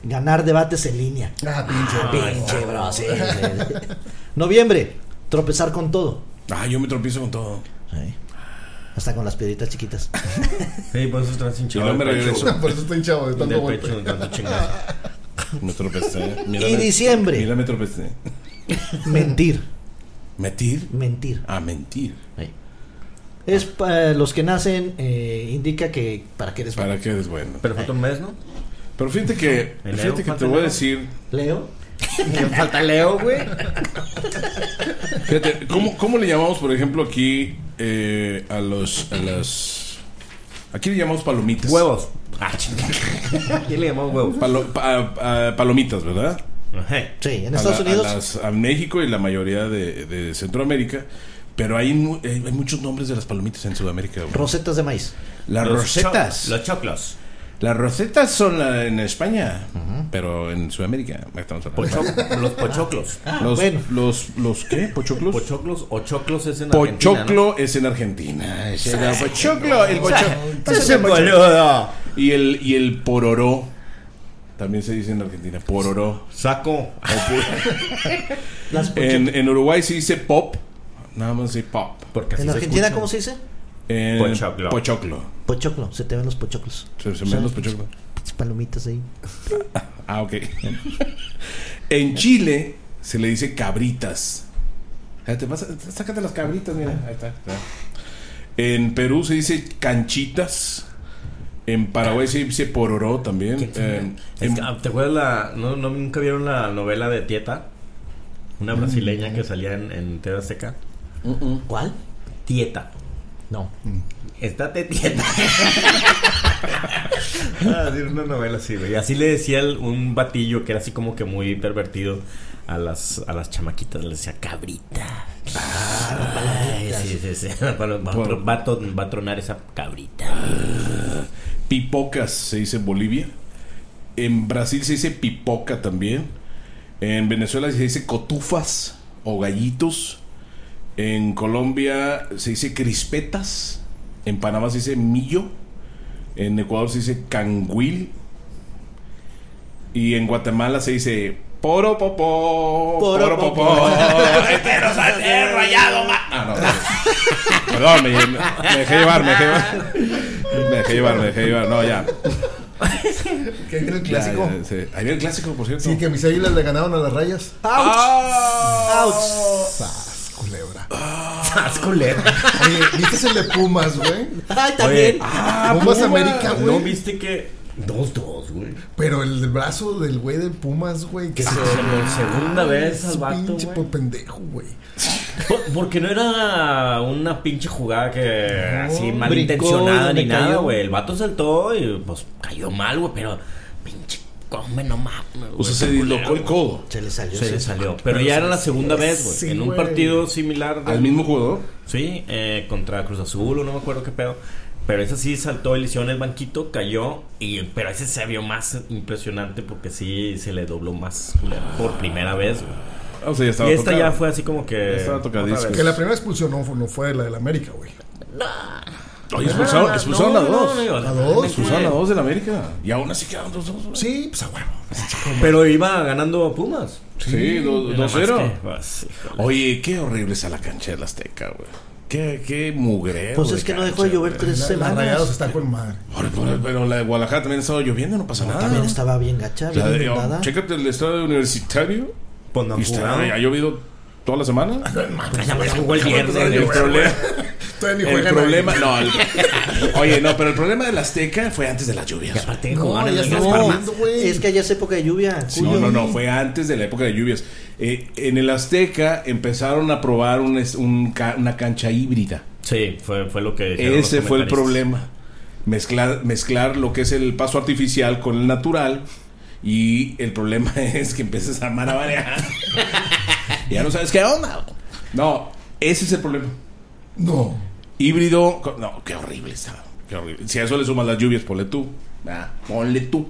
[SPEAKER 2] ganar debates en línea.
[SPEAKER 3] Ah, pinche.
[SPEAKER 2] Ah, pinche, bro. Sí, sí, sí. Noviembre, tropezar con todo.
[SPEAKER 1] Ah, yo me tropiezo con todo.
[SPEAKER 2] Sí. Hasta con las piedritas chiquitas.
[SPEAKER 4] Sí, por eso estás hinchado.
[SPEAKER 1] Y no me
[SPEAKER 4] del pecho.
[SPEAKER 1] regreso.
[SPEAKER 3] Por eso estoy hinchado de tanto
[SPEAKER 4] Del
[SPEAKER 3] golpe.
[SPEAKER 4] pecho, de tanto chingazo.
[SPEAKER 1] Me tropecé. Mira,
[SPEAKER 2] Y
[SPEAKER 1] me-
[SPEAKER 2] diciembre.
[SPEAKER 1] Mira, me tropecé.
[SPEAKER 2] Mentir.
[SPEAKER 1] ¿Mentir?
[SPEAKER 2] Mentir.
[SPEAKER 1] Ah, mentir.
[SPEAKER 2] Sí. Es para los que nacen, eh, indica que para qué eres bueno.
[SPEAKER 1] ¿Para qué eres bueno?
[SPEAKER 4] Pero falta un mes, ¿no?
[SPEAKER 1] Pero fíjate que,
[SPEAKER 4] Enero,
[SPEAKER 1] fíjate que
[SPEAKER 4] falta
[SPEAKER 1] te voy a
[SPEAKER 4] enero.
[SPEAKER 1] decir,
[SPEAKER 2] Leo.
[SPEAKER 4] Falta Leo, güey.
[SPEAKER 1] fíjate, ¿cómo, cómo le llamamos, por ejemplo, aquí eh, a los, a las, aquí le llamamos palomitas.
[SPEAKER 4] Huevos. Ah, chingada. ¿Quién le llamamos huevos?
[SPEAKER 1] Palo- pa- a- palomitas, ¿verdad?
[SPEAKER 4] Ajá.
[SPEAKER 2] Sí, en
[SPEAKER 1] A
[SPEAKER 2] Estados
[SPEAKER 1] la-
[SPEAKER 2] Unidos.
[SPEAKER 1] A, las- a México y la mayoría de, de Centroamérica. Pero hay, mu- hay hay muchos nombres de las palomitas en Sudamérica. güey.
[SPEAKER 2] Rosetas de maíz.
[SPEAKER 1] Las
[SPEAKER 4] Los
[SPEAKER 1] rosetas.
[SPEAKER 4] cho- Los choclos.
[SPEAKER 1] Las rosetas son la- en España, pero en Sudamérica estamos hablando.
[SPEAKER 4] Pocho- los pochoclos.
[SPEAKER 1] Los,
[SPEAKER 2] bueno.
[SPEAKER 1] los, los ¿qué? ¿Pochoclos?
[SPEAKER 4] Pochoclos o choclos es en Argentina,
[SPEAKER 1] Pochoclo es en Argentina. Ese era pochoclo, el pochoclo.
[SPEAKER 4] ¿no? Ese boludo.
[SPEAKER 1] Y el, y el pororó. También se dice en Argentina, pororó.
[SPEAKER 4] Saco.
[SPEAKER 2] Las pocho-
[SPEAKER 1] En, en Uruguay se dice pop. Nada más dice pop.
[SPEAKER 4] Porque así
[SPEAKER 2] en
[SPEAKER 4] se
[SPEAKER 2] Argentina,
[SPEAKER 4] escucha.
[SPEAKER 2] ¿cómo se dice?
[SPEAKER 1] En
[SPEAKER 4] Pochoclo.
[SPEAKER 1] Pochoclo.
[SPEAKER 2] Pochoclo. Se te ven los pochoclos.
[SPEAKER 1] Se, se me ven los pochoclos.
[SPEAKER 2] Pinches palomitas ahí.
[SPEAKER 1] Ah, ok. En Chile se le dice cabritas. Ah, te vas a- sácate las cabritas, mira. Ahí está, está. En Perú se dice canchitas. En Paraguay se dice pororó también. En-
[SPEAKER 4] Es
[SPEAKER 1] en-
[SPEAKER 4] que, ah, ¿te acuerdas la... No, no, ¿Nunca vieron la novela de Tieta? Una brasileña que salía en, en T V Azteca.
[SPEAKER 2] ¿Cuál?
[SPEAKER 4] Tieta.
[SPEAKER 2] No.
[SPEAKER 4] Estate tieta. Ah, sí, una novela así, güey. Y así le decía el- un batillo que era así como que muy pervertido a las, a las chamaquitas. Le decía cabrita. Ay, sí, sí, sí. Va, va- va a to- va a tronar esa cabrita.
[SPEAKER 1] Pipocas se dice en Bolivia. En Brasil se dice pipoca también. En Venezuela se dice cotufas o gallitos. En Colombia se dice crispetas. En Panamá se dice millo. En Ecuador se dice canguil. Y en Guatemala se dice poro popó. Poro popó. Entero, saltero, rayado, ma. Ah, no, no. Perdón, me, me dejé llevar, me dejé llevar. Me dejé llevar, me dejé llevar. No, ya.
[SPEAKER 3] Que viene el
[SPEAKER 1] Ya,
[SPEAKER 3] clásico.
[SPEAKER 1] ya, sí. Ahí viene el clásico, por cierto.
[SPEAKER 3] Sí, que mis águilas le ganaron a las rayas.
[SPEAKER 1] ¡Auch!
[SPEAKER 3] Sas, culebra.
[SPEAKER 4] ¡Sas, culebra!
[SPEAKER 3] Oye, ¿viste el de Pumas, güey?
[SPEAKER 2] Ay, también.
[SPEAKER 1] Ah,
[SPEAKER 3] Pumas América, güey.
[SPEAKER 4] ¿No viste que...? Dos, dos, güey.
[SPEAKER 3] Pero el del brazo del güey del Pumas, güey.
[SPEAKER 4] Que se por segunda vez
[SPEAKER 3] es
[SPEAKER 4] al vato,
[SPEAKER 3] pinche
[SPEAKER 4] güey.
[SPEAKER 3] por pendejo, güey.
[SPEAKER 4] Por- Porque no era una pinche jugada que
[SPEAKER 3] No,
[SPEAKER 4] así
[SPEAKER 2] brincó
[SPEAKER 4] malintencionada
[SPEAKER 2] y
[SPEAKER 4] ni
[SPEAKER 2] donde
[SPEAKER 4] nada,
[SPEAKER 2] cayó.
[SPEAKER 4] güey. El vato saltó y pues cayó mal, güey, pero pinche come no mames. güey,
[SPEAKER 1] O sea, se
[SPEAKER 4] está
[SPEAKER 1] dislocó
[SPEAKER 4] culero,
[SPEAKER 1] el codo.
[SPEAKER 2] Se le salió.
[SPEAKER 4] Se
[SPEAKER 2] sí.
[SPEAKER 4] le salió. Pero ya era la segunda vez, güey.
[SPEAKER 3] Sí,
[SPEAKER 4] en un
[SPEAKER 3] güey.
[SPEAKER 4] partido similar. de-
[SPEAKER 1] ¿Al mismo jugador?
[SPEAKER 4] Sí, eh, contra Cruz Azul o no me acuerdo qué pedo. Pero ese sí saltó, elisió en el banquito, cayó. y Pero ese se vio más impresionante porque sí se le dobló más culero, por primera vez, güey.
[SPEAKER 1] O sea, ya estaba
[SPEAKER 4] Y esta
[SPEAKER 1] tocado.
[SPEAKER 4] ya fue así como que...
[SPEAKER 1] Ya estaba tocadísimo.
[SPEAKER 4] otra vez.
[SPEAKER 3] Que la primera expulsión no, fue- no fue la del América, güey.
[SPEAKER 1] Oye, expulsaron, expulsaron
[SPEAKER 4] No,
[SPEAKER 1] a
[SPEAKER 4] no,
[SPEAKER 1] dos.
[SPEAKER 4] no, digo,
[SPEAKER 3] A dos,
[SPEAKER 1] Expulsaron a dos del América. Y aún así quedaron dos dos. güey.
[SPEAKER 3] Sí, pues a huevo.
[SPEAKER 4] Pero iba ganando Pumas.
[SPEAKER 1] Sí, dos
[SPEAKER 4] Nada más
[SPEAKER 1] cero.
[SPEAKER 4] que, pues, híjole.
[SPEAKER 1] Oye, qué horrible está la cancha del Azteca, güey. Qué, qué mugreo.
[SPEAKER 2] Pues
[SPEAKER 1] de
[SPEAKER 2] es que no
[SPEAKER 1] cancha,
[SPEAKER 2] dejó de llover
[SPEAKER 1] güey.
[SPEAKER 2] tres
[SPEAKER 3] La, la Rayados
[SPEAKER 2] semanas.
[SPEAKER 3] está con madre.
[SPEAKER 1] Ahora, pero, pero la de Guadalajara también estaba lloviendo, no pasa nada.
[SPEAKER 2] También estaba bien gacha,
[SPEAKER 1] La
[SPEAKER 2] bien
[SPEAKER 1] de,
[SPEAKER 2] inundada.
[SPEAKER 1] oh, chécate el estadio universitario.
[SPEAKER 4] Pues no
[SPEAKER 1] Y está,
[SPEAKER 4] jugaron.
[SPEAKER 1] ha llovido toda la semana.
[SPEAKER 4] Ya me jugó el viernes.
[SPEAKER 1] El problema,
[SPEAKER 3] Todavía ni
[SPEAKER 1] el
[SPEAKER 3] juegan
[SPEAKER 1] problema,
[SPEAKER 3] ahí.
[SPEAKER 1] no, el- oye, no, pero el problema del Azteca fue antes de las lluvias.
[SPEAKER 4] Aparte
[SPEAKER 3] No,
[SPEAKER 4] jugaron en
[SPEAKER 3] ya
[SPEAKER 4] el
[SPEAKER 3] está
[SPEAKER 4] Gaspar
[SPEAKER 3] armando, güey.
[SPEAKER 2] Es que ya es época de lluvia.
[SPEAKER 1] No,
[SPEAKER 2] Julio.
[SPEAKER 1] no, no, fue antes de la época de lluvias. Eh, en el Azteca empezaron a probar un, es- un ca- una cancha híbrida.
[SPEAKER 4] Sí, fue, fue lo que dijeron
[SPEAKER 1] Ese
[SPEAKER 4] los
[SPEAKER 1] fue el
[SPEAKER 4] comentaristas.
[SPEAKER 1] problema. Mezclar, mezclar lo que es el paso artificial con el natural. Y el problema es que empiezas a marabarear. Y ya no sabes qué onda. No, ese es el problema.
[SPEAKER 3] No.
[SPEAKER 1] Híbrido, con- no, qué horrible está. Qué horrible. Si a eso le sumas las lluvias, ponle tú. Ah, ponle tú.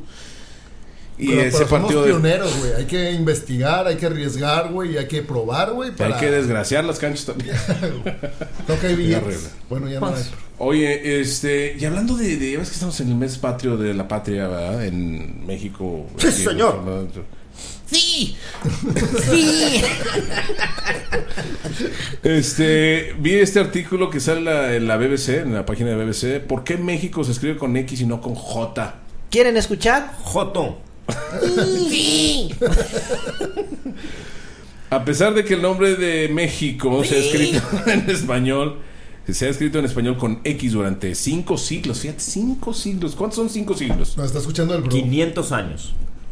[SPEAKER 1] Y
[SPEAKER 3] Pero,
[SPEAKER 1] ese
[SPEAKER 3] pero somos
[SPEAKER 1] partido de.
[SPEAKER 3] pioneros, güey. Hay que investigar, hay que arriesgar, güey. Y hay que probar, güey.
[SPEAKER 1] Hay
[SPEAKER 3] Para...
[SPEAKER 1] que desgraciar las canchas también.
[SPEAKER 3] No que hay billetes.
[SPEAKER 1] horrible.
[SPEAKER 3] Bueno, ya no hay.
[SPEAKER 4] Pues,
[SPEAKER 1] Oye, este, y hablando de, de, ya ves que estamos en el mes patrio de la patria, ¿verdad? En México.
[SPEAKER 4] Sí,
[SPEAKER 1] aquí,
[SPEAKER 4] señor.
[SPEAKER 1] ¿no?
[SPEAKER 2] Sí. Sí.
[SPEAKER 1] Este, vi este artículo que sale en la, en la B B C, en la página de B B C. ¿Por qué México se escribe con X y no con J?
[SPEAKER 2] ¿Quieren escuchar?
[SPEAKER 4] Joto.
[SPEAKER 2] Sí.
[SPEAKER 1] A pesar de que el nombre de México se ha escrito en español, se ha escrito en español con X durante cinco siglos. Fíjate, cinco siglos. ¿Cuántos son cinco siglos?
[SPEAKER 3] No, está escuchando el bro.
[SPEAKER 4] quinientos años.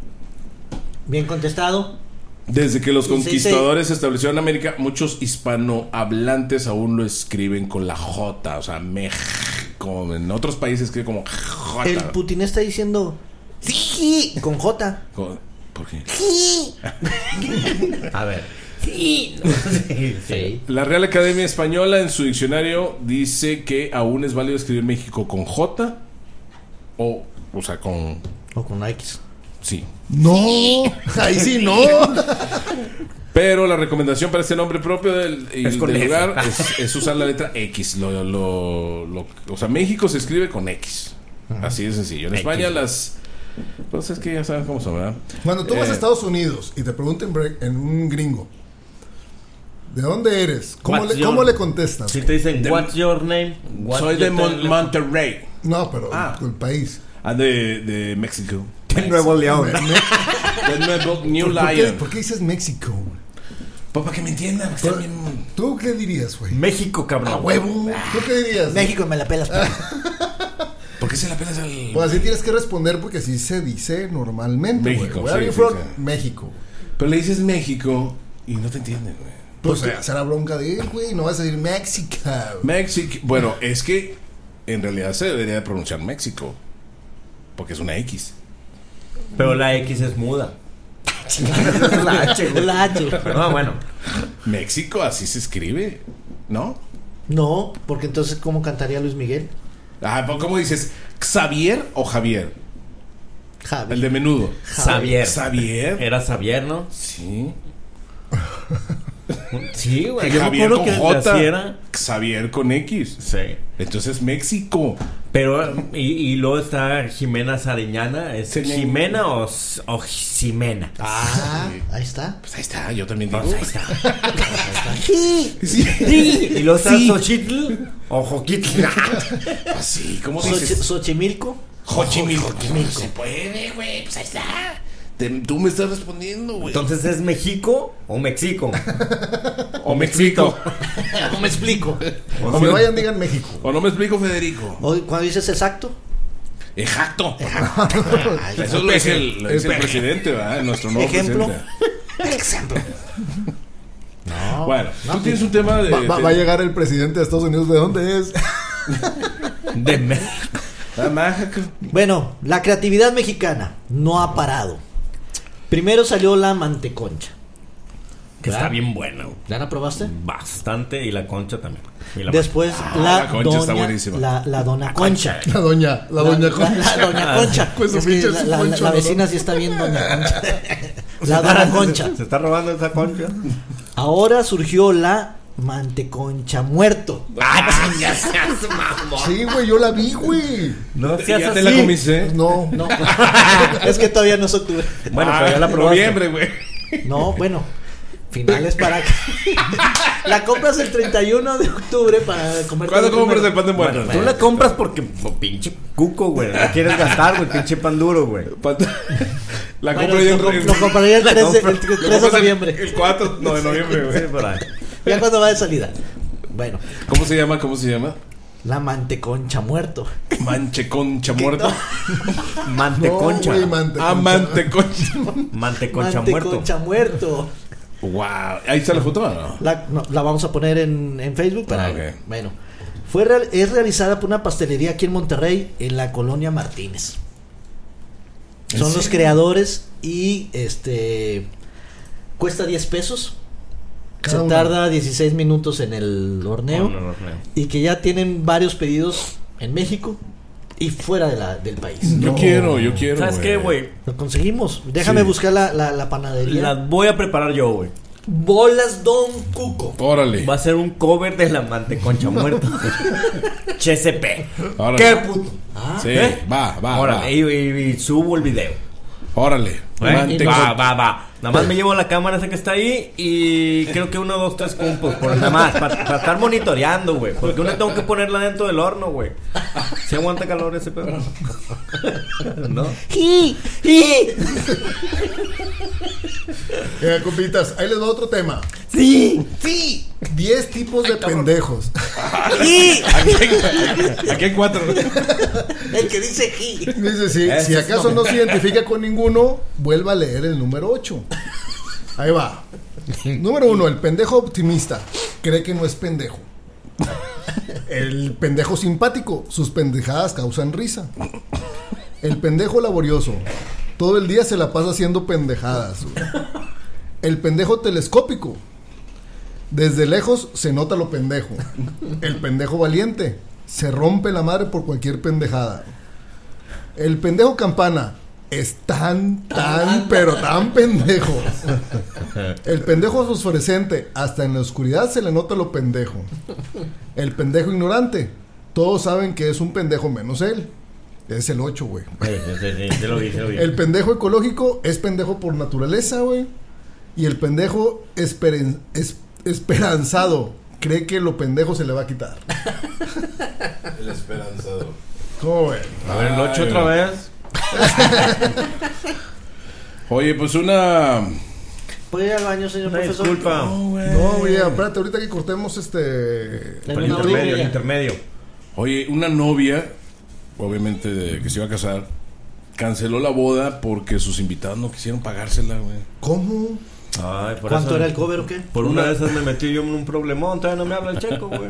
[SPEAKER 2] Bien contestado.
[SPEAKER 1] Desde que los
[SPEAKER 2] Sí, sí,
[SPEAKER 1] conquistadores se establecieron en América, muchos hispanohablantes aún lo escriben con la J, o sea, México. En otros países escribe como J.
[SPEAKER 2] El Putin está diciendo sí con J.
[SPEAKER 1] Con- ¿Por qué?
[SPEAKER 2] Sí.
[SPEAKER 4] A ver. Sí. No, sí, sí.
[SPEAKER 1] La Real Academia Española en su diccionario dice que aún es válido escribir México con J o, o sea, con...
[SPEAKER 2] O con la X.
[SPEAKER 1] Sí.
[SPEAKER 3] No, ahí sí no.
[SPEAKER 1] Pero la recomendación para este nombre propio del, y
[SPEAKER 4] Es con
[SPEAKER 1] del
[SPEAKER 4] F.
[SPEAKER 1] lugar es, es usar la letra X. Lo, lo, lo- o sea, México se escribe con X. Así de sencillo. En
[SPEAKER 4] X.
[SPEAKER 1] España las... Pues es que ya saben cómo son, ¿verdad?
[SPEAKER 3] Cuando tú vas
[SPEAKER 1] Eh,
[SPEAKER 3] a Estados Unidos y te pregunten bre- en un gringo, ¿de dónde eres? ¿Cómo,
[SPEAKER 4] What's
[SPEAKER 3] le,
[SPEAKER 4] your-
[SPEAKER 3] cómo le contestas?
[SPEAKER 4] Si te dicen,
[SPEAKER 1] De-
[SPEAKER 4] what's your name? What's
[SPEAKER 1] Soy
[SPEAKER 4] your
[SPEAKER 1] de Mon-
[SPEAKER 4] tele-
[SPEAKER 1] Monterrey.
[SPEAKER 3] No, pero
[SPEAKER 1] Ah.
[SPEAKER 3] el país.
[SPEAKER 1] Ah, de, de México.
[SPEAKER 4] De Nuevo León.
[SPEAKER 3] Me- me-
[SPEAKER 1] De Nuevo New
[SPEAKER 3] ¿por, qué,
[SPEAKER 1] Lion.
[SPEAKER 3] por qué dices México?
[SPEAKER 1] Pues para que me entiendan. porque
[SPEAKER 3] ¿Tú,
[SPEAKER 1] están bien-
[SPEAKER 3] ¿Tú qué dirías, güey?
[SPEAKER 4] México, cabrón.
[SPEAKER 3] A huevo. ¿Tú qué dirías?
[SPEAKER 2] México me la pelas.
[SPEAKER 1] ¿Por qué se la pelas al...?
[SPEAKER 3] Pues así tienes que responder porque así se dice normalmente.
[SPEAKER 1] México,
[SPEAKER 3] güey. Where
[SPEAKER 1] sí,
[SPEAKER 3] are you
[SPEAKER 1] sí,
[SPEAKER 3] from?
[SPEAKER 1] sí.
[SPEAKER 3] México.
[SPEAKER 1] Pero le dices México y no te entienden, güey.
[SPEAKER 3] Pues o sea, será bronca de él, güey. No vas a decir México.
[SPEAKER 1] México. Bueno, es que en realidad se debería de pronunciar México. Porque es una X.
[SPEAKER 4] Pero la X es muda. La H, güey.
[SPEAKER 2] La H.
[SPEAKER 4] No, bueno.
[SPEAKER 1] México, así se escribe, ¿no?
[SPEAKER 2] No, porque entonces ¿cómo cantaría Luis Miguel?
[SPEAKER 1] Ah, ¿cómo dices? ¿Xavier o Javier?
[SPEAKER 2] Javi.
[SPEAKER 1] El de menudo.
[SPEAKER 4] Xavier.
[SPEAKER 1] ¿Xavier?
[SPEAKER 4] Era Xavier, ¿no?
[SPEAKER 1] Sí.
[SPEAKER 4] Sí, güey.
[SPEAKER 1] Que
[SPEAKER 4] Yo me
[SPEAKER 1] Javier
[SPEAKER 4] acuerdo
[SPEAKER 1] con
[SPEAKER 4] que así
[SPEAKER 1] J.
[SPEAKER 4] era.
[SPEAKER 1] Xavier con X.
[SPEAKER 4] Sí.
[SPEAKER 1] Entonces México.
[SPEAKER 4] Pero, y, y luego está Jimena Sariñana. ¿Es
[SPEAKER 1] Señor.
[SPEAKER 4] Jimena o, s- o Ximena?
[SPEAKER 2] Ah, ahí está.
[SPEAKER 1] Pues ahí está, yo también digo.
[SPEAKER 4] Pues ahí está.
[SPEAKER 1] Sí.
[SPEAKER 4] Y luego está
[SPEAKER 1] Sí.
[SPEAKER 4] Xochitl o Joquitl.
[SPEAKER 1] Así, ¿cómo
[SPEAKER 2] Xochi-
[SPEAKER 1] dices?
[SPEAKER 2] Xochimilco.
[SPEAKER 1] Xochimilco. No se puede, güey. Pues ahí está. Te- tú me estás respondiendo, güey.
[SPEAKER 4] Entonces, ¿es México o México?
[SPEAKER 1] O me explico.
[SPEAKER 2] No me explico.
[SPEAKER 3] O me vayan, digan México.
[SPEAKER 1] O no me explico, Federico.
[SPEAKER 2] O cuando dices exacto.
[SPEAKER 1] Exacto. Eso lo dice el, lo dice el presidente, ¿verdad? Nuestro nuevo
[SPEAKER 2] Ejemplo.
[SPEAKER 1] presidente.
[SPEAKER 2] Ejemplo. No.
[SPEAKER 1] Bueno,
[SPEAKER 2] no,
[SPEAKER 1] tú tienes un tema de...
[SPEAKER 3] Va, va-
[SPEAKER 1] de-
[SPEAKER 3] va a llegar el presidente de Estados Unidos. ¿De dónde es?
[SPEAKER 4] De México.
[SPEAKER 1] Ah, México.
[SPEAKER 2] Bueno, la creatividad mexicana no ha parado. Primero salió la manteconcha.
[SPEAKER 4] Que
[SPEAKER 2] ¿Verdad?
[SPEAKER 4] está bien buena, güey.
[SPEAKER 2] ¿Ya la probaste?
[SPEAKER 4] Bastante. Y la concha también. Y la
[SPEAKER 2] Después
[SPEAKER 1] Ah,
[SPEAKER 2] la,
[SPEAKER 1] la concha está
[SPEAKER 2] doña,
[SPEAKER 1] buenísima.
[SPEAKER 2] la, la dona concha.
[SPEAKER 3] La doña. La, doña
[SPEAKER 2] la,
[SPEAKER 3] Concha.
[SPEAKER 2] la doña concha.
[SPEAKER 3] Pues su
[SPEAKER 2] Es que
[SPEAKER 3] pinche
[SPEAKER 2] la, la-
[SPEAKER 3] Concha,
[SPEAKER 2] la
[SPEAKER 3] ¿no?
[SPEAKER 2] vecina sí está bien doña concha. La dona concha.
[SPEAKER 4] Se está robando esa concha.
[SPEAKER 2] Ahora surgió la manteconcha muerto.
[SPEAKER 4] ¡Ah, ya seas mamón!
[SPEAKER 3] Sí, güey, yo la vi, güey.
[SPEAKER 4] No
[SPEAKER 1] ¿Ya
[SPEAKER 4] seas
[SPEAKER 1] te
[SPEAKER 4] así.
[SPEAKER 1] la comiste?
[SPEAKER 3] No.
[SPEAKER 2] No. Es que todavía no es octubre.
[SPEAKER 4] Bueno,
[SPEAKER 1] Ah,
[SPEAKER 4] pero ya la probaste.
[SPEAKER 1] noviembre, güey.
[SPEAKER 2] No, bueno. Finales para que la compras el treinta y uno de octubre para comer.
[SPEAKER 1] ¿Cuándo compras el pan de muerto?
[SPEAKER 4] Bueno, tú la compras porque oh, pinche cuco, güey. No quieres gastar, güey. Pinche pan duro, güey.
[SPEAKER 1] La
[SPEAKER 2] Bueno,
[SPEAKER 1] compro yo
[SPEAKER 2] lo,
[SPEAKER 1] en...
[SPEAKER 2] lo compraría el
[SPEAKER 4] La
[SPEAKER 2] tres de,
[SPEAKER 4] compro-
[SPEAKER 2] el tres
[SPEAKER 1] lo
[SPEAKER 2] de
[SPEAKER 1] compras el-
[SPEAKER 2] noviembre.
[SPEAKER 1] El cuatro no, de noviembre, güey.
[SPEAKER 4] Sí, por ahí.
[SPEAKER 2] Ya cuando va de salida. Bueno,
[SPEAKER 1] ¿Cómo se llama? ¿Cómo se llama?
[SPEAKER 2] la manteconcha muerto.
[SPEAKER 1] Manche concha muerto.
[SPEAKER 4] Manteconcha.
[SPEAKER 3] No, güey, manteconcha.
[SPEAKER 1] Ah, manteconcha.
[SPEAKER 4] Manteconcha muerto.
[SPEAKER 2] Manteconcha muerto.
[SPEAKER 1] Wow. Ahí está la foto, ¿o no?
[SPEAKER 2] La, no, la vamos a poner en, en Facebook para.
[SPEAKER 1] Ah, ok.
[SPEAKER 2] Bueno, fue real- es realizada por una pastelería aquí en Monterrey, en la colonia Martínez.
[SPEAKER 1] ¿En
[SPEAKER 2] Son los
[SPEAKER 1] serio?
[SPEAKER 2] creadores y este cuesta diez pesos.
[SPEAKER 3] Cada
[SPEAKER 2] Se
[SPEAKER 3] uno.
[SPEAKER 2] tarda dieciséis minutos en el horneo.
[SPEAKER 4] No, no, no, no.
[SPEAKER 2] Y que ya tienen varios pedidos en México y fuera de la, del país.
[SPEAKER 1] Yo
[SPEAKER 3] No.
[SPEAKER 1] quiero, yo quiero.
[SPEAKER 4] ¿Sabes qué, güey?
[SPEAKER 2] Lo conseguimos. Déjame
[SPEAKER 1] Sí.
[SPEAKER 2] buscar la, la, la panadería.
[SPEAKER 4] Las voy a preparar yo, güey.
[SPEAKER 2] Bolas Don Cuco.
[SPEAKER 1] Órale.
[SPEAKER 4] Va a ser un cover de la manteconcha muerta. H C P.
[SPEAKER 1] Órale.
[SPEAKER 2] ¿Qué puto?
[SPEAKER 1] ¿Ah? Sí,
[SPEAKER 4] ¿Eh?
[SPEAKER 1] va, va.
[SPEAKER 4] Órale,
[SPEAKER 1] va.
[SPEAKER 4] y, y- y subo el video.
[SPEAKER 1] Órale.
[SPEAKER 4] ¿Eh?
[SPEAKER 1] Mante-
[SPEAKER 4] Va, va, va. Nada más me llevo la cámara esa que está ahí y creo que uno, dos, tres puntos. Por nada más, para estar monitoreando, güey. Porque uno tengo que ponerla dentro del horno, güey. ¿Se aguanta calor ese pedo? ¿No?
[SPEAKER 2] ¡Y! ¡Y!
[SPEAKER 10] Eh, compitas, ahí les va otro tema.
[SPEAKER 2] ¡Sí!
[SPEAKER 10] Sí. diez tipos de pendejos.
[SPEAKER 2] ¡Y!
[SPEAKER 1] Aquí, aquí hay cuatro.
[SPEAKER 2] El que dice ¡y!
[SPEAKER 10] Dice, sí,
[SPEAKER 4] Ese
[SPEAKER 10] si
[SPEAKER 4] es
[SPEAKER 10] acaso
[SPEAKER 4] no.
[SPEAKER 10] no se identifica con ninguno, vuelva a leer el número ocho. Ahí va. Número uno, el pendejo optimista. Cree que no es pendejo. El pendejo simpático. Sus pendejadas causan risa. El pendejo laborioso. Todo el día se la pasa haciendo pendejadas. güey. El pendejo telescópico. Desde lejos se nota lo pendejo. El pendejo valiente. Se rompe la madre por cualquier pendejada. El pendejo campana. Es tan, tan, pero tan pendejo. El pendejo fosforescente. Hasta en la oscuridad se le nota lo pendejo. El pendejo ignorante. Todos saben que es un pendejo menos él. Es el ocho, güey.
[SPEAKER 4] Sí, sí, sí, te lo dije, lo dije.
[SPEAKER 10] El pendejo ecológico es pendejo por naturaleza, güey. Y el pendejo esperen- es- esperanzado cree que lo pendejo se le va a quitar.
[SPEAKER 1] El esperanzado.
[SPEAKER 10] ¿Cómo ven?
[SPEAKER 4] A ver, el ocho
[SPEAKER 1] Ay,
[SPEAKER 4] otra
[SPEAKER 1] güey.
[SPEAKER 4] vez.
[SPEAKER 1] Oye, pues una.
[SPEAKER 2] ¿Puede ir al baño, señor
[SPEAKER 4] Una
[SPEAKER 2] profesor?
[SPEAKER 4] disculpa.
[SPEAKER 10] No, güey, espérate, ahorita que cortemos este.
[SPEAKER 2] El
[SPEAKER 4] El
[SPEAKER 2] una
[SPEAKER 4] intermedio,
[SPEAKER 2] orilla.
[SPEAKER 4] el intermedio.
[SPEAKER 1] Oye, una novia, obviamente de que se iba a casar, canceló la boda porque sus invitados no quisieron pagársela, güey.
[SPEAKER 10] ¿Cómo?
[SPEAKER 4] Ay, por
[SPEAKER 2] ¿Cuánto
[SPEAKER 4] eso-
[SPEAKER 2] era el cover o qué?
[SPEAKER 4] Por una de esas me metí yo en un problemón. Todavía no me habla el checo, güey.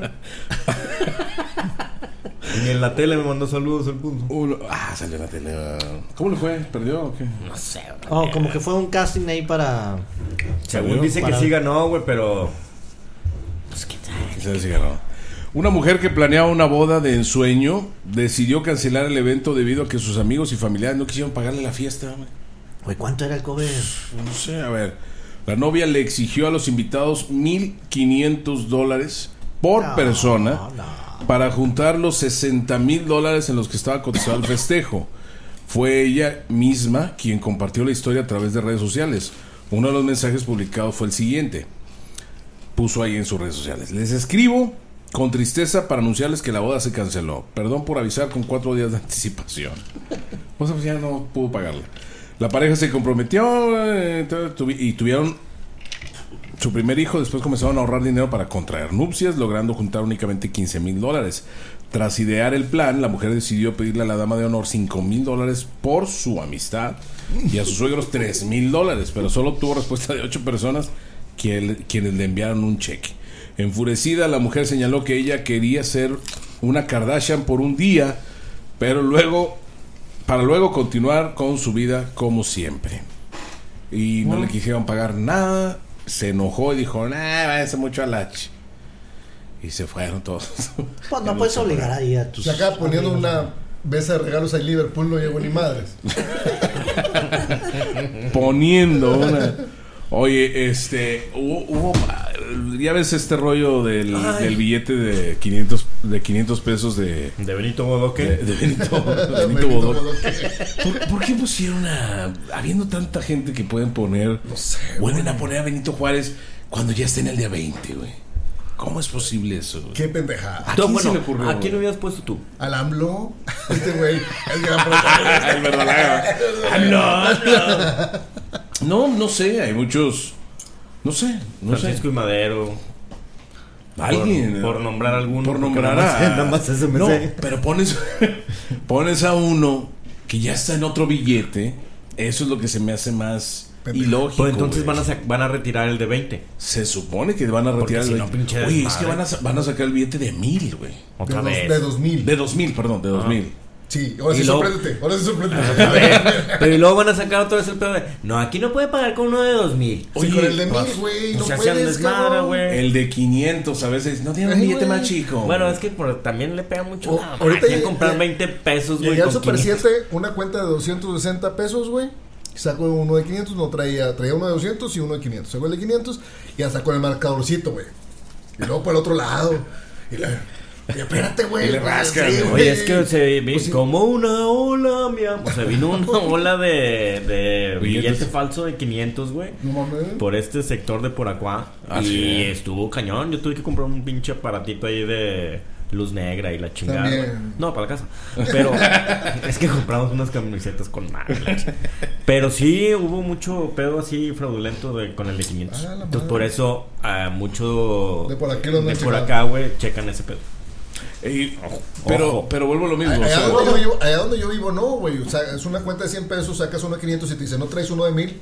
[SPEAKER 4] Ni en la tele me mandó saludos el punto.
[SPEAKER 1] Uno- ah, salió en la tele. ¿Cómo le fue? ¿Perdió o qué?
[SPEAKER 4] No sé, güey.
[SPEAKER 2] Oh, como que fue un casting ahí para...
[SPEAKER 4] Según dice que
[SPEAKER 2] Para-
[SPEAKER 4] sí ganó, güey, pero.
[SPEAKER 2] Pues qué tal.
[SPEAKER 1] Se decía, no. Una mujer que planeaba una boda de ensueño decidió cancelar el evento debido a que sus amigos y familiares no quisieron pagarle la fiesta, güey.
[SPEAKER 2] Güey, ¿cuánto era el cover?
[SPEAKER 1] No sé, a ver. La novia le exigió a los invitados mil quinientos dólares por
[SPEAKER 2] No,
[SPEAKER 1] persona
[SPEAKER 2] no.
[SPEAKER 1] para juntar los sesenta mil dólares en los que estaba cotizado el festejo. Fue ella misma quien compartió la historia a través de redes sociales. Uno de los mensajes publicados fue el siguiente. Puso ahí en sus redes sociales: les escribo con tristeza para anunciarles que la boda se canceló. Perdón por avisar con cuatro días de anticipación. O sea, pues ya no pudo pagarla. La pareja se comprometió eh, tuvi- y tuvieron su primer hijo. Después comenzaron a ahorrar dinero para contraer nupcias, logrando juntar únicamente quince mil dólares. Tras idear el plan, la mujer decidió pedirle a la dama de honor cinco mil dólares por su amistad y a sus suegros tres mil dólares, pero solo tuvo respuesta de ocho personas que- quienes le enviaron un cheque. Enfurecida, la mujer señaló que ella quería ser una Kardashian por un día, pero luego para luego continuar con su vida como siempre. Y no le quisieron pagar nada. Se enojó y dijo: nah, váyanse mucho a la ch-". Y se fueron todos.
[SPEAKER 2] Pues no puedes obligar ahí a tus...
[SPEAKER 10] Se acaba poniendo
[SPEAKER 2] amigos.
[SPEAKER 10] una mesa de regalos ahí Liverpool, no llegó ni madres.
[SPEAKER 1] Poniendo una. Oye, este, hubo, hubo ya ves este rollo del, del billete de quinientos de quinientos pesos de
[SPEAKER 4] De Benito Bodoque.
[SPEAKER 1] de, de Benito, Benito
[SPEAKER 10] Benito
[SPEAKER 1] Bodoque.
[SPEAKER 10] Bodoque.
[SPEAKER 1] ¿Por, por qué pusieron a habiendo tanta gente que pueden poner,
[SPEAKER 10] No sé,
[SPEAKER 1] vuelven a poner a Benito Juárez cuando ya está en el día veinte, güey? ¿Cómo es posible eso, güey?
[SPEAKER 10] Qué pendejada.
[SPEAKER 1] ¿A
[SPEAKER 4] Tú,
[SPEAKER 1] quién
[SPEAKER 4] bueno,
[SPEAKER 1] se le ocurrió,
[SPEAKER 4] ¿a quién
[SPEAKER 1] güey?
[SPEAKER 4] lo habías puesto tú?
[SPEAKER 10] Al AMLO. Este güey. Es gran protagonista.
[SPEAKER 1] El verdadero. No, no sé, hay muchos. No sé, no
[SPEAKER 4] Francisco
[SPEAKER 1] sé.
[SPEAKER 4] y Madero.
[SPEAKER 1] Alguien.
[SPEAKER 4] Por, por nombrar alguno.
[SPEAKER 1] Por
[SPEAKER 4] porque
[SPEAKER 1] nombrar
[SPEAKER 4] nada más-
[SPEAKER 1] a.
[SPEAKER 4] nada más eso me
[SPEAKER 1] no,
[SPEAKER 4] sé.
[SPEAKER 1] pero pones, pones a uno que ya está en otro billete. Eso es lo que se me hace más
[SPEAKER 10] Pendejo.
[SPEAKER 1] ilógico.
[SPEAKER 4] Pues entonces
[SPEAKER 1] güey.
[SPEAKER 4] van a, sac- van a retirar el de veinte.
[SPEAKER 1] Se supone que van a
[SPEAKER 4] Porque
[SPEAKER 1] retirar
[SPEAKER 4] si
[SPEAKER 1] el
[SPEAKER 4] no,
[SPEAKER 1] veinte.
[SPEAKER 4] pinche
[SPEAKER 1] Oye, es
[SPEAKER 4] desmadre.
[SPEAKER 1] que van a, sa- van a sacar el billete de mil, güey.
[SPEAKER 4] Otra
[SPEAKER 10] de,
[SPEAKER 4] vez.
[SPEAKER 10] dos, de dos mil.
[SPEAKER 1] De dos mil, perdón, de dos mil.
[SPEAKER 10] Sí, ahora
[SPEAKER 4] Y
[SPEAKER 10] sí
[SPEAKER 4] luego-
[SPEAKER 10] sorpréndete. Ahora sí sorpréndete.
[SPEAKER 4] A ver, pero y luego van a sacar otra vez el pedo de. No, aquí no puede pagar con uno de dos mil.
[SPEAKER 10] Sí,
[SPEAKER 1] Oye,
[SPEAKER 10] con el de mil,
[SPEAKER 4] pues,
[SPEAKER 10] güey. No
[SPEAKER 4] se hacían
[SPEAKER 10] puedes,
[SPEAKER 4] desmadre,
[SPEAKER 10] cabrón.
[SPEAKER 4] güey.
[SPEAKER 1] El de quinientos a veces. No tienen un
[SPEAKER 10] Ay,
[SPEAKER 1] billete
[SPEAKER 10] güey.
[SPEAKER 1] más chico.
[SPEAKER 4] Bueno, es que por- también le pega mucho.
[SPEAKER 10] O-
[SPEAKER 4] la
[SPEAKER 10] ahorita
[SPEAKER 4] máquina
[SPEAKER 10] llegué-
[SPEAKER 4] comprar
[SPEAKER 10] llegué-
[SPEAKER 4] veinte pesos, güey.
[SPEAKER 10] Llegué al
[SPEAKER 4] con
[SPEAKER 10] Super
[SPEAKER 4] quinientos.
[SPEAKER 10] siete, una cuenta de doscientos sesenta pesos, güey. Saco uno de quinientos, no traía, traía uno de doscientos y uno de quinientos. Saco el de quinientos y ya saco el marcadorcito, güey. Y luego por el otro lado. Y le, y espérate, güey.
[SPEAKER 1] Y le rascan,
[SPEAKER 10] sí,
[SPEAKER 1] güey.
[SPEAKER 4] Oye, es que se vi
[SPEAKER 10] Pues sí.
[SPEAKER 4] como una ola, mi amor. O sea, vino una ola de, de
[SPEAKER 1] Billetes.
[SPEAKER 4] billete falso de quinientos, güey.
[SPEAKER 10] No mames.
[SPEAKER 4] Por este sector de por acá.
[SPEAKER 1] Ah,
[SPEAKER 4] y
[SPEAKER 1] sí.
[SPEAKER 4] estuvo cañón. Yo tuve que comprar un pinche aparatito ahí de luz negra y la chingada.
[SPEAKER 10] También.
[SPEAKER 4] güey. No, para la casa. Pero es que compramos unas camisetas con madre. la chingada. Pero sí hubo mucho pedo así fraudulento de, con el de quinientos.
[SPEAKER 10] Ah, la
[SPEAKER 4] Entonces
[SPEAKER 10] madre.
[SPEAKER 4] por eso ah, mucho
[SPEAKER 10] De por aquí lo andan
[SPEAKER 4] de por
[SPEAKER 10] checando.
[SPEAKER 4] acá, güey, checan ese pedo.
[SPEAKER 1] Y- pero,
[SPEAKER 4] Ojo.
[SPEAKER 1] pero vuelvo a lo mismo. o
[SPEAKER 10] Allá
[SPEAKER 1] sea,
[SPEAKER 10] donde, yo vivo, allá donde yo vivo, no, güey. O sea, es una cuenta de cien pesos, sacas uno de quinientos y te dice, no traes uno de mil.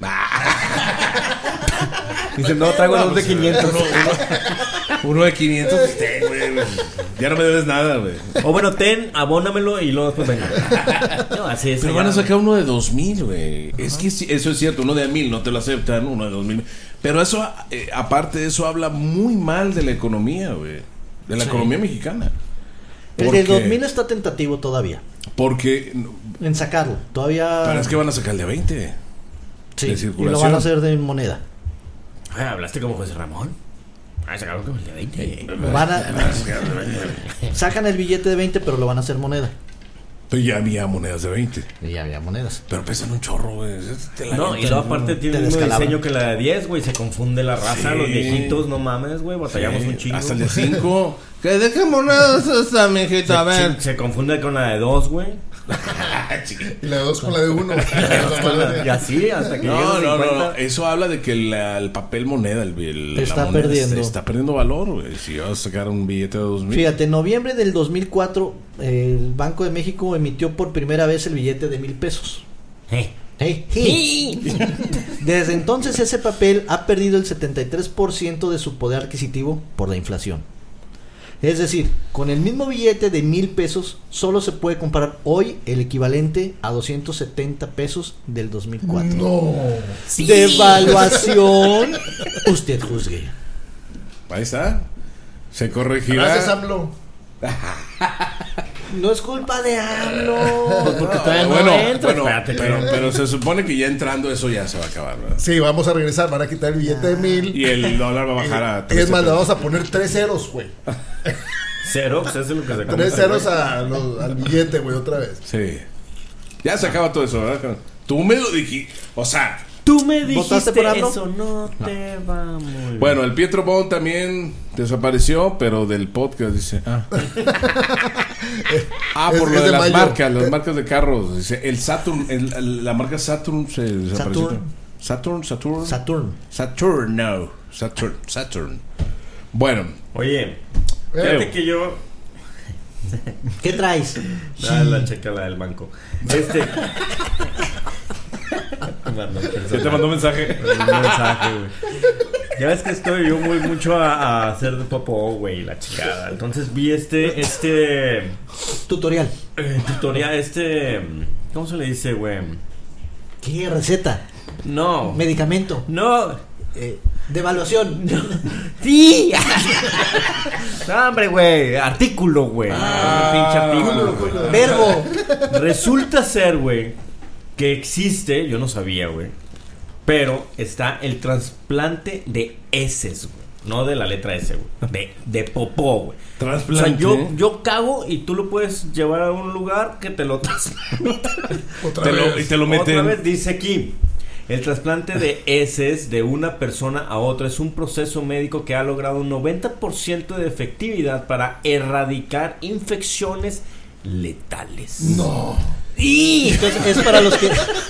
[SPEAKER 4] Dice, no, traigo dos de quinientos.
[SPEAKER 1] uno, uno- uno de quinientos. Ten, güey, ya no me debes nada, güey.
[SPEAKER 4] O bueno, ten, abónamelo y luego después venga. No, así es.
[SPEAKER 1] Pero
[SPEAKER 4] allá.
[SPEAKER 1] van a sacar uno de dos mil, güey. Es que sí, eso es cierto. Uno de mil no te lo aceptan, uno de dos mil. Pero eso, eh, aparte de eso, habla muy mal de la economía, güey. De la
[SPEAKER 2] Sí.
[SPEAKER 1] economía mexicana.
[SPEAKER 2] El
[SPEAKER 1] Porque-
[SPEAKER 2] del dos mil está tentativo todavía.
[SPEAKER 1] Porque.
[SPEAKER 2] En sacarlo. Todavía.
[SPEAKER 1] Pero es que van a sacar el de veinte.
[SPEAKER 2] sí,
[SPEAKER 1] de
[SPEAKER 2] y
[SPEAKER 1] circulación.
[SPEAKER 2] lo van a hacer de moneda.
[SPEAKER 4] Ah, hablaste como José Ramón. Ah, sacaron como el de veinte.
[SPEAKER 2] Van a, sacan el billete de veinte, pero lo van a hacer moneda.
[SPEAKER 1] Pero ya había monedas de veinte.
[SPEAKER 2] Y ya había monedas.
[SPEAKER 1] Pero pesan un chorro, güey. Te la
[SPEAKER 4] No, y
[SPEAKER 1] avientan,
[SPEAKER 4] luego aparte tiene
[SPEAKER 2] Te
[SPEAKER 4] el mismo
[SPEAKER 2] descalabran.
[SPEAKER 4] diseño que la de diez, güey. Se confunde la raza,
[SPEAKER 1] Sí.
[SPEAKER 4] los viejitos, no mames, güey. Batallamos
[SPEAKER 1] Sí,
[SPEAKER 4] un chingo.
[SPEAKER 1] hasta el de cinco. ¿Qué, ¿De qué monedas es esta, mijita? A
[SPEAKER 4] Se,
[SPEAKER 1] ver.
[SPEAKER 4] se- se confunde con la de dos, güey.
[SPEAKER 10] Y la de dos con la de uno.
[SPEAKER 4] Y así, hasta que
[SPEAKER 1] No,
[SPEAKER 4] llegas a
[SPEAKER 1] no, no,
[SPEAKER 4] cincuenta.
[SPEAKER 1] no. Eso habla de que el, el papel moneda, el, el-
[SPEAKER 2] Está
[SPEAKER 1] la moneda
[SPEAKER 2] perdiendo.
[SPEAKER 1] Está, está perdiendo valor, güey. Si vas a sacar un billete de dos mil.
[SPEAKER 2] Fíjate, en noviembre del dos mil cuatro, el Banco de México emitió por primera vez el billete de mil pesos.
[SPEAKER 4] Eh.
[SPEAKER 2] Hey, hey. Desde entonces ese papel ha perdido el setenta y tres por ciento de su poder adquisitivo por la inflación. Es decir, con el mismo billete de mil pesos solo se puede comprar hoy el equivalente a doscientos setenta pesos del dos mil cuatro.
[SPEAKER 10] No.
[SPEAKER 2] Devaluación. Usted juzgue.
[SPEAKER 1] Ahí está. Se corregirá.
[SPEAKER 10] Gracias, AMLO.
[SPEAKER 2] No es culpa de AMLO.
[SPEAKER 4] Porque todavía no
[SPEAKER 1] bueno,
[SPEAKER 4] entra,
[SPEAKER 1] bueno,
[SPEAKER 4] espérate,
[SPEAKER 1] pero,
[SPEAKER 4] pero-
[SPEAKER 1] pero se supone que ya entrando eso ya se va a acabar, ¿verdad?
[SPEAKER 10] Sí, vamos a regresar. Van a quitar el billete de mil.
[SPEAKER 1] Y el dólar va a bajar a
[SPEAKER 10] Y es más, le
[SPEAKER 1] trece
[SPEAKER 10] vamos a poner tres ceros, güey.
[SPEAKER 4] Cero, pues eso es lo que se come.
[SPEAKER 10] Tres ceros a los- al billete, güey, otra vez.
[SPEAKER 1] Sí. Ya se acaba todo eso, ¿verdad? Tú me lo dijiste. O sea,
[SPEAKER 4] Tú me
[SPEAKER 2] ¿Votaste
[SPEAKER 4] dijiste
[SPEAKER 2] por AMLO?
[SPEAKER 4] eso, no te va muy bien.
[SPEAKER 1] bueno, el Pietro Bond también desapareció, pero del podcast dice. Ah, ah
[SPEAKER 10] Es-
[SPEAKER 1] por lo
[SPEAKER 10] es
[SPEAKER 1] de,
[SPEAKER 10] de
[SPEAKER 1] las
[SPEAKER 10] mayo.
[SPEAKER 1] marcas, las marcas de carros. Dice, el Saturn, el- el- la marca Saturn se desapareció.
[SPEAKER 2] Saturn.
[SPEAKER 1] Saturn, Saturn.
[SPEAKER 2] Saturn.
[SPEAKER 1] Saturn, no. Saturn, Saturn. Bueno,
[SPEAKER 4] Oye,
[SPEAKER 1] Creo.
[SPEAKER 4] fíjate que yo.
[SPEAKER 2] ¿Qué traes?
[SPEAKER 4] Ah, la checa la del banco. Este. Mandó un
[SPEAKER 1] ¿ya te
[SPEAKER 4] personaje.
[SPEAKER 1] mandó mensaje?
[SPEAKER 4] Un mensaje, güey. Ya ves que estoy yo muy mucho a, a hacer de popó, güey, la chingada. Entonces vi este, este
[SPEAKER 2] Tutorial.
[SPEAKER 4] eh, tutorial, este, ¿cómo se le dice, güey?
[SPEAKER 2] ¿Qué receta?
[SPEAKER 4] No,
[SPEAKER 2] Medicamento.
[SPEAKER 4] no,
[SPEAKER 2] Eh, devaluación.
[SPEAKER 4] sí. No, hombre, güey, artículo, güey.
[SPEAKER 1] Ah,
[SPEAKER 4] Pinche artículo, güey.
[SPEAKER 2] Verbo.
[SPEAKER 4] Resulta ser, güey, que existe, yo no sabía, güey, pero está el trasplante de heces, güey. No de la letra S, güey. De, de popó, güey. O
[SPEAKER 1] Trasplante.
[SPEAKER 4] sea, yo, yo cago y tú lo puedes llevar a un lugar que te lo trasplanta.
[SPEAKER 10] Otra
[SPEAKER 1] Te lo-
[SPEAKER 10] vez.
[SPEAKER 1] y te lo
[SPEAKER 4] Otra
[SPEAKER 1] meten.
[SPEAKER 4] vez dice aquí. El trasplante de heces de una persona a otra es un proceso médico que ha logrado un noventa por ciento de efectividad para erradicar infecciones letales.
[SPEAKER 10] No.
[SPEAKER 4] Y
[SPEAKER 2] Entonces es para los que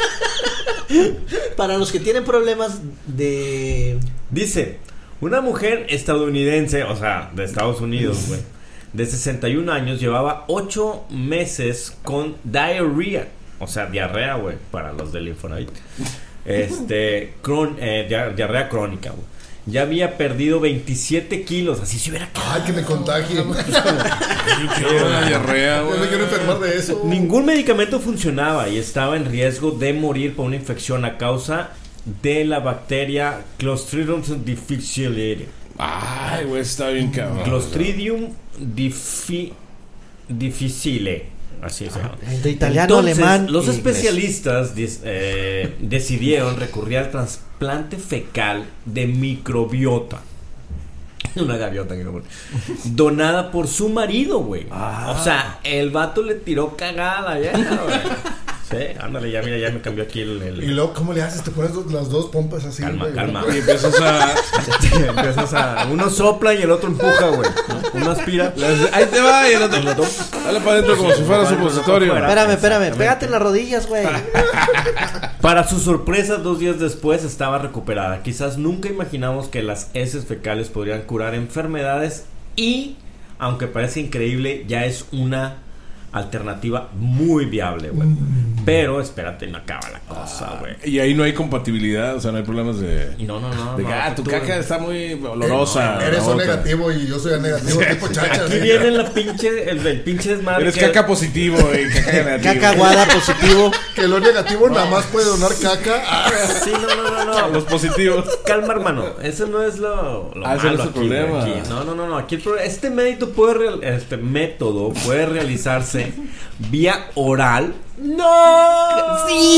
[SPEAKER 2] para los que tienen problemas de
[SPEAKER 4] dice, una mujer estadounidense, o sea, de Estados Unidos, güey, de sesenta y un años, llevaba ocho meses con diarrea, o sea, diarrea, güey, para los del Infonavit. Este, cron, eh, dia- diarrea crónica, güey. Ya había perdido veintisiete kilos, así se hubiera quedado.
[SPEAKER 10] Ay, que me contagie.
[SPEAKER 1] Yo quiero una diarrea,
[SPEAKER 10] Yo
[SPEAKER 1] güey.
[SPEAKER 10] me quiero enfermar de eso.
[SPEAKER 4] Ningún medicamento funcionaba y estaba en riesgo de morir por una infección a causa de la bacteria Clostridium difficile.
[SPEAKER 1] Ay, güey, está bien cabrón.
[SPEAKER 4] Clostridium diffi- difficile. Así se llama.
[SPEAKER 2] Entre italiano,
[SPEAKER 4] Entonces,
[SPEAKER 2] alemán.
[SPEAKER 4] los
[SPEAKER 2] y
[SPEAKER 4] especialistas dis- eh, decidieron recurrir al trasplante fecal de microbiota. Una gaviota que no pone. Donada por su marido, güey.
[SPEAKER 1] Ah.
[SPEAKER 4] O sea, el vato le tiró cagada a la vieja, güey. Sí, ándale, ya mira, ya me cambió aquí el. el...
[SPEAKER 10] Y luego, ¿cómo le haces? Te pones dos- las dos pompas así.
[SPEAKER 4] Calma,
[SPEAKER 10] güey.
[SPEAKER 4] calma.
[SPEAKER 1] Y empiezas a.
[SPEAKER 4] Empiezas a. Uno sopla y el otro empuja, güey. ¿No? Uno aspira.
[SPEAKER 1] las- ahí te va y el otro. Dale para adentro como si fuera supositorio.
[SPEAKER 4] Fuera.
[SPEAKER 2] Espérame, espérame,
[SPEAKER 4] Exactamente.
[SPEAKER 2] pégate en las rodillas, güey.
[SPEAKER 4] Para su sorpresa, dos días después estaba recuperada. Quizás nunca imaginamos que las heces fecales podrían curar enfermedades y, aunque parece increíble, ya es una alternativa muy viable, güey. Pero espérate, no acaba la cosa, güey.
[SPEAKER 1] Y ahí no hay compatibilidad, o sea, no hay problemas de.
[SPEAKER 4] No, no, no.
[SPEAKER 1] de
[SPEAKER 4] no,
[SPEAKER 1] que, ah,
[SPEAKER 4] que
[SPEAKER 1] tu
[SPEAKER 4] tú-
[SPEAKER 1] caca está muy olorosa.
[SPEAKER 10] Eres
[SPEAKER 1] ¿no?
[SPEAKER 10] un negativo y yo soy el negativo, tipo chacha.
[SPEAKER 4] Aquí
[SPEAKER 10] así.
[SPEAKER 4] viene la pinche, el, el pinche desmadre.
[SPEAKER 1] Eres
[SPEAKER 4] que-
[SPEAKER 1] caca positivo y caca negativa.
[SPEAKER 2] Caca aguada positivo.
[SPEAKER 10] Que lo negativo nada más puede donar caca. Ah,
[SPEAKER 4] Sí, no, no, no, no.
[SPEAKER 1] Los positivos.
[SPEAKER 4] Calma, hermano. Eso no es lo, lo
[SPEAKER 1] Ah, ese
[SPEAKER 4] malo
[SPEAKER 1] no es el
[SPEAKER 4] aquí,
[SPEAKER 1] problema.
[SPEAKER 4] aquí. No, no, no, no. Aquí el pro- este método puede real- este método puede realizarse vía oral. No. Sí.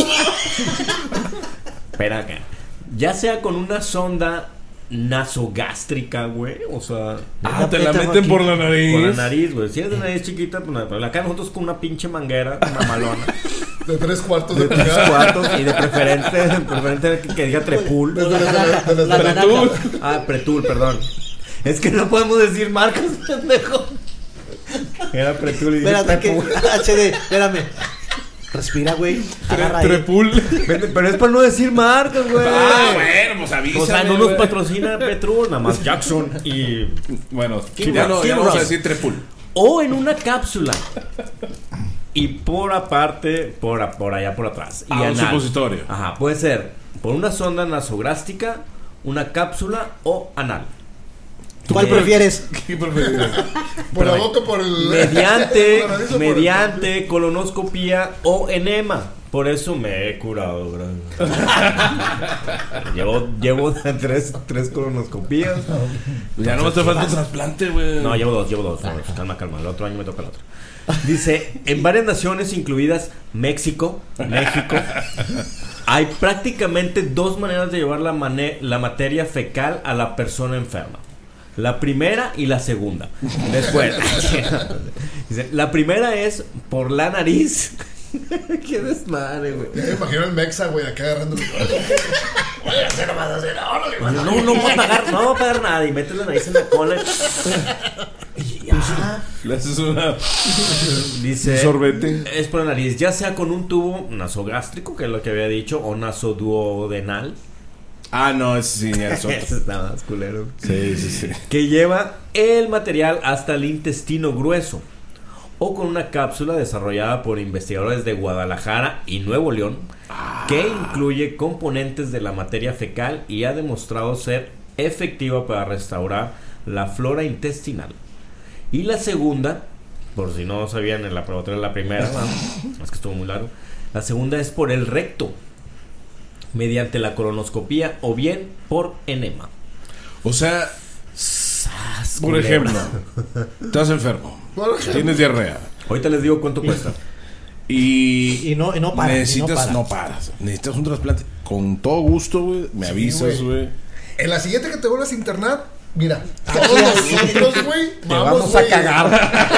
[SPEAKER 4] Espera acá. Ya sea con una sonda nasogástrica, güey. O sea,
[SPEAKER 1] Ah, te la
[SPEAKER 2] Apriétame
[SPEAKER 1] meten
[SPEAKER 2] aquí.
[SPEAKER 1] por la nariz.
[SPEAKER 4] por la nariz, güey. Si eres de nariz chiquita, pues nada, pero acá nosotros con una pinche manguera, una malona.
[SPEAKER 10] de tres cuartos de
[SPEAKER 4] Tres
[SPEAKER 10] pulgada.
[SPEAKER 4] cuartos y de preferente, de preferente que, que diga trepul.
[SPEAKER 10] Desde las- desde las- desde
[SPEAKER 2] La
[SPEAKER 10] las-
[SPEAKER 2] naranja.
[SPEAKER 4] Ah, Pretul, perdón. Es que no podemos decir marcas, pendejo. Era Pretul y dije
[SPEAKER 2] Espérate que.
[SPEAKER 4] Trepul.
[SPEAKER 2] H D, espérame. Respira, güey. Agarra ahí.
[SPEAKER 1] Trepul.
[SPEAKER 4] Pero es para no decir marcas, güey.
[SPEAKER 1] Ah, bueno, pues avísame.
[SPEAKER 4] O sea, no nos
[SPEAKER 1] güey.
[SPEAKER 4] patrocina Petrol, nada más Jackson y...
[SPEAKER 1] Bueno,
[SPEAKER 4] King
[SPEAKER 1] ya
[SPEAKER 4] Ross,
[SPEAKER 1] no,
[SPEAKER 4] King
[SPEAKER 1] ya vamos a
[SPEAKER 4] Ross.
[SPEAKER 1] decir Trepul.
[SPEAKER 4] O en una cápsula. Y por aparte, por, a- por allá por atrás. Y
[SPEAKER 1] Ah, un
[SPEAKER 4] anal.
[SPEAKER 1] supositorio.
[SPEAKER 4] Ajá, puede ser por una sonda nasográfica, una cápsula o anal.
[SPEAKER 2] ¿Cuál
[SPEAKER 4] Eh,
[SPEAKER 2] prefieres?
[SPEAKER 1] ¿Qué prefieres?
[SPEAKER 10] Por la boca, por el.
[SPEAKER 4] Mediante,
[SPEAKER 10] por la nariz o por el-
[SPEAKER 4] mediante colonoscopía o enema. Por eso me he curado, bro. llevo, llevo tres, tres colonoscopías.
[SPEAKER 1] Ya no te falta un trasplante, güey.
[SPEAKER 4] No, llevo dos, llevo dos. no, calma, calma. El otro año me toca el otro. Dice, en varias naciones, incluidas México, México, hay prácticamente dos maneras de llevar la, mane- la materia fecal a la persona enferma. La primera y la segunda. Después. Dice, la primera es por la nariz. Qué desmadre, güey.
[SPEAKER 10] Ya me imagino el Mexa, güey, acá agarrando. Oye, hacer más, hacer. Órale, más.
[SPEAKER 4] No, no voy a pagar, no voy a pagar nada. Y metes la nariz en la cola. Y ya.
[SPEAKER 1] Le haces una.
[SPEAKER 4] Dice,
[SPEAKER 1] Un sorbete.
[SPEAKER 4] es por la nariz, ya sea con un tubo nasogástrico, que es lo que había dicho, o nasoduodenal.
[SPEAKER 1] Ah, no, ese sí, ya es otro.
[SPEAKER 4] Ese está más culero.
[SPEAKER 1] Sí, sí, sí.
[SPEAKER 4] Que lleva el material hasta el intestino grueso. O con una cápsula desarrollada por investigadores de Guadalajara y Nuevo León, que incluye componentes de la materia fecal y ha demostrado ser efectiva para restaurar la flora intestinal. Y la segunda, por si no sabían en la probatoria la primera, ¿no? Es que estuvo muy largo. La segunda es por el recto, mediante la colonoscopía o bien por enema.
[SPEAKER 1] O sea,
[SPEAKER 4] Sas,
[SPEAKER 1] por
[SPEAKER 4] culebra.
[SPEAKER 1] ejemplo, estás enfermo,
[SPEAKER 10] Por ejemplo.
[SPEAKER 1] tienes diarrea
[SPEAKER 4] Ahorita les digo cuánto cuesta.
[SPEAKER 1] y,
[SPEAKER 2] Y no, y no para.
[SPEAKER 1] necesitas,
[SPEAKER 2] y no para.
[SPEAKER 1] no paras, necesitas un trasplante. Con todo gusto, güey, me
[SPEAKER 10] Sí,
[SPEAKER 1] avisas,
[SPEAKER 10] güey.
[SPEAKER 1] güey.
[SPEAKER 10] En la siguiente que te vuelvas a internar, mira, todos nosotros, güey, vamos,
[SPEAKER 2] vamos a
[SPEAKER 10] güey.
[SPEAKER 2] cagar.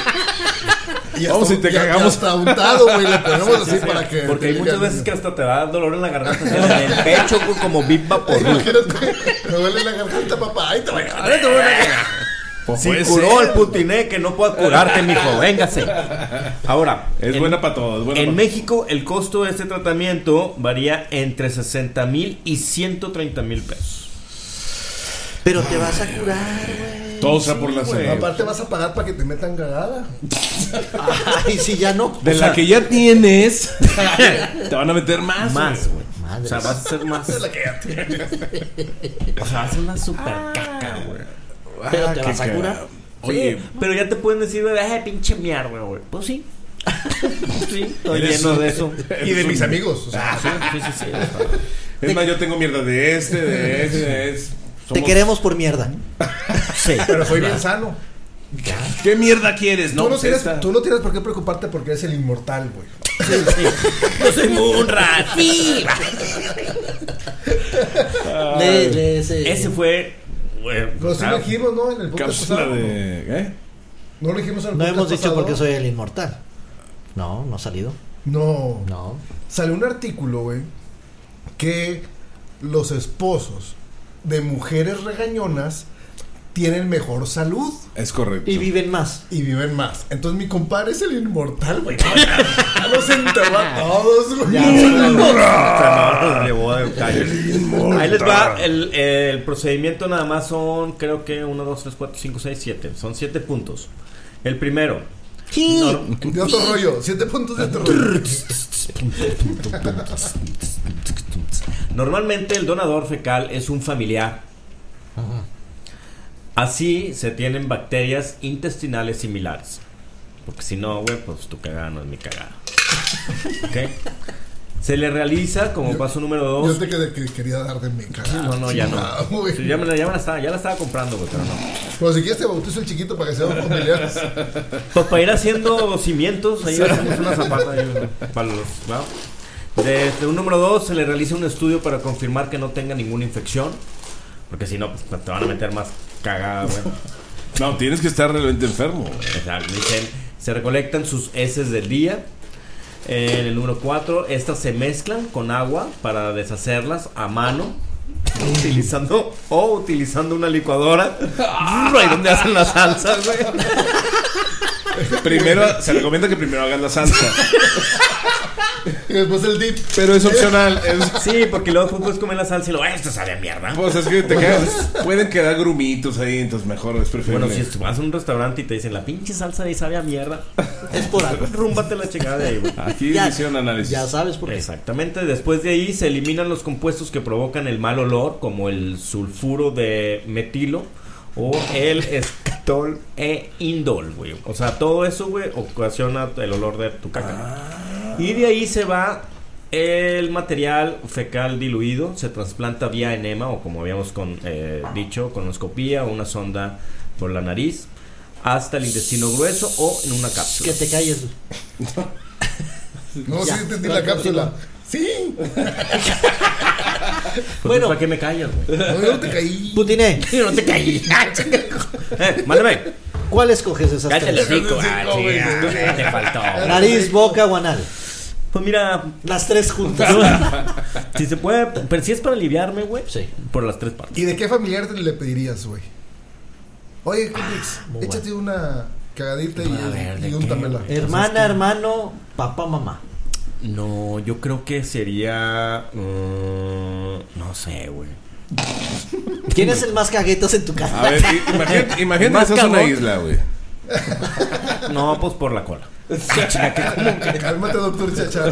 [SPEAKER 10] Y hasta,
[SPEAKER 1] Vamos y te
[SPEAKER 10] y-
[SPEAKER 1] cagamos.
[SPEAKER 10] y hasta untado, güey, le ponemos así
[SPEAKER 4] Sí,
[SPEAKER 10] para que.
[SPEAKER 4] porque hay
[SPEAKER 10] te
[SPEAKER 4] muchas
[SPEAKER 10] digan-
[SPEAKER 4] veces que hasta te da dolor en la garganta, en el pecho, güey, como Big Vaporub.
[SPEAKER 10] Imagínate, me duele la garganta, papá. Ahí te voy a
[SPEAKER 4] Ahora te voy a cagar.
[SPEAKER 1] Pues
[SPEAKER 4] Si
[SPEAKER 1] puede
[SPEAKER 4] curó
[SPEAKER 1] ser.
[SPEAKER 4] el putiné, que no pueda curarte, mijo, véngase. Ahora,
[SPEAKER 1] Es
[SPEAKER 4] en-
[SPEAKER 1] buena para todos. Buena
[SPEAKER 4] En
[SPEAKER 1] pa'
[SPEAKER 4] México, el costo de este tratamiento varía entre sesenta mil y ciento treinta mil pesos.
[SPEAKER 2] Pero te vas a curar, güey.
[SPEAKER 1] todo sea por la
[SPEAKER 4] güey.
[SPEAKER 1] salud.
[SPEAKER 10] Aparte vas a pagar para que te metan cagada.
[SPEAKER 2] Ay, si ya no.
[SPEAKER 1] De
[SPEAKER 4] O
[SPEAKER 1] la
[SPEAKER 4] sea-
[SPEAKER 1] que ya tienes, te van a meter más.
[SPEAKER 4] Más,
[SPEAKER 1] güey.
[SPEAKER 4] güey.
[SPEAKER 2] Madre.
[SPEAKER 4] O sea, vas a ser más.
[SPEAKER 10] Es la que ya tienes.
[SPEAKER 4] O sea, vas a ser una super caca, güey.
[SPEAKER 2] Pero
[SPEAKER 1] Ah,
[SPEAKER 2] te
[SPEAKER 1] qué
[SPEAKER 2] vas a
[SPEAKER 1] cagado.
[SPEAKER 2] curar.
[SPEAKER 1] Oye,
[SPEAKER 4] Sí, pero ya te pueden decir, ay, pinche mierda, güey. Pues sí. Sí, estoy
[SPEAKER 1] Eres
[SPEAKER 4] lleno
[SPEAKER 1] un-
[SPEAKER 4] de eso.
[SPEAKER 10] Y de mis amigos. O sea,
[SPEAKER 4] Ah, sí, sí, sí, sí.
[SPEAKER 1] es más, yo tengo mierda de este, de este, de este.
[SPEAKER 2] Te
[SPEAKER 1] Somos-
[SPEAKER 2] queremos por mierda.
[SPEAKER 4] Sí.
[SPEAKER 10] pero soy bien sano.
[SPEAKER 1] ¿Qué mierda quieres? No,
[SPEAKER 10] tú, no
[SPEAKER 1] pues
[SPEAKER 10] tienes,
[SPEAKER 1] esta.
[SPEAKER 10] tú no tienes por qué preocuparte porque eres el inmortal, güey.
[SPEAKER 4] Sí, sí. Yo soy Munra, sí.
[SPEAKER 2] Lee, lee ese.
[SPEAKER 4] Ese fue. Bueno,
[SPEAKER 10] Pero sí
[SPEAKER 4] claro.
[SPEAKER 10] lo dijimos, ¿no? En el podcast
[SPEAKER 1] Cápsula
[SPEAKER 10] pasado.
[SPEAKER 1] de. ¿Eh?
[SPEAKER 10] No lo dijimos en el
[SPEAKER 2] No
[SPEAKER 10] podcast
[SPEAKER 2] hemos dicho
[SPEAKER 10] pasado.
[SPEAKER 2] porque soy el inmortal. No, no ha salido.
[SPEAKER 10] No.
[SPEAKER 2] No.
[SPEAKER 10] Salió un artículo, güey, que los esposos de mujeres regañonas tienen mejor salud
[SPEAKER 1] Es correcto.
[SPEAKER 2] Y viven más.
[SPEAKER 10] y viven más. Entonces mi compadre es el inmortal, güey. Ya los enterró a todos, güey.
[SPEAKER 4] Fernando llevó de detalles. Ahí les va el, el procedimiento. Nada más son, creo que uno, dos, tres, cuatro, cinco, seis, siete. Son siete puntos. El primero. Nor-
[SPEAKER 10] De otro rollo, siete puntos de otro rollo.
[SPEAKER 4] Normalmente el donador fecal es un familiar. Así se tienen bacterias intestinales similares. Porque si no, güey, pues tu cagada no es mi cagada. ¿Ok? Se le realiza como paso número
[SPEAKER 10] Yo
[SPEAKER 4] dos.
[SPEAKER 10] te quedé que quería dar de meca.
[SPEAKER 4] No, no, ya no.
[SPEAKER 10] Chingado, güey.
[SPEAKER 4] Sí, ya, me la, ya, me la estaba, ya la estaba comprando, güey, pero no.
[SPEAKER 10] Pero si quieres te bautizo el chiquito para que sean familiares.
[SPEAKER 4] Pues para ir haciendo cimientos, ahí hacemos una zapata ahí, güey, para los, ¿no? Desde un número dos se le realiza un estudio para confirmar que no tenga ninguna infección. Porque si no, pues te van a meter más cagada, güey.
[SPEAKER 1] No, tienes que estar realmente enfermo. güey.
[SPEAKER 4] O sea, dicen, se recolectan sus heces del día. En el número cuatro, estas se mezclan con agua para deshacerlas a mano, utilizando o utilizando una licuadora. Ahí donde hacen la salsa, güey.
[SPEAKER 1] Primero, se recomienda que primero hagas la salsa.
[SPEAKER 10] Y después el dip.
[SPEAKER 1] Pero es opcional. Es,
[SPEAKER 4] Sí, porque luego tú puedes comer la salsa y luego, esto sabe a mierda.
[SPEAKER 1] pues es que te quedas, pueden quedar grumitos ahí, entonces mejor es preferible.
[SPEAKER 4] Bueno, si vas a un restaurante y te dicen la pinche salsa de ahí sabe a mierda,
[SPEAKER 2] Es por algo.
[SPEAKER 4] rúmbate la chingada de ahí, güey.
[SPEAKER 1] Aquí
[SPEAKER 2] Ya-
[SPEAKER 1] hicieron análisis.
[SPEAKER 2] Ya sabes por qué.
[SPEAKER 4] Exactamente, después de ahí se eliminan los compuestos que provocan el mal olor, como el sulfuro de metilo o el escatol e indol, güey. O sea, todo eso, güey, ocasiona el olor de tu caca. Y de ahí se va el material fecal diluido, se trasplanta vía enema o como habíamos con, eh, dicho, colonoscopía o una sonda por la nariz hasta el intestino grueso o en una cápsula.
[SPEAKER 2] Que te calles.
[SPEAKER 10] No,
[SPEAKER 2] Ya.
[SPEAKER 10] sí entendí la cápsula. Sí.
[SPEAKER 4] Pues,
[SPEAKER 2] Bueno.
[SPEAKER 4] ¿para qué me callas, güey?
[SPEAKER 10] No, yo no te caí.
[SPEAKER 2] Putiné,
[SPEAKER 4] Yo no te caí. eh, mándame.
[SPEAKER 2] ¿cuál escoges de esas
[SPEAKER 4] Cállate
[SPEAKER 2] tres?
[SPEAKER 4] el hocico.
[SPEAKER 10] Cállate el
[SPEAKER 4] Ah,
[SPEAKER 10] hocico, güey.
[SPEAKER 4] chinga, te faltó.
[SPEAKER 2] Nariz, boca o anal.
[SPEAKER 4] Pues mira,
[SPEAKER 2] Las tres juntas.
[SPEAKER 4] si se puede, pero si es para aliviarme, güey,
[SPEAKER 2] Sí.
[SPEAKER 4] por las tres partes.
[SPEAKER 10] ¿Y de qué familiar te le pedirías, güey? Oye, Cumplix,
[SPEAKER 2] Muy
[SPEAKER 10] échate una cagadita y,
[SPEAKER 4] A ver, ¿de
[SPEAKER 10] y
[SPEAKER 4] qué,
[SPEAKER 10] úntamela.
[SPEAKER 4] güey?
[SPEAKER 2] Hermana, hermano, papá, mamá.
[SPEAKER 4] No, yo creo que sería, mm, no sé, güey.
[SPEAKER 2] ¿Quién es el más caguetos en tu
[SPEAKER 1] A
[SPEAKER 2] casa?
[SPEAKER 1] ver, i- imagínate, imagínate
[SPEAKER 4] Más
[SPEAKER 1] que estás en una
[SPEAKER 4] cagón.
[SPEAKER 1] isla, güey.
[SPEAKER 4] No, pues por la cola.
[SPEAKER 10] Cálmate, doctor Chacha.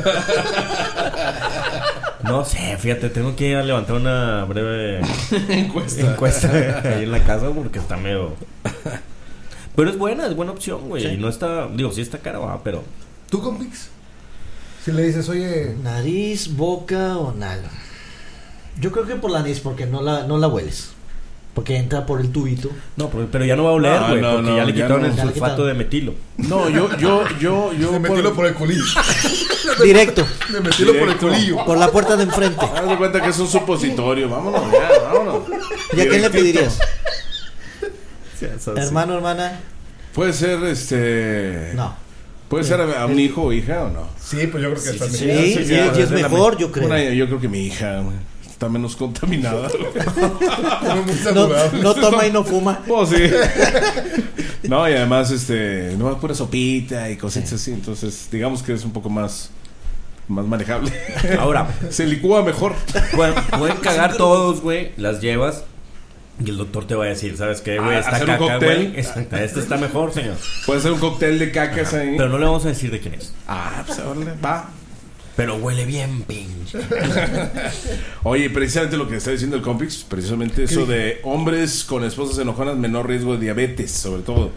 [SPEAKER 4] No sé, fíjate, tengo que ir a levantar una breve
[SPEAKER 1] Encuesta.
[SPEAKER 4] encuesta ahí en la casa porque está medio. Pero es buena, es buena opción, güey.
[SPEAKER 2] Sí.
[SPEAKER 4] Y no está, digo, sí está cara, va, pero.
[SPEAKER 10] ¿Tú, Cumplix? Si le dices, oye,
[SPEAKER 2] Nariz, boca o anal. Yo creo que por la nariz, porque no la, no la hueles. Porque entra por el tubito.
[SPEAKER 4] No, pero, pero ya no va a oler,
[SPEAKER 1] No,
[SPEAKER 4] güey,
[SPEAKER 1] no,
[SPEAKER 4] porque
[SPEAKER 1] no,
[SPEAKER 4] ya le
[SPEAKER 1] ya
[SPEAKER 4] quitaron
[SPEAKER 1] no.
[SPEAKER 4] el
[SPEAKER 2] Ya le
[SPEAKER 4] sulfato
[SPEAKER 2] quitaron.
[SPEAKER 4] de metilo.
[SPEAKER 1] No, yo, yo, yo, yo.
[SPEAKER 10] me metilo por el culillo.
[SPEAKER 2] Directo.
[SPEAKER 10] Me metilo por el
[SPEAKER 1] Directo.
[SPEAKER 10] culillo.
[SPEAKER 2] Por la puerta de enfrente.
[SPEAKER 1] Haz de cuenta que es un supositorio. Vámonos, ya, vámonos.
[SPEAKER 2] ¿Y a quién le
[SPEAKER 1] Directito.
[SPEAKER 2] pedirías?
[SPEAKER 4] Eso sí.
[SPEAKER 2] Hermano, hermana.
[SPEAKER 1] Puede ser, este.
[SPEAKER 2] No.
[SPEAKER 1] Puede ser a, a un hijo o hija o no.
[SPEAKER 10] Sí, pues yo creo que está
[SPEAKER 2] Sí,
[SPEAKER 10] metido.
[SPEAKER 2] sí,
[SPEAKER 1] sí,
[SPEAKER 2] y
[SPEAKER 1] ya,
[SPEAKER 2] es
[SPEAKER 4] de la
[SPEAKER 2] mejor, yo creo.
[SPEAKER 1] Una, yo creo que mi hija, güey, está menos contaminada.
[SPEAKER 10] Come muy
[SPEAKER 2] No,
[SPEAKER 10] saludable.
[SPEAKER 2] no toma y no fuma.
[SPEAKER 1] Pues sí. No, y además, este, no es pura sopita y cositas así. Entonces, digamos que es un poco más, más manejable.
[SPEAKER 4] Ahora,
[SPEAKER 1] Se licúa mejor.
[SPEAKER 4] pueden, pueden cagar todos, güey. Las llevas y el doctor te va a decir, ¿sabes qué, güey?
[SPEAKER 1] Ah,
[SPEAKER 4] Esta
[SPEAKER 1] hacer un
[SPEAKER 4] caca,
[SPEAKER 1] cóctel.
[SPEAKER 4] güey. Esta, esta está mejor, señor.
[SPEAKER 1] Puede ser un cóctel de cacas ahí.
[SPEAKER 4] Pero no le vamos a decir de quién es.
[SPEAKER 1] Ah, pues órale, va.
[SPEAKER 4] Pero huele bien, pinche.
[SPEAKER 1] Oye, precisamente lo que está diciendo el Compix, precisamente eso de hombres con esposas enojonas, menor riesgo de diabetes, sobre todo.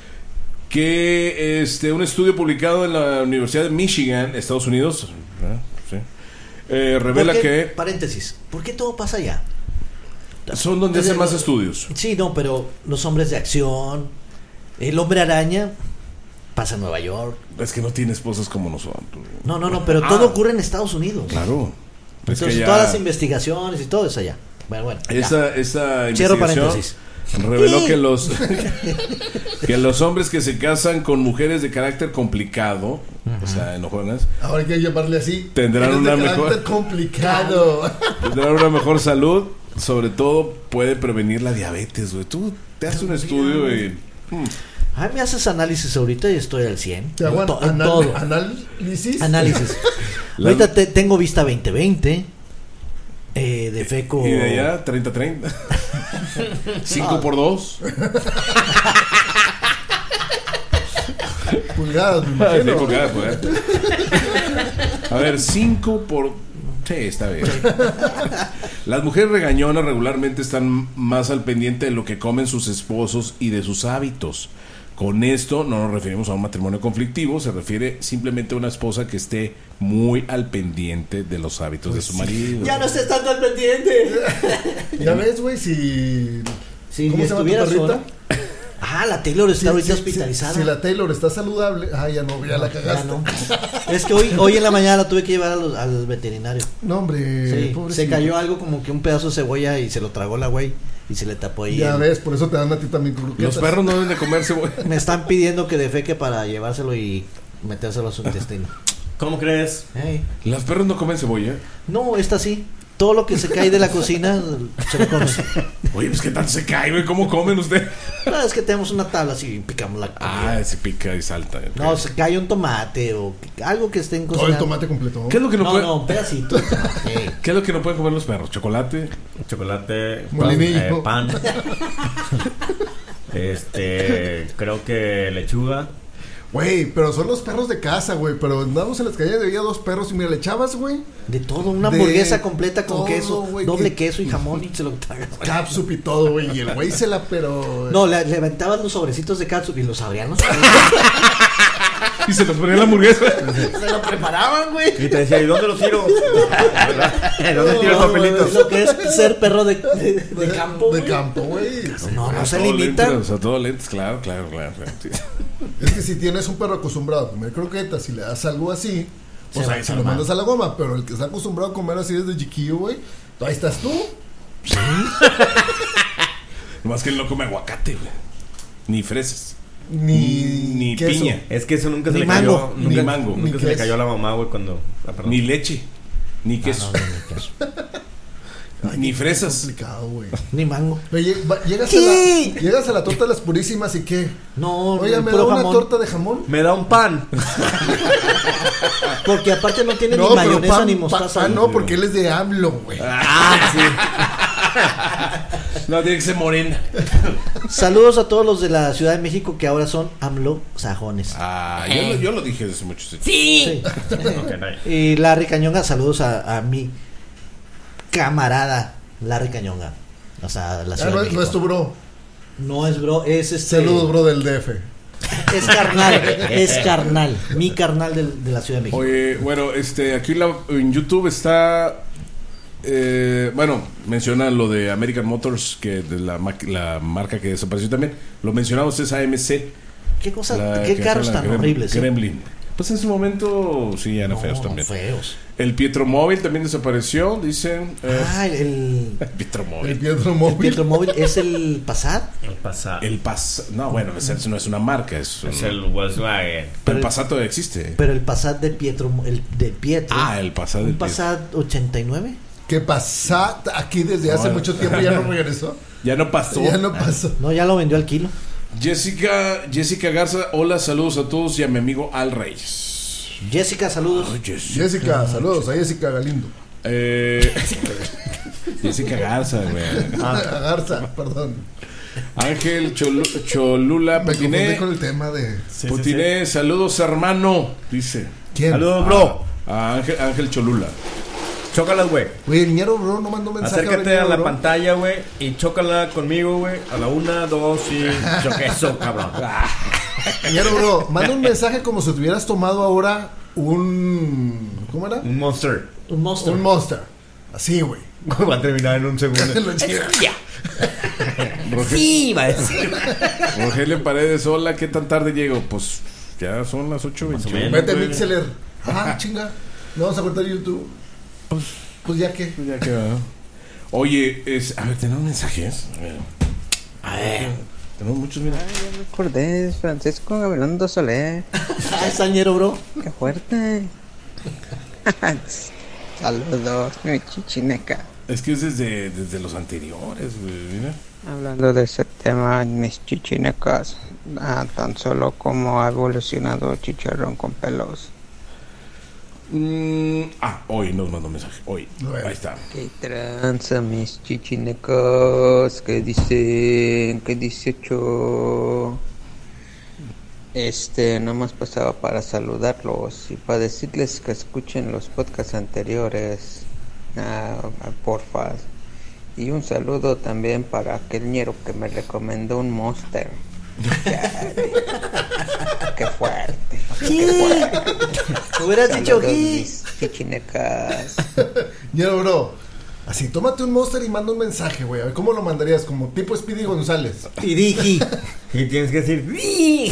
[SPEAKER 1] Que este un estudio publicado en la Universidad de Michigan, Estados Unidos, ¿eh? Sí, eh, revela
[SPEAKER 2] ¿Por qué?
[SPEAKER 1] que
[SPEAKER 2] Paréntesis. ¿Por qué todo pasa allá?
[SPEAKER 1] son donde
[SPEAKER 2] Desde
[SPEAKER 1] hacen más
[SPEAKER 2] lo-
[SPEAKER 1] estudios.
[SPEAKER 2] Sí, no, pero los hombres de acción, El Hombre Araña pasa en Nueva York.
[SPEAKER 1] Es que no tiene esposas como nosotros.
[SPEAKER 2] No, no, no, pero ah, todo ocurre en Estados Unidos.
[SPEAKER 1] Claro.
[SPEAKER 2] Entonces es que ya... todas las investigaciones y todo es allá. Bueno, bueno.
[SPEAKER 1] Esa, esa
[SPEAKER 2] Cierro
[SPEAKER 1] investigación
[SPEAKER 2] paréntesis.
[SPEAKER 1] reveló que los que los hombres que se casan con mujeres de carácter complicado, uh-huh. o sea, enojonas,
[SPEAKER 10] ahora hay que llamarle así,
[SPEAKER 1] tendrán una mejor
[SPEAKER 10] complicado.
[SPEAKER 1] Tendrán una mejor salud, sobre todo puede prevenir la diabetes, güey. Tú te haces un estudio y hmm.
[SPEAKER 2] Ay, me haces análisis ahorita y estoy al cien.
[SPEAKER 10] ¿Te aguanto?
[SPEAKER 2] En
[SPEAKER 10] Anal-
[SPEAKER 2] todo.
[SPEAKER 10] ¿Análisis?
[SPEAKER 2] Análisis. La... Ahorita te, tengo vista veinte veinte. Eh, de feco.
[SPEAKER 1] Y de allá, treinta treinta. cinco por dos.
[SPEAKER 10] Pulgadas, me
[SPEAKER 1] Ah, sí,
[SPEAKER 10] imagino.
[SPEAKER 1] pulgadas, pulgadas. A ver, cinco por... Sí, está bien. Las mujeres regañonas regularmente están más al pendiente de lo que comen sus esposos y de sus hábitos. Con esto no nos referimos a un matrimonio conflictivo, se refiere simplemente a una esposa que esté muy al pendiente de los hábitos pues de su marido.
[SPEAKER 2] Ya no estés tanto al pendiente.
[SPEAKER 10] Ya ves, güey, si...
[SPEAKER 2] si
[SPEAKER 10] ¿Cómo se llama tu perrita?
[SPEAKER 2] Sola? Ah, la Taylor está
[SPEAKER 10] sí,
[SPEAKER 2] ahorita
[SPEAKER 10] sí,
[SPEAKER 2] hospitalizada.
[SPEAKER 10] Si, si la Taylor está saludable, ah, ya no, ya la cagaste.
[SPEAKER 2] Ya no. Es que hoy, hoy en la mañana la tuve que llevar al, al veterinario.
[SPEAKER 10] No, hombre,
[SPEAKER 2] sí, se cayó algo como que un pedazo de cebolla y se lo tragó la güey y se le tapó ahí.
[SPEAKER 10] Ya
[SPEAKER 2] el...
[SPEAKER 10] ves, por eso te dan a ti también croquetas.
[SPEAKER 1] Los perros no deben de comer cebolla.
[SPEAKER 2] Me están pidiendo que defeque para llevárselo y metérselo a su intestino.
[SPEAKER 4] ¿Cómo crees?
[SPEAKER 2] Hey.
[SPEAKER 1] ¿Los perros no comen cebolla?
[SPEAKER 2] No, esta sí. Todo lo que se cae de la cocina se lo come.
[SPEAKER 1] Oye, pues qué tal se cae, güey. ¿Cómo comen ustedes?
[SPEAKER 2] No, es que tenemos una tabla así y picamos la comida.
[SPEAKER 1] Ah, se pica y salta. Okay.
[SPEAKER 2] No, se cae un tomate o algo que estén cocinando.
[SPEAKER 10] Todo el tomate completo.
[SPEAKER 1] ¿Qué es lo que no,
[SPEAKER 2] no
[SPEAKER 1] puede...
[SPEAKER 2] No, un pedacito.
[SPEAKER 1] Okay. ¿Qué es lo que no pueden comer los perros? ¿Chocolate?
[SPEAKER 4] Chocolate,
[SPEAKER 10] molinillo,
[SPEAKER 4] pan, eh, pan. Este, creo que lechuga.
[SPEAKER 10] Güey, pero son los perros de casa, güey. Pero andamos en las calles, había dos perros y mira, le echabas, güey.
[SPEAKER 2] De todo, una hamburguesa completa con
[SPEAKER 10] todo,
[SPEAKER 2] queso,
[SPEAKER 10] wey,
[SPEAKER 2] doble
[SPEAKER 10] que...
[SPEAKER 2] queso y jamón y se lo tragas.
[SPEAKER 10] Catsup y todo, güey. Y el güey se la, pero.
[SPEAKER 2] No, le levantaban los sobrecitos de catsup y los abrían los
[SPEAKER 1] y se los ponía en la hamburguesa.
[SPEAKER 2] Se lo preparaban, güey.
[SPEAKER 4] Y te decía, ¿y dónde lo tiro? ¿Dónde
[SPEAKER 2] no,
[SPEAKER 4] tiro el papelito?
[SPEAKER 2] Wey, lo que es ser perro de, de, de, de campo.
[SPEAKER 10] De campo, güey.
[SPEAKER 2] No, no, no se
[SPEAKER 1] limitan.
[SPEAKER 2] limitan.
[SPEAKER 1] O sea, todo lentes, claro, claro, claro. claro sí.
[SPEAKER 10] Es que si tienes un perro acostumbrado a comer croquetas y le das algo así, pues
[SPEAKER 2] se
[SPEAKER 10] ahí se lo mandas a la goma. Pero el que está acostumbrado a comer así desde chiquillo, güey, ahí estás tú.
[SPEAKER 2] Sí.
[SPEAKER 1] Nomás que él no come aguacate, güey. Ni fresas.
[SPEAKER 10] Ni,
[SPEAKER 1] ni
[SPEAKER 10] queso.
[SPEAKER 1] piña.
[SPEAKER 4] Es que eso nunca
[SPEAKER 2] ni
[SPEAKER 4] se le
[SPEAKER 2] mango.
[SPEAKER 4] cayó. Nunca,
[SPEAKER 1] ni mango.
[SPEAKER 4] Nunca
[SPEAKER 10] ni
[SPEAKER 4] se le
[SPEAKER 10] queso.
[SPEAKER 4] cayó a la mamá, güey, cuando. Ah,
[SPEAKER 1] ni leche. Ni queso.
[SPEAKER 2] Ah, no, ni queso.
[SPEAKER 10] Ay,
[SPEAKER 1] ni fresas.
[SPEAKER 10] Complicado, güey.
[SPEAKER 2] Ni mango.
[SPEAKER 10] Llegas a, la, llegas a la torta de las purísimas y qué.
[SPEAKER 2] No,
[SPEAKER 10] oiga, me da una jamón. torta de jamón.
[SPEAKER 4] Me da un pan.
[SPEAKER 2] Porque aparte no tiene
[SPEAKER 10] no,
[SPEAKER 2] ni mayonesa
[SPEAKER 10] pan,
[SPEAKER 2] ni mostaza.
[SPEAKER 10] Pan, no, porque él es de AMLO, güey.
[SPEAKER 2] Ah, sí.
[SPEAKER 1] No, tiene que ser morena.
[SPEAKER 2] Saludos a todos los de la Ciudad de México que ahora son AMLO sajones.
[SPEAKER 1] Ah, yo, lo, yo lo dije desde mucho tiempo.
[SPEAKER 2] Sí. sí. Okay, y Larry Cañonga, saludos a, a mi camarada Larry Cañonga. O sea, la Ciudad
[SPEAKER 10] ah, no,
[SPEAKER 2] de México.
[SPEAKER 10] No es tu bro.
[SPEAKER 2] No es bro, es este.
[SPEAKER 10] Saludos, bro, del D F.
[SPEAKER 2] Es carnal, es carnal. Mi carnal de, de la Ciudad de México.
[SPEAKER 1] Oye, bueno, este, aquí la, en YouTube está. Eh, bueno, menciona lo de American Motors, que de la, la marca que desapareció también. Lo mencionamos, es A M C.
[SPEAKER 2] ¿Qué cosas, qué carros tan
[SPEAKER 1] Grem,
[SPEAKER 2] horribles?
[SPEAKER 1] Gremlin.
[SPEAKER 2] ¿Sí?
[SPEAKER 1] Pues en su momento sí eran
[SPEAKER 2] no,
[SPEAKER 1] feos también.
[SPEAKER 2] Feos.
[SPEAKER 1] El Pietromóvil también desapareció, dicen. Eh,
[SPEAKER 2] ah, el,
[SPEAKER 1] el Pietromóvil.
[SPEAKER 10] El Pietromóvil.
[SPEAKER 2] El Pietromóvil es el Passat.
[SPEAKER 4] El Passat.
[SPEAKER 1] El Passat. No, bueno, ese no es una marca, es,
[SPEAKER 4] es
[SPEAKER 1] un,
[SPEAKER 4] el Volkswagen.
[SPEAKER 1] Pero, pero el Passat todavía existe.
[SPEAKER 2] Pero el Passat de Pietro, el de Pietro.
[SPEAKER 1] Ah, el Passat.
[SPEAKER 2] Un Passat ochenta y nueve.
[SPEAKER 10] ¿Qué pasa? Aquí desde hace no, mucho tiempo ya no regresó.
[SPEAKER 1] Ya no pasó.
[SPEAKER 10] Ya no pasó.
[SPEAKER 2] No, ya lo vendió al kilo.
[SPEAKER 1] Jessica, Jessica Garza, hola, saludos a todos y a mi amigo Al Reyes.
[SPEAKER 2] Jessica, saludos.
[SPEAKER 1] Oh, Jessica.
[SPEAKER 10] Jessica, saludos a Jessica Galindo.
[SPEAKER 1] Eh, Jessica Garza, güey.
[SPEAKER 10] Ah, Garza, perdón.
[SPEAKER 1] Ángel Cholu, Cholula
[SPEAKER 10] Me
[SPEAKER 1] Putiné.
[SPEAKER 10] con el tema de
[SPEAKER 1] sí, Putiné, sí, sí. Saludos, hermano, dice.
[SPEAKER 10] ¿Quién?
[SPEAKER 4] Saludos, bro.
[SPEAKER 1] A, a Ángel, Ángel Cholula.
[SPEAKER 4] Chócalas, güey.
[SPEAKER 10] Güey, el ñero, bro, no mandó mensaje.
[SPEAKER 4] Acércate a la bro. pantalla, güey, y chócala conmigo, güey. A la una, dos y choque eso, cabrón.
[SPEAKER 10] ñero, bro, manda un mensaje como si tuvieras tomado ahora un... ¿Cómo era?
[SPEAKER 4] Un Monster.
[SPEAKER 2] Un Monster.
[SPEAKER 10] Un Monster. Así, güey.
[SPEAKER 4] Va a terminar en un segundo.
[SPEAKER 10] Lo chinga.
[SPEAKER 1] Roger-
[SPEAKER 4] Sí, va a decir.
[SPEAKER 1] Rogelio Paredes, hola, ¿qué tan tarde llego? Pues ya son las ocho
[SPEAKER 4] Más o
[SPEAKER 1] veintiuno.
[SPEAKER 4] menos.
[SPEAKER 10] Vete a Mixeler. Ah, chinga. No vamos a cortar YouTube. Pues ya que.
[SPEAKER 1] Ya quedó. Oye, es, a ver, ¿tenemos mensajes? A ver.
[SPEAKER 4] A ver.
[SPEAKER 1] Tenemos muchos, mira.
[SPEAKER 11] Me acordé, Francisco Gabilondo Solé.
[SPEAKER 2] Ah, Sañero, bro.
[SPEAKER 11] Qué fuerte. Saludos, mi chichineca.
[SPEAKER 1] Es que es desde, desde los anteriores, güey, mira.
[SPEAKER 11] Hablando de ese tema, mis chichinecas, ah, tan solo como ha evolucionado Chicharrón con pelos.
[SPEAKER 1] Mm, ah, hoy nos mandó un mensaje. Hoy.
[SPEAKER 10] Bueno.
[SPEAKER 1] Ahí está.
[SPEAKER 11] ¿Qué tranza, mis chichinecas? ¿Qué dicen? ¿Qué dice Ocho? Este, nomás pasaba para saludarlos y para decirles que escuchen los podcasts anteriores. Ah, porfa. Y un saludo también para aquel ñero que me recomendó un Monster. Qué fuerte. Qué fuerte.
[SPEAKER 2] Hubieras dicho
[SPEAKER 11] Saludos,
[SPEAKER 2] aquí.
[SPEAKER 11] mis chichinecas.
[SPEAKER 10] Ñero, bro. Así, tómate un Monster y manda un mensaje, güey. A ver, ¿cómo lo mandarías? Como tipo Speedy González.
[SPEAKER 2] Y dije.
[SPEAKER 4] Y tienes que decir. "Bii".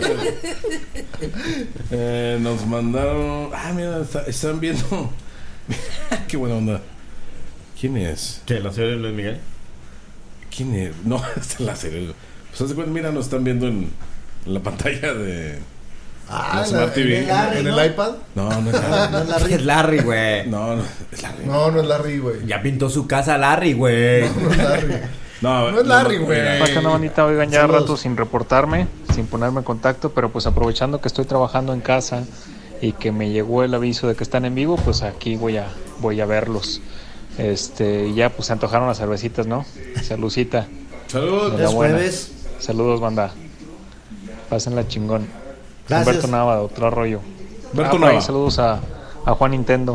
[SPEAKER 1] Eh, nos mandaron. Ah, mira, está- están viendo. Qué buena onda. ¿Quién es?
[SPEAKER 4] ¿Qué? ¿La serie de Luis Miguel?
[SPEAKER 1] ¿Quién es? No, está en la serie. Pues haz de cuenta, mira, nos están viendo en, en la pantalla de.
[SPEAKER 10] Ah,
[SPEAKER 1] La
[SPEAKER 10] en,
[SPEAKER 1] Smart
[SPEAKER 10] la-
[SPEAKER 1] T V.
[SPEAKER 10] en el- en el iPad.
[SPEAKER 1] No, no es Larry.
[SPEAKER 2] No es Larry.
[SPEAKER 4] Es Larry, güey.
[SPEAKER 1] No, no, es Larry.
[SPEAKER 10] No, no es Larry, güey.
[SPEAKER 4] Ya pintó su casa Larry, güey.
[SPEAKER 10] No es Larry.
[SPEAKER 1] No,
[SPEAKER 10] No es Larry, güey.
[SPEAKER 9] Bacana bonita, oigan, ya
[SPEAKER 2] Saludos.
[SPEAKER 9] rato sin reportarme, sin ponerme en contacto, pero pues aprovechando que estoy trabajando en casa y que me llegó el aviso de que están en vivo, pues aquí voy a voy a verlos. Este, y ya pues se antojaron las cervecitas, ¿no? Saludcita.
[SPEAKER 1] Salud.
[SPEAKER 9] De la
[SPEAKER 2] Es
[SPEAKER 9] buena.
[SPEAKER 2] jueves.
[SPEAKER 9] Saludos, banda. Pásenla chingón.
[SPEAKER 2] Gracias.
[SPEAKER 9] Humberto Nava, otro rollo.
[SPEAKER 1] Humberto
[SPEAKER 9] Ah, por ahí,
[SPEAKER 1] Nava.
[SPEAKER 9] saludos a, a Juan Nintendo.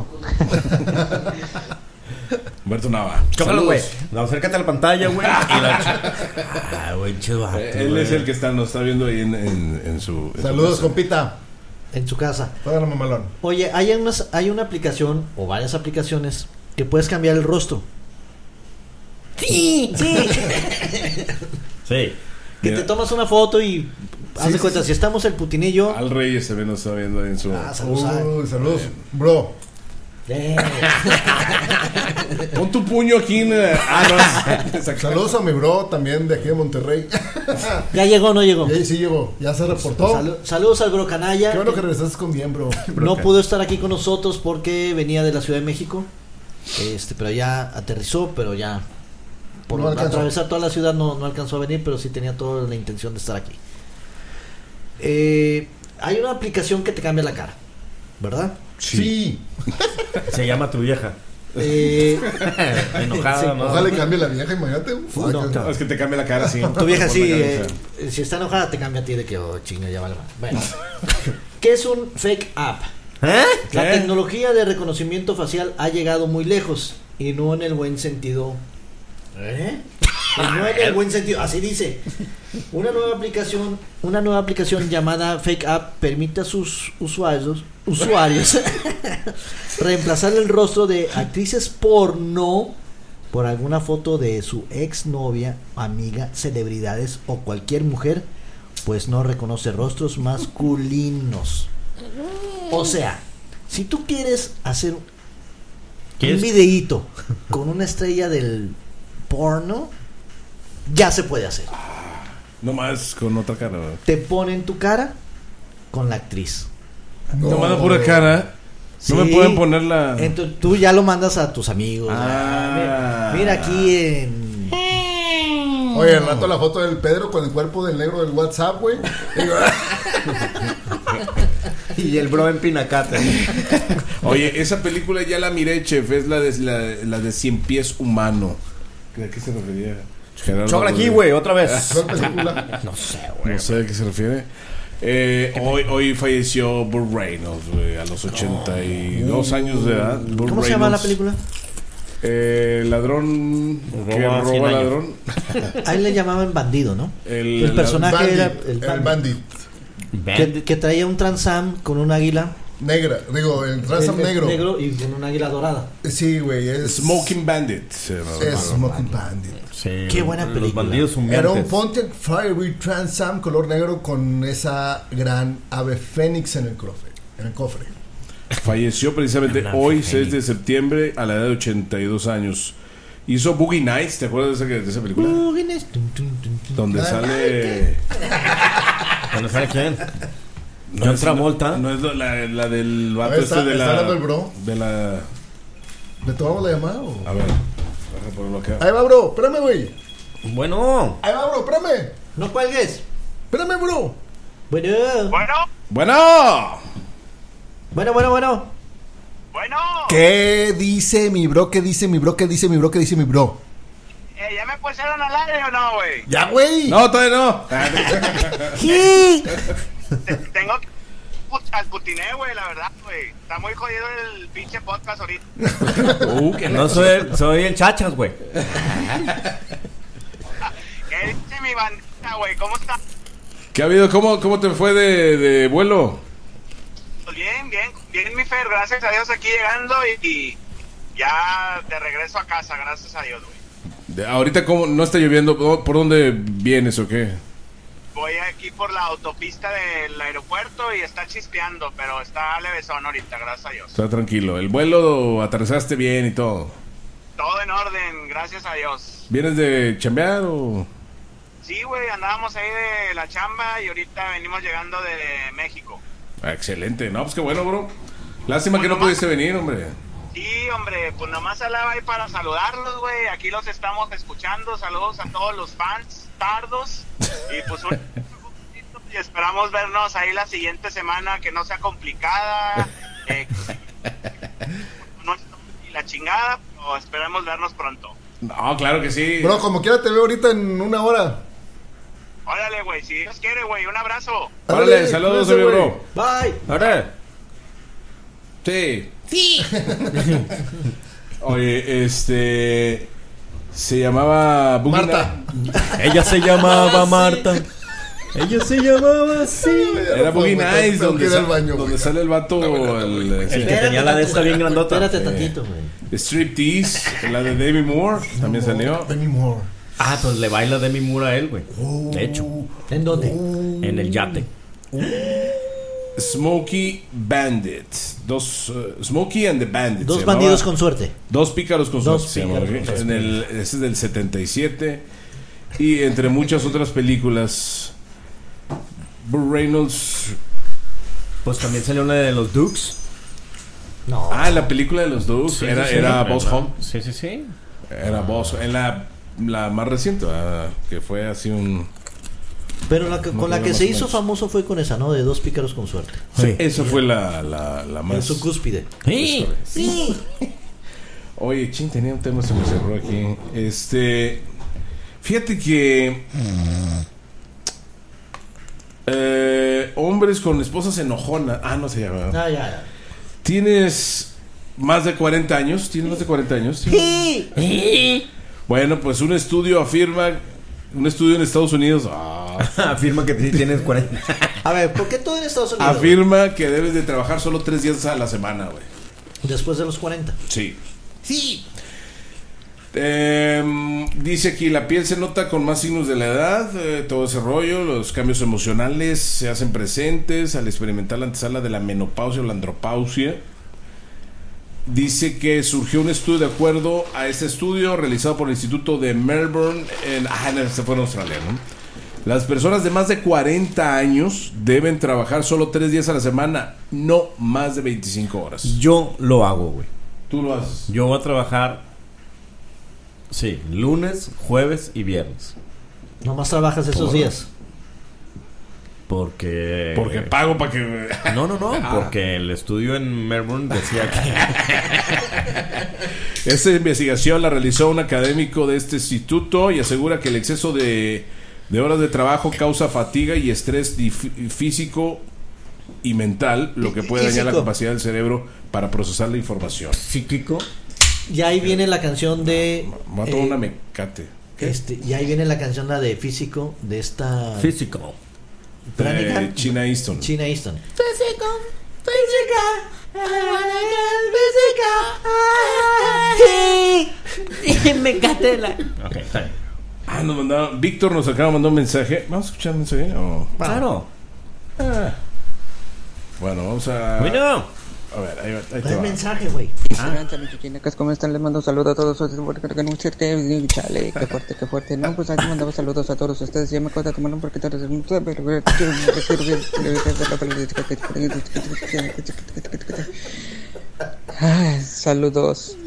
[SPEAKER 1] Humberto Nava.
[SPEAKER 4] Chócalo,
[SPEAKER 1] Saludos.
[SPEAKER 4] güey. No, acércate a la pantalla, güey. Y la ch- Ah, güey, chivato,
[SPEAKER 1] Eh, Él
[SPEAKER 4] güey.
[SPEAKER 1] es el que está, nos está viendo ahí en, en, en su. en su
[SPEAKER 10] Saludos,
[SPEAKER 1] casa.
[SPEAKER 10] compita.
[SPEAKER 2] En su casa.
[SPEAKER 10] Toda la mamalón.
[SPEAKER 2] Oye, hay, unas, hay una aplicación o varias aplicaciones que puedes cambiar el rostro. Sí, sí.
[SPEAKER 4] Sí.
[SPEAKER 2] Que
[SPEAKER 1] Mira.
[SPEAKER 2] te tomas una foto y haz
[SPEAKER 10] Sí,
[SPEAKER 2] de
[SPEAKER 10] sí,
[SPEAKER 2] cuenta,
[SPEAKER 10] sí.
[SPEAKER 2] si estamos el Putinillo.
[SPEAKER 1] Al Reyes también nos está viendo ahí en su.
[SPEAKER 2] Ah, saludos.
[SPEAKER 10] Uy, saludos. Bro.
[SPEAKER 2] Eh.
[SPEAKER 1] Pon tu puño aquí en. eh, Ah, no. Exacto.
[SPEAKER 10] Saludos a mi bro también de aquí de Monterrey.
[SPEAKER 2] Ya llegó, no llegó.
[SPEAKER 10] Y ahí sí llegó. Ya se reportó.
[SPEAKER 2] Salu- saludos al bro canalla.
[SPEAKER 10] Qué bueno que regresaste con bien, bro.
[SPEAKER 2] No pudo estar aquí con nosotros porque venía de la Ciudad de México. Este, pero ya aterrizó, pero ya por
[SPEAKER 10] No alcanzó.
[SPEAKER 2] atravesar toda la ciudad no, no alcanzó a venir, pero sí tenía toda la intención de estar aquí. Eh, hay una aplicación que te cambia la cara, ¿verdad?
[SPEAKER 10] Sí.
[SPEAKER 4] Se llama tu vieja.
[SPEAKER 2] Eh,
[SPEAKER 4] Enojada,
[SPEAKER 2] Sí,
[SPEAKER 4] ¿no?
[SPEAKER 10] Ojalá le cambie la vieja, imagínate. Uf,
[SPEAKER 2] No,
[SPEAKER 10] ay,
[SPEAKER 1] No, es que te cambia la cara así.
[SPEAKER 2] tu vieja
[SPEAKER 1] Por
[SPEAKER 2] sí,
[SPEAKER 1] la
[SPEAKER 2] eh,
[SPEAKER 1] cabeza.
[SPEAKER 2] si está enojada te cambia a ti de que, oh, chinga, ya vale más. Bueno, ¿qué es un fake app?
[SPEAKER 4] ¿Eh?
[SPEAKER 2] La
[SPEAKER 1] ¿Qué?
[SPEAKER 2] tecnología de reconocimiento facial ha llegado muy lejos y no en el buen sentido. ¿Eh? Y no en el buen sentido, así dice. Una nueva aplicación, una nueva aplicación llamada Fake App permite a sus usuarios, usuarios reemplazar el rostro de actrices porno por alguna foto de su exnovia, amiga, celebridades o cualquier mujer, pues no reconoce rostros masculinos. O sea, si tú quieres hacer un
[SPEAKER 4] ¿Quieres?
[SPEAKER 2] videíto con una estrella del porno, ya se puede hacer.
[SPEAKER 1] No más con otra cara.
[SPEAKER 2] Te ponen tu cara con la actriz.
[SPEAKER 1] No, no manda pura cara. No me
[SPEAKER 2] Sí.
[SPEAKER 1] pueden poner la.
[SPEAKER 2] Entonces tú ya lo mandas a tus amigos.
[SPEAKER 1] Ah.
[SPEAKER 2] Mira, mira aquí en.
[SPEAKER 10] Oye, al rato la foto del Pedro con el cuerpo del negro del WhatsApp, güey. Digo,
[SPEAKER 4] Y el bro en Pinacate.
[SPEAKER 1] Oye, esa película ya la miré, chef. Es la de, la, la de Cien Pies Humano. ¿A qué se refería? Gerardo
[SPEAKER 4] Chócala aquí,
[SPEAKER 1] Rodríguez.
[SPEAKER 4] güey, otra vez.
[SPEAKER 10] ¿cuál película?
[SPEAKER 4] No sé, güey.
[SPEAKER 1] No sé a qué se refiere. Eh, hoy, hoy falleció Burt Reynolds, güey, a los ochenta y dos años de edad. Burt
[SPEAKER 2] ¿Cómo se llama la
[SPEAKER 1] Reynolds.
[SPEAKER 2] película?
[SPEAKER 1] Eh, ladrón que
[SPEAKER 4] Roba cien
[SPEAKER 1] roba
[SPEAKER 4] años.
[SPEAKER 1] ladrón.
[SPEAKER 2] Ahí le llamaban bandido, ¿no?
[SPEAKER 1] El,
[SPEAKER 2] El personaje
[SPEAKER 10] Bandit,
[SPEAKER 2] era el
[SPEAKER 10] el
[SPEAKER 2] bandit.
[SPEAKER 10] Bandit.
[SPEAKER 2] Que, que traía un Transam con un águila
[SPEAKER 10] Negra, digo, el Trans Am
[SPEAKER 2] El- el
[SPEAKER 10] negro.
[SPEAKER 2] negro y con una águila dorada.
[SPEAKER 10] Sí, güey, es
[SPEAKER 1] Smoking Bandit. se llama.
[SPEAKER 10] Es Smoking Bandit.
[SPEAKER 4] Sí,
[SPEAKER 2] Qué buena
[SPEAKER 4] los
[SPEAKER 2] película.
[SPEAKER 4] bandidos
[SPEAKER 10] Era un
[SPEAKER 4] humeantes.
[SPEAKER 10] Pontiac Firebird Trans Am color negro con esa gran ave fénix en el cofre. En el cofre.
[SPEAKER 1] Falleció precisamente
[SPEAKER 4] Ana
[SPEAKER 1] hoy,
[SPEAKER 4] Félix.
[SPEAKER 1] seis de septiembre, a la edad de ochenta y dos años. Hizo Boogie Nights, ¿te acuerdas de esa, de esa película? Donde sale...
[SPEAKER 4] ¿Cuándo sale quién?
[SPEAKER 1] No
[SPEAKER 4] John
[SPEAKER 1] es-
[SPEAKER 4] Travolta.
[SPEAKER 1] No es la, la del vato
[SPEAKER 10] A ver, está-
[SPEAKER 1] este de
[SPEAKER 10] está
[SPEAKER 1] la...
[SPEAKER 10] hablando el bro.
[SPEAKER 1] De la...
[SPEAKER 10] ¿Le tomamos la llamada o?
[SPEAKER 1] A ver, déjame ponerlo acá.
[SPEAKER 10] Ahí va, bro, espérame, güey.
[SPEAKER 4] Bueno.
[SPEAKER 10] Ahí va, bro, espérame.
[SPEAKER 2] No cuelgues.
[SPEAKER 10] Espérame, bro.
[SPEAKER 2] Bueno.
[SPEAKER 7] Bueno,
[SPEAKER 1] ¡Bueno!
[SPEAKER 2] Bueno, bueno, bueno.
[SPEAKER 7] bueno.
[SPEAKER 10] ¿Qué dice mi bro? ¿Qué dice mi bro? ¿Qué dice mi bro? ¿Qué dice mi bro?
[SPEAKER 7] Eh, ¿Ya me pusieron al aire o no, güey?
[SPEAKER 10] Ya, güey.
[SPEAKER 1] No, todavía no.
[SPEAKER 2] Sí.
[SPEAKER 7] Te- Tengo que... put- Al putiné, güey, la verdad, güey. Está muy jodido el pinche podcast ahorita.
[SPEAKER 1] Uh, que
[SPEAKER 4] No soy, soy el Chachas, güey.
[SPEAKER 7] ¿Qué dice mi bandita, güey? ¿Cómo está?
[SPEAKER 1] ¿Qué ha habido? ¿Cómo, cómo te fue de, de vuelo?
[SPEAKER 7] Pues bien, bien, bien, mi Fer. Gracias a Dios aquí llegando y, y ya de regreso a casa, gracias a Dios, güey.
[SPEAKER 1] De- ahorita, ¿cómo? ¿No está lloviendo? ¿Por por dónde vienes o qué?
[SPEAKER 7] Voy aquí por la autopista del aeropuerto y está chispeando, pero está levesón ahorita, gracias a Dios.
[SPEAKER 1] Está tranquilo. ¿El vuelo aterrizaste bien y todo?
[SPEAKER 7] Todo en orden, gracias a Dios.
[SPEAKER 1] ¿Vienes de chambear o...?
[SPEAKER 7] Sí, güey, andábamos ahí de la chamba y ahorita venimos llegando de México.
[SPEAKER 1] Ah, excelente. No, pues qué bueno, bro. Lástima que no pudiste venir, hombre.
[SPEAKER 7] Sí, hombre, pues nomás hablaba ahí para saludarlos, güey. Aquí los estamos escuchando. Saludos a todos los fans tardos. Y pues un... y esperamos vernos ahí la siguiente semana, que no sea complicada. Eh, no, y la chingada, pero esperamos vernos pronto.
[SPEAKER 1] No, claro que sí.
[SPEAKER 10] Bro, como quiera te veo ahorita en una hora.
[SPEAKER 7] Órale, güey, si Dios quiere, güey, un abrazo.
[SPEAKER 1] Órale,
[SPEAKER 10] Órale,
[SPEAKER 1] saludos,
[SPEAKER 10] cuídense,
[SPEAKER 1] amigo,
[SPEAKER 10] güey.
[SPEAKER 1] bro.
[SPEAKER 2] Bye.
[SPEAKER 4] Ahora.
[SPEAKER 1] Sí. Sí. Oye, este... Se llamaba... Boogie
[SPEAKER 10] Marta.
[SPEAKER 1] Night-
[SPEAKER 4] Ella se llamaba Marta. Ella se llamaba así.
[SPEAKER 1] Era Boogie
[SPEAKER 10] Tengo que
[SPEAKER 1] Nights,
[SPEAKER 10] ir
[SPEAKER 1] donde,
[SPEAKER 10] al
[SPEAKER 1] sal-
[SPEAKER 10] baño,
[SPEAKER 1] donde
[SPEAKER 10] güey.
[SPEAKER 1] sale el vato... El,
[SPEAKER 4] El que
[SPEAKER 1] el,
[SPEAKER 4] tenía la de esta bien grandota.
[SPEAKER 2] Espérate tantito, güey.
[SPEAKER 1] Striptease, la de Demi Moore, también salió.
[SPEAKER 10] Demi Moore.
[SPEAKER 4] Ah, pues le baila Demi Moore a él, güey. De hecho,
[SPEAKER 2] ¿En dónde?
[SPEAKER 4] en el yate.
[SPEAKER 1] Smokey Bandit. Dos, uh, Smokey and the Bandit.
[SPEAKER 2] Dos
[SPEAKER 1] se llamaba.
[SPEAKER 2] bandidos con suerte.
[SPEAKER 1] Dos pícaros con
[SPEAKER 2] Dos
[SPEAKER 1] suerte. se llamaba,
[SPEAKER 2] pícaros
[SPEAKER 1] ¿ok?
[SPEAKER 2] con
[SPEAKER 1] En el, ese es del setenta y siete. Y entre muchas otras películas. Burt Reynolds.
[SPEAKER 4] Pues también salió una de los Dukes.
[SPEAKER 2] No.
[SPEAKER 1] Ah, la película de los dos.
[SPEAKER 4] Sí,
[SPEAKER 1] era
[SPEAKER 4] sí, sí.
[SPEAKER 1] era Boss Home.
[SPEAKER 4] Sí, sí, sí.
[SPEAKER 1] Era Boss. En la, la más reciente, ah, que fue así un.
[SPEAKER 2] Pero la que-
[SPEAKER 1] No
[SPEAKER 2] con la
[SPEAKER 1] tengo
[SPEAKER 2] que
[SPEAKER 1] más
[SPEAKER 2] se
[SPEAKER 1] o
[SPEAKER 2] hizo
[SPEAKER 1] menos.
[SPEAKER 2] famoso fue con esa, ¿no? De dos pícaros con suerte.
[SPEAKER 1] Sí. Esa fue la, la, la
[SPEAKER 2] En
[SPEAKER 1] más.
[SPEAKER 2] su cúspide.
[SPEAKER 4] Sí.
[SPEAKER 2] Sí.
[SPEAKER 1] Oye, ching, tenía un tema, se me cerró aquí. Este. Fíjate que. Eh, hombres con esposas enojonas. Ah, no se llama.
[SPEAKER 2] Ah, ya, ya.
[SPEAKER 1] ¿Tienes más de cuarenta años? ¿Tienes más de cuarenta años?
[SPEAKER 2] Sí.
[SPEAKER 1] Bueno, pues un estudio afirma. Un estudio en Estados Unidos. Ah,
[SPEAKER 4] Afirma que sí tienes cuarenta.
[SPEAKER 2] A ver, ¿por qué todo en Estados Unidos?
[SPEAKER 1] afirma que debes de trabajar solo tres días a la semana, güey.
[SPEAKER 2] Después de los cuarenta.
[SPEAKER 1] Sí. Sí. Em, dice aquí, la piel se nota con más signos de la edad, eh, todo ese rollo, los cambios emocionales se hacen presentes al experimentar la antesala de la menopausia o la andropausia. Dice que surgió un estudio de acuerdo a este estudio realizado por el Instituto de Melbourne en, ah, no, este fue en Australia, ¿no? Las personas de más de cuarenta años deben trabajar solo tres días a la semana, no más de veinticinco horas.
[SPEAKER 4] Yo lo hago, güey.
[SPEAKER 1] Tú lo haces.
[SPEAKER 4] Yo voy a trabajar. Sí, lunes, jueves y viernes.
[SPEAKER 2] Nomás trabajas esos
[SPEAKER 1] ¿Por?
[SPEAKER 2] días.
[SPEAKER 4] Porque.
[SPEAKER 1] Porque pago para que...
[SPEAKER 4] No, no, no.
[SPEAKER 1] Ah.
[SPEAKER 4] Porque el estudio en Melbourne decía que.
[SPEAKER 1] Esta investigación la realizó un académico de este instituto y asegura que el exceso de, de horas de trabajo causa fatiga y estrés dif- físico y mental, lo que puede dañar la
[SPEAKER 2] Físico.
[SPEAKER 1] capacidad del cerebro para procesar la información.
[SPEAKER 4] Psíquico.
[SPEAKER 2] Y ahí viene la canción de.
[SPEAKER 1] Va a tomar
[SPEAKER 2] eh,
[SPEAKER 1] una mecate.
[SPEAKER 2] este, y ahí viene la canción la de Físico de esta.
[SPEAKER 4] Físico.
[SPEAKER 2] Brannigan.
[SPEAKER 1] Eh, China Easton.
[SPEAKER 2] China Easton.
[SPEAKER 12] Físico, físico.
[SPEAKER 2] Sí. Me encanta la.
[SPEAKER 4] Ok, está bien.
[SPEAKER 1] Ah, nos mandaron. Víctor nos acaba de mandar un mensaje. ¿Vamos a escuchar el mensaje? Oh.
[SPEAKER 4] Claro.
[SPEAKER 1] Ah. Bueno, vamos a.
[SPEAKER 4] Bueno.
[SPEAKER 1] A ver, ahí, va, ahí te
[SPEAKER 2] El
[SPEAKER 1] va.
[SPEAKER 2] mensaje, güey.
[SPEAKER 11] Esperanza, mis chiquinacas, ¿cómo están? Les mando un saludo a todos. Chale, qué fuerte, qué fuerte. No, pues aquí mandaba saludos a todos ustedes. Ya me cuesta tomar un poquito de... Ay, saludos.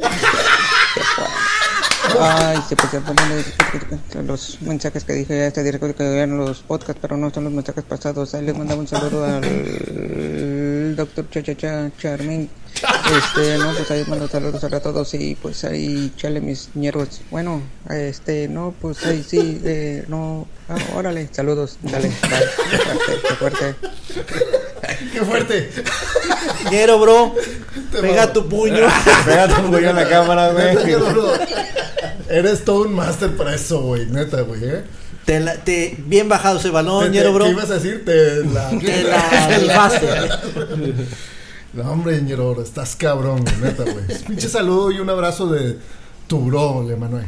[SPEAKER 11] Ay, se pusieron los mensajes que dije ya este directo que vean los podcasts, pero no son los mensajes pasados. Ahí les mandaba un saludo al doctor Chachacha Charmín. Este, no, pues ahí mando saludos a todos y pues ahí chale mis ñeros. Bueno, este, no, pues ahí sí, eh, no, ah, órale, saludos, dale, dale, qué fuerte,
[SPEAKER 10] ¡Qué fuerte!
[SPEAKER 2] Ñero, bro.
[SPEAKER 10] Te
[SPEAKER 2] Pega
[SPEAKER 10] mamo.
[SPEAKER 2] tu puño.
[SPEAKER 4] Pega tu puño en la cámara, güey.
[SPEAKER 10] Neta, Ñero, bro. Eres todo un máster para eso, güey, neta, güey, eh.
[SPEAKER 2] Te, la, te bien bajado ese balón,
[SPEAKER 10] Te-
[SPEAKER 2] Ñero,
[SPEAKER 10] te-
[SPEAKER 2] bro.
[SPEAKER 10] ¿Qué ibas a decir? Te la...
[SPEAKER 2] Te la rifaste.
[SPEAKER 10] No, hombre, Ñero, bro, estás cabrón, güey, neta, güey. Pinche saludo y un abrazo de tu bro, Emanuel.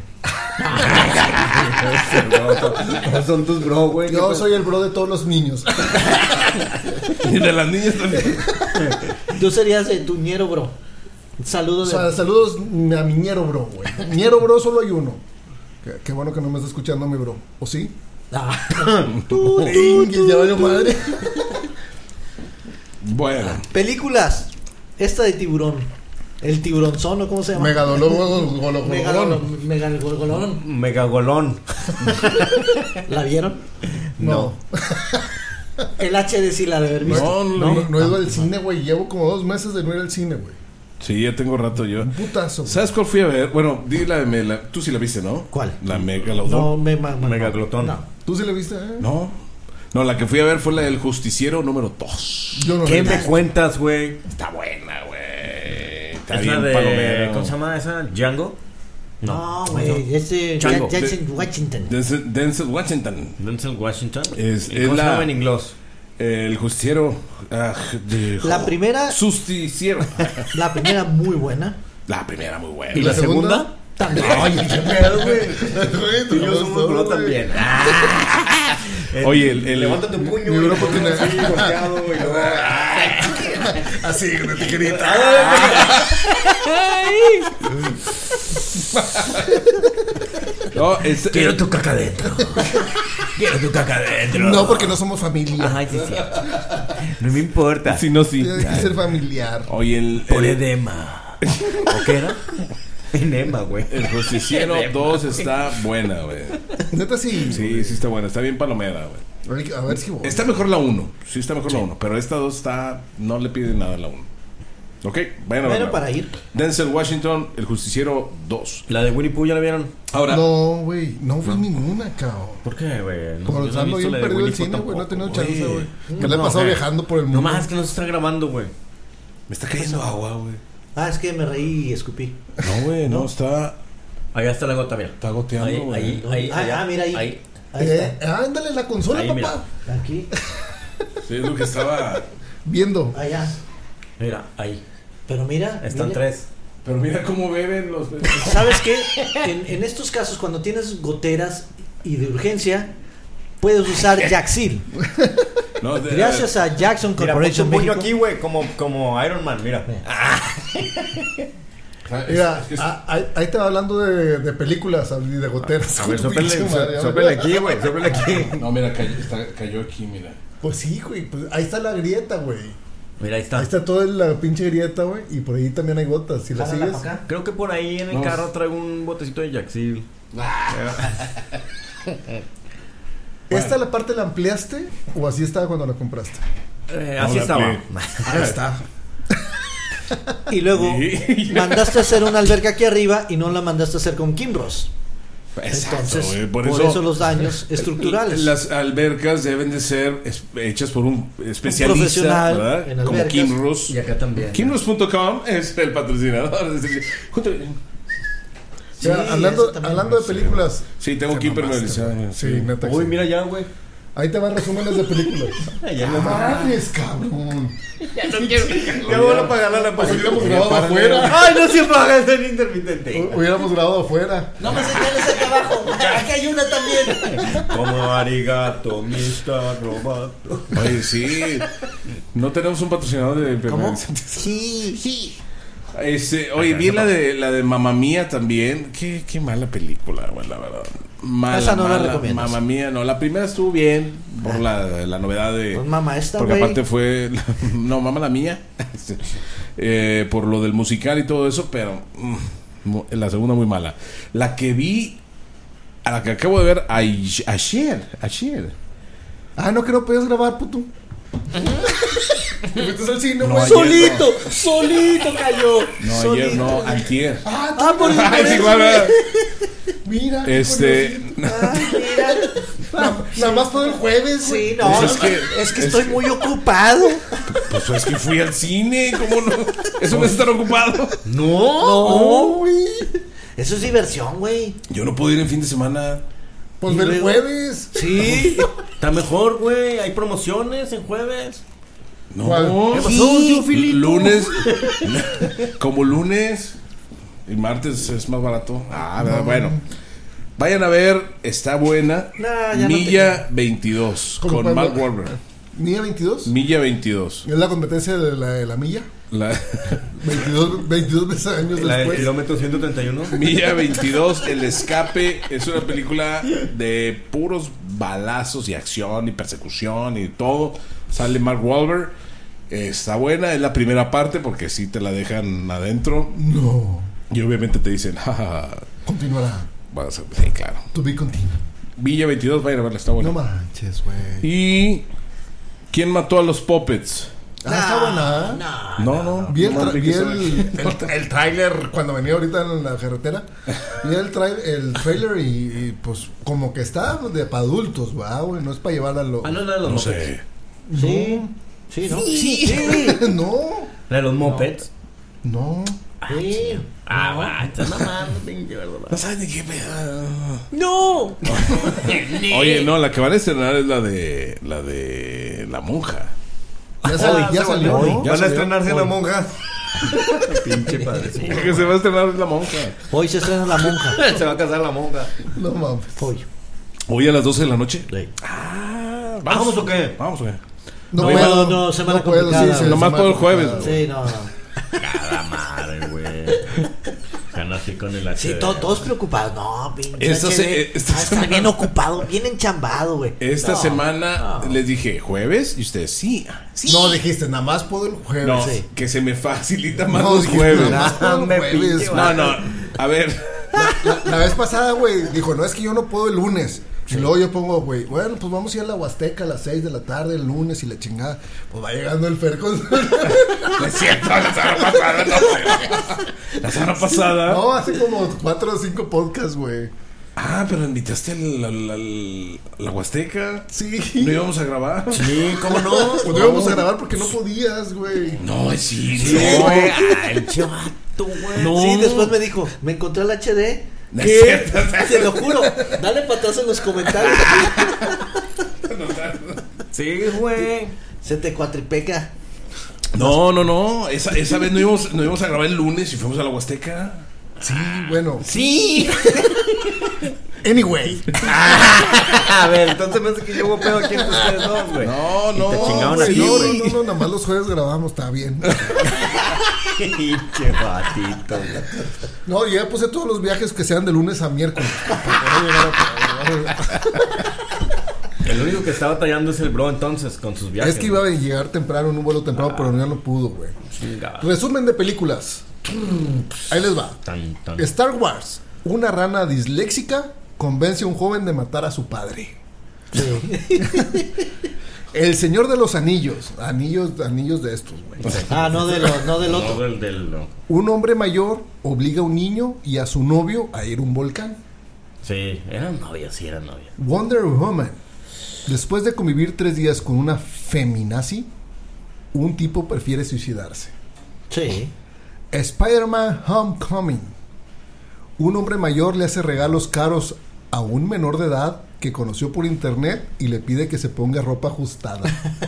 [SPEAKER 4] No son tus bro, güey.
[SPEAKER 10] Yo soy el bro de todos los niños.
[SPEAKER 1] Y de las niñas también.
[SPEAKER 2] Tú serías el tu Ñero, bro. Un saludo
[SPEAKER 10] O
[SPEAKER 2] de.
[SPEAKER 10] sea, saludos a mi Ñero, bro, güey. Ñero, bro, solo hay uno. Qué, qué bueno que no me está escuchando mi bro. ¿O sí?
[SPEAKER 2] Ah.
[SPEAKER 10] Tú, tú, tú, ya valió madre.
[SPEAKER 1] Bueno.
[SPEAKER 2] Películas. Esta de tiburón. El tiburonzón, ¿o cómo se llama?
[SPEAKER 10] Megadolón.
[SPEAKER 2] Megalolón. Megalolón.
[SPEAKER 4] Megagolón.
[SPEAKER 2] ¿La vieron?
[SPEAKER 10] No.
[SPEAKER 2] El H D sí la de haber visto.
[SPEAKER 10] No, no, no, no he ido al cine, güey. Llevo como dos meses de no ir al cine, güey.
[SPEAKER 1] Sí, ya tengo rato yo.
[SPEAKER 10] Un putazo. güey.
[SPEAKER 1] ¿Sabes cuál fui a ver? Bueno, di la de me- la- tú sí la viste, ¿no?
[SPEAKER 2] ¿Cuál?
[SPEAKER 1] La Megalodón.
[SPEAKER 2] No, me, ma- ma-
[SPEAKER 4] Megaglotón.
[SPEAKER 2] no.
[SPEAKER 10] ¿Tú sí le viste, eh?
[SPEAKER 1] No. No, la que fui a ver fue la del Justiciero número dos.
[SPEAKER 10] Yo no
[SPEAKER 4] ¿Qué
[SPEAKER 10] le
[SPEAKER 4] me
[SPEAKER 10] vi.
[SPEAKER 4] cuentas, güey?
[SPEAKER 1] Está buena, güey. Está
[SPEAKER 4] Es la
[SPEAKER 1] bien
[SPEAKER 4] de...
[SPEAKER 1] palomera.
[SPEAKER 4] ¿Cómo se llama esa? ¿Django?
[SPEAKER 2] No, güey. Ese.
[SPEAKER 4] Chango.
[SPEAKER 2] Jackson Washington.
[SPEAKER 1] Denzel, Denzel Washington.
[SPEAKER 4] Denzel Washington.
[SPEAKER 1] Es,
[SPEAKER 4] ¿Y
[SPEAKER 1] es
[SPEAKER 4] cómo se
[SPEAKER 1] la-
[SPEAKER 4] llama en inglés?
[SPEAKER 1] El justiciero. ah, de-
[SPEAKER 2] La primera-
[SPEAKER 1] Justiciero.
[SPEAKER 2] La primera muy buena.
[SPEAKER 1] La primera muy buena.
[SPEAKER 4] ¿Y la segunda?
[SPEAKER 2] También.
[SPEAKER 10] Ay, qué pedo, güey.
[SPEAKER 4] Y yo somos bro también.
[SPEAKER 1] Oye, el, el-
[SPEAKER 4] Levanta tu puño.
[SPEAKER 10] Mi
[SPEAKER 4] y
[SPEAKER 10] bro
[SPEAKER 4] le pones
[SPEAKER 10] tiene-
[SPEAKER 4] así, volteado, y luego-
[SPEAKER 10] Así, una tijerita.
[SPEAKER 1] No, es-
[SPEAKER 4] Quiero
[SPEAKER 1] el-
[SPEAKER 4] tu caca adentro. Quiero tu caca adentro.
[SPEAKER 10] No, porque no somos familia.
[SPEAKER 4] Ay, sí, sí. No me importa.
[SPEAKER 1] Sí, no, sí.
[SPEAKER 10] Tiene que ser familiar.
[SPEAKER 1] Oye, el,
[SPEAKER 4] Por
[SPEAKER 1] el,
[SPEAKER 4] edema. ¿O qué era? Enema, güey.
[SPEAKER 1] el Justiciero dos está buena, güey.
[SPEAKER 10] Neta, sí.
[SPEAKER 1] Sí, sí está buena. Está bien palomera, güey.
[SPEAKER 10] A ver si voy.
[SPEAKER 1] Está mejor la uno. Sí, está mejor la uno. Pero esta dos está. No le pide nada a la uno. Ok, vayan a
[SPEAKER 2] Bueno,
[SPEAKER 1] verla.
[SPEAKER 2] para ir.
[SPEAKER 1] Denzel Washington, El Justiciero dos.
[SPEAKER 4] La de Winnie Pooh, ¿ya la vieron?
[SPEAKER 1] Ahora,
[SPEAKER 10] No, güey. No vi ninguna, cabrón.
[SPEAKER 4] ¿Por qué, güey? No,
[SPEAKER 10] Por
[SPEAKER 4] yo no he
[SPEAKER 10] ando
[SPEAKER 4] visto
[SPEAKER 10] bien
[SPEAKER 4] la de
[SPEAKER 10] perdido el
[SPEAKER 4] Winnie Pooh
[SPEAKER 10] cine, güey. No he tenido
[SPEAKER 4] tampoco,
[SPEAKER 10] chance, güey. Me
[SPEAKER 4] No,
[SPEAKER 10] la he pasado
[SPEAKER 4] ok.
[SPEAKER 10] viajando por el mundo.
[SPEAKER 4] No más, es que no se está grabando, güey.
[SPEAKER 1] me está cayendo agua, güey.
[SPEAKER 2] Ah, es que me reí y escupí.
[SPEAKER 1] No, güey, no, está.
[SPEAKER 4] Ahí está la gota, mira.
[SPEAKER 1] Está goteando,
[SPEAKER 4] Ahí,
[SPEAKER 1] güey.
[SPEAKER 4] ahí, ahí.
[SPEAKER 2] Ah,
[SPEAKER 4] allá.
[SPEAKER 2] ah, mira ahí.
[SPEAKER 4] Ahí.
[SPEAKER 2] Ahí
[SPEAKER 10] Eh,
[SPEAKER 2] está.
[SPEAKER 10] ándale, la consola,
[SPEAKER 4] Ahí, mira.
[SPEAKER 10] papá.
[SPEAKER 2] Aquí.
[SPEAKER 1] Sí, es lo que estaba.
[SPEAKER 10] Viendo.
[SPEAKER 2] Allá.
[SPEAKER 4] Mira, ahí.
[SPEAKER 2] Pero mira.
[SPEAKER 4] Están
[SPEAKER 2] mira.
[SPEAKER 4] tres.
[SPEAKER 1] Pero mira cómo beben los.
[SPEAKER 2] ¿Sabes qué? En, en estos casos, cuando tienes goteras y de urgencia, puedes usar Jaxil.
[SPEAKER 1] No, de-
[SPEAKER 2] Gracias a Jackson
[SPEAKER 4] Mira, pon tu
[SPEAKER 2] Corporation
[SPEAKER 4] puño
[SPEAKER 2] México.
[SPEAKER 4] aquí, güey, como, como Iron Man, mira.
[SPEAKER 1] Ah, es-
[SPEAKER 10] Mira,
[SPEAKER 1] es que es-
[SPEAKER 10] ah, ahí, ahí te va hablando de, de películas y de goteras.
[SPEAKER 4] A ver,
[SPEAKER 10] Tu pinche
[SPEAKER 4] sóplele,
[SPEAKER 10] madre, a ver.
[SPEAKER 4] sóplele aquí, güey, sóplele aquí.
[SPEAKER 1] No, mira, cayó, está- cayó aquí, mira.
[SPEAKER 10] Pues sí, güey. Pues ahí está la grieta, güey.
[SPEAKER 4] Mira, ahí está.
[SPEAKER 10] Ahí está toda la pinche grieta, güey. Y por ahí también hay gotas. Si la
[SPEAKER 2] Jálala
[SPEAKER 10] sigues.
[SPEAKER 2] pa' acá.
[SPEAKER 4] Creo que por ahí en el
[SPEAKER 1] Vamos.
[SPEAKER 4] carro traigo un botecito de Jaxil.
[SPEAKER 10] ¿Esta la parte la ampliaste o así estaba cuando la compraste?
[SPEAKER 4] Eh,
[SPEAKER 1] No,
[SPEAKER 4] así
[SPEAKER 1] la
[SPEAKER 4] estaba.
[SPEAKER 1] play.
[SPEAKER 10] Ahí está.
[SPEAKER 2] Y luego
[SPEAKER 1] Sí.
[SPEAKER 2] mandaste a hacer una alberca aquí arriba y no la mandaste a hacer con Kinross.
[SPEAKER 1] Exacto,
[SPEAKER 2] Entonces,
[SPEAKER 1] güey,
[SPEAKER 2] por,
[SPEAKER 1] por,
[SPEAKER 2] eso,
[SPEAKER 1] eso,
[SPEAKER 2] los daños estructurales.
[SPEAKER 1] Las albercas deben de ser es- hechas por un especialista,
[SPEAKER 2] profesional
[SPEAKER 1] ¿verdad?
[SPEAKER 2] en
[SPEAKER 1] Como
[SPEAKER 2] albercas.
[SPEAKER 1] Kim Ross.
[SPEAKER 4] Y acá también.
[SPEAKER 1] Kimross punto com es el patrocinador. Es decir, junto-
[SPEAKER 10] O sea,
[SPEAKER 2] Sí,
[SPEAKER 10] hablando,
[SPEAKER 2] eso también.
[SPEAKER 10] hablando de películas.
[SPEAKER 1] Sí, tengo
[SPEAKER 10] Te
[SPEAKER 1] aquí
[SPEAKER 10] mamaste,
[SPEAKER 1] impermeabilizado.
[SPEAKER 10] güey. Sí, neta. que
[SPEAKER 4] Uy,
[SPEAKER 10] sí.
[SPEAKER 4] mira ya, güey.
[SPEAKER 3] Ahí te van resúmenes de películas.
[SPEAKER 4] Ya no
[SPEAKER 3] mames, cabrón.
[SPEAKER 4] Ya no quiero. Ya voy a pagar la
[SPEAKER 3] Pues hubiéramos grabado afuera.
[SPEAKER 4] Ay, no siempre hagas el intermitente.
[SPEAKER 3] Hubiéramos grabado afuera.
[SPEAKER 2] No me señales aquí abajo. Aquí hay una también.
[SPEAKER 4] Como arigato, mister Roboto.
[SPEAKER 1] Oye, sí. No tenemos un patrocinador de
[SPEAKER 2] ¿Cómo? Sí, sí.
[SPEAKER 1] Este, oye, vi la de la de Mamma Mía también. Qué, qué mala película, güey, la verdad. Mala,
[SPEAKER 2] Esa no la
[SPEAKER 1] mala,
[SPEAKER 2] recomiendas.
[SPEAKER 1] Mamma Mía, no. La primera estuvo bien por la, la novedad de.
[SPEAKER 2] Pues mamá esta,
[SPEAKER 1] porque
[SPEAKER 2] güey.
[SPEAKER 1] aparte fue. No, Mamma la Mía. eh, por lo del musical y todo eso, pero. Mm, la segunda muy mala. La que vi. A la que acabo de ver ay- ayer. Ayer.
[SPEAKER 3] Ah, no, que no podías grabar, puto. ¿Te fuiste al cine,
[SPEAKER 1] No,
[SPEAKER 3] güey?
[SPEAKER 1] ayer
[SPEAKER 2] Solito, solito cayó.
[SPEAKER 1] No,
[SPEAKER 2] solito.
[SPEAKER 1] ayer no, antier.
[SPEAKER 3] Ah,
[SPEAKER 2] Ah, por, por
[SPEAKER 1] Ah, es
[SPEAKER 2] eso,
[SPEAKER 1] igual,
[SPEAKER 2] güey.
[SPEAKER 1] ¿verdad?
[SPEAKER 3] Mira. qué
[SPEAKER 1] Este.
[SPEAKER 3] curiosito.
[SPEAKER 2] Ay, mira.
[SPEAKER 3] Na- Nada más todo el jueves, güey.
[SPEAKER 2] Sí, no,
[SPEAKER 1] Pues es
[SPEAKER 2] es
[SPEAKER 1] que-
[SPEAKER 2] que, es que
[SPEAKER 1] es
[SPEAKER 2] estoy
[SPEAKER 1] que-
[SPEAKER 2] muy ocupado.
[SPEAKER 1] Pues es que fui al cine, ¿cómo no? Eso no es estar ocupado.
[SPEAKER 2] No,
[SPEAKER 3] güey.
[SPEAKER 2] Eso es diversión, güey.
[SPEAKER 1] Yo no puedo ir en fin de semana.
[SPEAKER 3] Pues
[SPEAKER 2] Y
[SPEAKER 3] ve el
[SPEAKER 2] luego-
[SPEAKER 3] jueves.
[SPEAKER 4] Sí, está mejor, güey. Hay promociones en jueves.
[SPEAKER 1] No.
[SPEAKER 3] ¿Cuál?
[SPEAKER 4] ¿Qué pasó,
[SPEAKER 2] Sí.
[SPEAKER 4] tío Filito?
[SPEAKER 1] Lunes. Como lunes. Y martes es más barato. Ah, ¿verdad? Bueno. Vayan a ver, está buena.
[SPEAKER 2] Nah, ya no
[SPEAKER 1] Milla veintidós.
[SPEAKER 3] ¿Cómo
[SPEAKER 1] Con
[SPEAKER 3] cuándo?
[SPEAKER 1] Mark Wahlberg.
[SPEAKER 3] ¿Milla veintidós?
[SPEAKER 1] Milla veintidós.
[SPEAKER 3] ¿Es la competencia de la, de la milla?
[SPEAKER 1] La,
[SPEAKER 3] veintidós, veintidós veces años
[SPEAKER 4] La del
[SPEAKER 3] después.
[SPEAKER 4] kilómetro ciento treinta y uno.
[SPEAKER 1] Milla veintidós, El Escape. Es una película de puros balazos y acción y persecución y todo. Sale Mark Wahlberg. Está buena, es la primera parte porque sí te la dejan adentro.
[SPEAKER 3] No.
[SPEAKER 1] Y obviamente te dicen, jaja,
[SPEAKER 3] Continuará.
[SPEAKER 1] vas a- sí, claro.
[SPEAKER 3] To be continued.
[SPEAKER 1] Villa veintidós, vayan a verla, está buena.
[SPEAKER 3] No manches, güey.
[SPEAKER 1] Y ¿quién mató a los Puppets?
[SPEAKER 3] Ah, está buena. ¿eh?
[SPEAKER 1] No, no.
[SPEAKER 3] Vi el,
[SPEAKER 1] no,
[SPEAKER 3] tra-
[SPEAKER 1] vi
[SPEAKER 3] vi
[SPEAKER 1] que
[SPEAKER 3] el,
[SPEAKER 1] se-
[SPEAKER 3] el, el trailer cuando venía ahorita en la carretera. Vi el, trai- el trailer y, y, pues como que está de para adultos, ¿va, güey? No es para llevar a los...
[SPEAKER 4] Ah, no, la de los
[SPEAKER 1] No
[SPEAKER 4] mopeds.
[SPEAKER 1] sé.
[SPEAKER 2] Sí, sí, ¿no?
[SPEAKER 3] Sí. No,
[SPEAKER 4] La de los mopeds.
[SPEAKER 3] no.
[SPEAKER 2] Sí.
[SPEAKER 4] Ah, va, estás mamando, pinche verdad.
[SPEAKER 1] No sabes ni qué pedo.
[SPEAKER 2] No.
[SPEAKER 1] Oye, no, la que van a estrenar es la de la de la monja.
[SPEAKER 3] Ya, sal- ya salió,
[SPEAKER 2] hoy.
[SPEAKER 3] ¿no?
[SPEAKER 1] Ya
[SPEAKER 4] Van a
[SPEAKER 1] salió.
[SPEAKER 4] estrenarse la monja. Pinche padre.
[SPEAKER 1] La que se va a estrenar es la monja.
[SPEAKER 2] Hoy se estrena La Monja.
[SPEAKER 4] Se va a casar la monja.
[SPEAKER 3] No mames.
[SPEAKER 2] Hoy.
[SPEAKER 1] Hoy a las doce de la noche.
[SPEAKER 2] Sí.
[SPEAKER 1] Ah,
[SPEAKER 4] ¿Vamos o qué?
[SPEAKER 1] Vamos o qué.
[SPEAKER 3] No,
[SPEAKER 2] No,
[SPEAKER 3] puedo.
[SPEAKER 2] no, semana
[SPEAKER 3] no puedo,
[SPEAKER 2] complicada.
[SPEAKER 3] sí, sí,
[SPEAKER 1] Nomás
[SPEAKER 3] semana
[SPEAKER 1] todo el jueves.
[SPEAKER 3] complicada.
[SPEAKER 2] Sí, no, no.
[SPEAKER 4] Cada madre, güey. Gana así con el H
[SPEAKER 2] Sí,
[SPEAKER 4] D.
[SPEAKER 2] to- todos preocupados. No, pinche
[SPEAKER 1] Esta
[SPEAKER 2] H D.
[SPEAKER 1] se- esta
[SPEAKER 2] Ah, está
[SPEAKER 1] semana-
[SPEAKER 2] bien ocupado, bien enchambado, güey.
[SPEAKER 1] Esta
[SPEAKER 2] No,
[SPEAKER 1] semana
[SPEAKER 2] no.
[SPEAKER 1] les dije jueves y ustedes sí. Sí.
[SPEAKER 3] No, dijiste, nada más puedo el jueves.
[SPEAKER 1] No,
[SPEAKER 2] Sí.
[SPEAKER 1] que se me facilita más
[SPEAKER 3] No,
[SPEAKER 1] los
[SPEAKER 3] dijiste,
[SPEAKER 1] jueves.
[SPEAKER 3] nada más puedo el
[SPEAKER 4] Me
[SPEAKER 3] jueves.
[SPEAKER 4] pinche
[SPEAKER 1] No, no. A ver.
[SPEAKER 3] La, la vez pasada, güey, dijo, no, es que yo no puedo el lunes. Y luego yo pongo, güey, bueno, pues vamos a ir a la Huasteca a las seis de la tarde el lunes y la chingada. Pues va llegando el Fer con...
[SPEAKER 1] No es cierto, la semana pasada. No, la semana pasada.
[SPEAKER 3] No, hace como cuatro o cinco podcasts, güey.
[SPEAKER 1] Ah, pero invitaste al, al- al- a la Huasteca.
[SPEAKER 3] Sí.
[SPEAKER 1] No íbamos a grabar.
[SPEAKER 4] Sí, ¿cómo no?
[SPEAKER 3] Pues no íbamos a grabar porque no podías, güey.
[SPEAKER 1] No, es sí,
[SPEAKER 4] Sí,
[SPEAKER 1] no.
[SPEAKER 4] güey. Ah, el chivato, güey.
[SPEAKER 1] No.
[SPEAKER 2] Sí, después me dijo, me encontré el H D.
[SPEAKER 1] No es
[SPEAKER 2] ¿Qué?
[SPEAKER 1] cierto.
[SPEAKER 2] Te lo juro. Dale patazo en los comentarios.
[SPEAKER 4] Sí, güey.
[SPEAKER 2] Se te cuatripeca.
[SPEAKER 1] No, no, no. Esa, esa vez no íbamos, no íbamos a grabar el lunes y fuimos a la Huasteca.
[SPEAKER 3] Sí, bueno.
[SPEAKER 4] Sí.
[SPEAKER 3] Anyway.
[SPEAKER 4] A ver, entonces me hace que yo hubo pedo aquí entre ustedes dos, güey.
[SPEAKER 1] No, no.
[SPEAKER 4] te chingaron
[SPEAKER 3] Güey,
[SPEAKER 4] así,
[SPEAKER 3] no,
[SPEAKER 4] güey.
[SPEAKER 3] no, no, no, nada más los jueves grabamos, está bien.
[SPEAKER 4] Pinche batito, güey.
[SPEAKER 3] No, yo ya puse todos los viajes que sean de lunes a miércoles. Para poder llegar a-
[SPEAKER 4] El único que está batallando es el bro entonces con sus viajes.
[SPEAKER 3] Es que iba a llegar temprano en un vuelo temprano, pero ya no pudo, güey.
[SPEAKER 4] Chingada.
[SPEAKER 3] Resumen de películas. Ahí les va.
[SPEAKER 4] Tan, tan.
[SPEAKER 3] Star Wars. Una rana disléxica convence a un joven de matar a su padre. El Señor de los Anillos. Anillos, anillos de estos, güey.
[SPEAKER 2] Ah, no, de lo, no del
[SPEAKER 4] No,
[SPEAKER 2] otro.
[SPEAKER 4] del, del, no.
[SPEAKER 3] Un hombre mayor obliga a un niño y a su novio a ir a un volcán.
[SPEAKER 4] Sí, eran novias, sí, eran novias.
[SPEAKER 3] Wonder Woman. Después de convivir tres días con una feminazi, un tipo prefiere suicidarse.
[SPEAKER 2] Sí.
[SPEAKER 3] Spider-Man Homecoming. Un hombre mayor le hace regalos caros a un menor de edad que conoció por internet y le pide que se ponga ropa ajustada.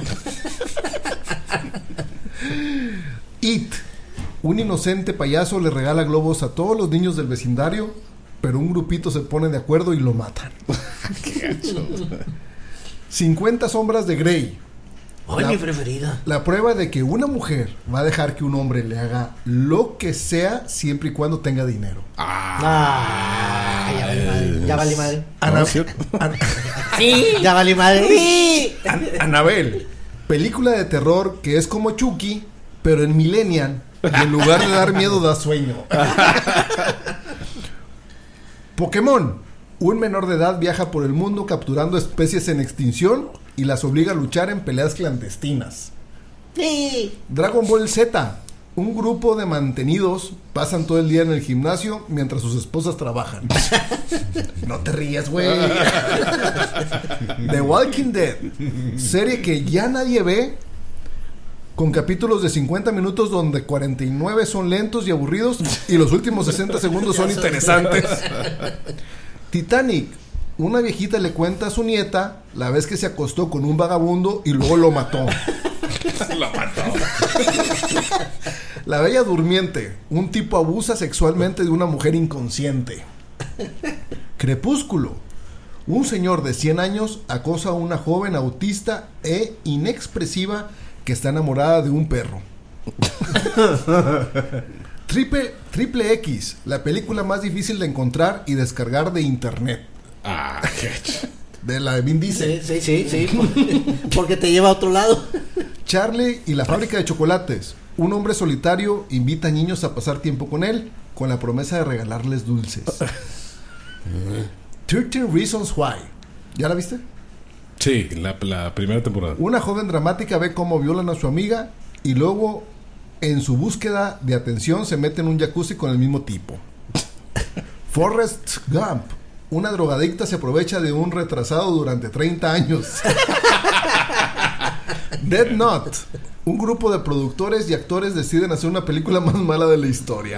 [SPEAKER 3] It. Un inocente payaso le regala globos a todos los niños del vecindario, pero un grupito se pone de acuerdo y lo matan.
[SPEAKER 1] Qué gacho.
[SPEAKER 3] cincuenta sombras de Grey.
[SPEAKER 2] Ay, mi preferida.
[SPEAKER 3] La prueba de que una mujer va a dejar que un hombre le haga lo que sea siempre y cuando tenga dinero.
[SPEAKER 2] Ah, ya vale madre. Ya vale madre.
[SPEAKER 3] Ana-
[SPEAKER 1] ¿No es cierto?
[SPEAKER 3] An-
[SPEAKER 2] Sí. Ya vale madre. Sí.
[SPEAKER 3] An- Anabel. Película de terror que es como Chucky, pero en Millennial. Y en lugar de dar miedo, da sueño. Pokémon. Un menor de edad viaja por el mundo capturando especies en extinción y las obliga a luchar en peleas clandestinas.
[SPEAKER 2] Sí.
[SPEAKER 3] Dragon Ball Z. Un grupo de mantenidos pasan todo el día en el gimnasio mientras sus esposas trabajan. No te rías, güey. The Walking Dead. Serie que ya nadie ve, con capítulos de cincuenta minutos donde cuarenta y nueve son lentos y aburridos y los últimos sesenta segundos son interesantes. Titanic. Una viejita le cuenta a su nieta la vez que se acostó con un vagabundo y luego lo mató.
[SPEAKER 1] Lo mató.
[SPEAKER 3] La Bella Durmiente. Un tipo abusa sexualmente de una mujer inconsciente. Crepúsculo. Un señor de cien años acosa a una joven autista e inexpresiva que está enamorada de un perro. Triple, Triple X. La película más difícil de encontrar y descargar de internet.
[SPEAKER 1] Ah, qué gacho.
[SPEAKER 3] De la de Vin Diesel.
[SPEAKER 2] Sí, sí, sí, sí. Porque te lleva a otro lado.
[SPEAKER 3] Charlie y la fábrica de chocolates. Un hombre solitario invita a niños a pasar tiempo con él con la promesa de regalarles dulces. thirteen Reasons Why. ¿Ya la viste?
[SPEAKER 1] Sí, la, la primera temporada.
[SPEAKER 3] Una joven dramática ve cómo violan a su amiga y luego, en su búsqueda de atención, se mete en un jacuzzi con el mismo tipo. Forrest Gump. Una drogadicta se aprovecha de un retrasado durante treinta años. Dead Note. Un grupo de productores y actores deciden hacer una película más mala de la historia.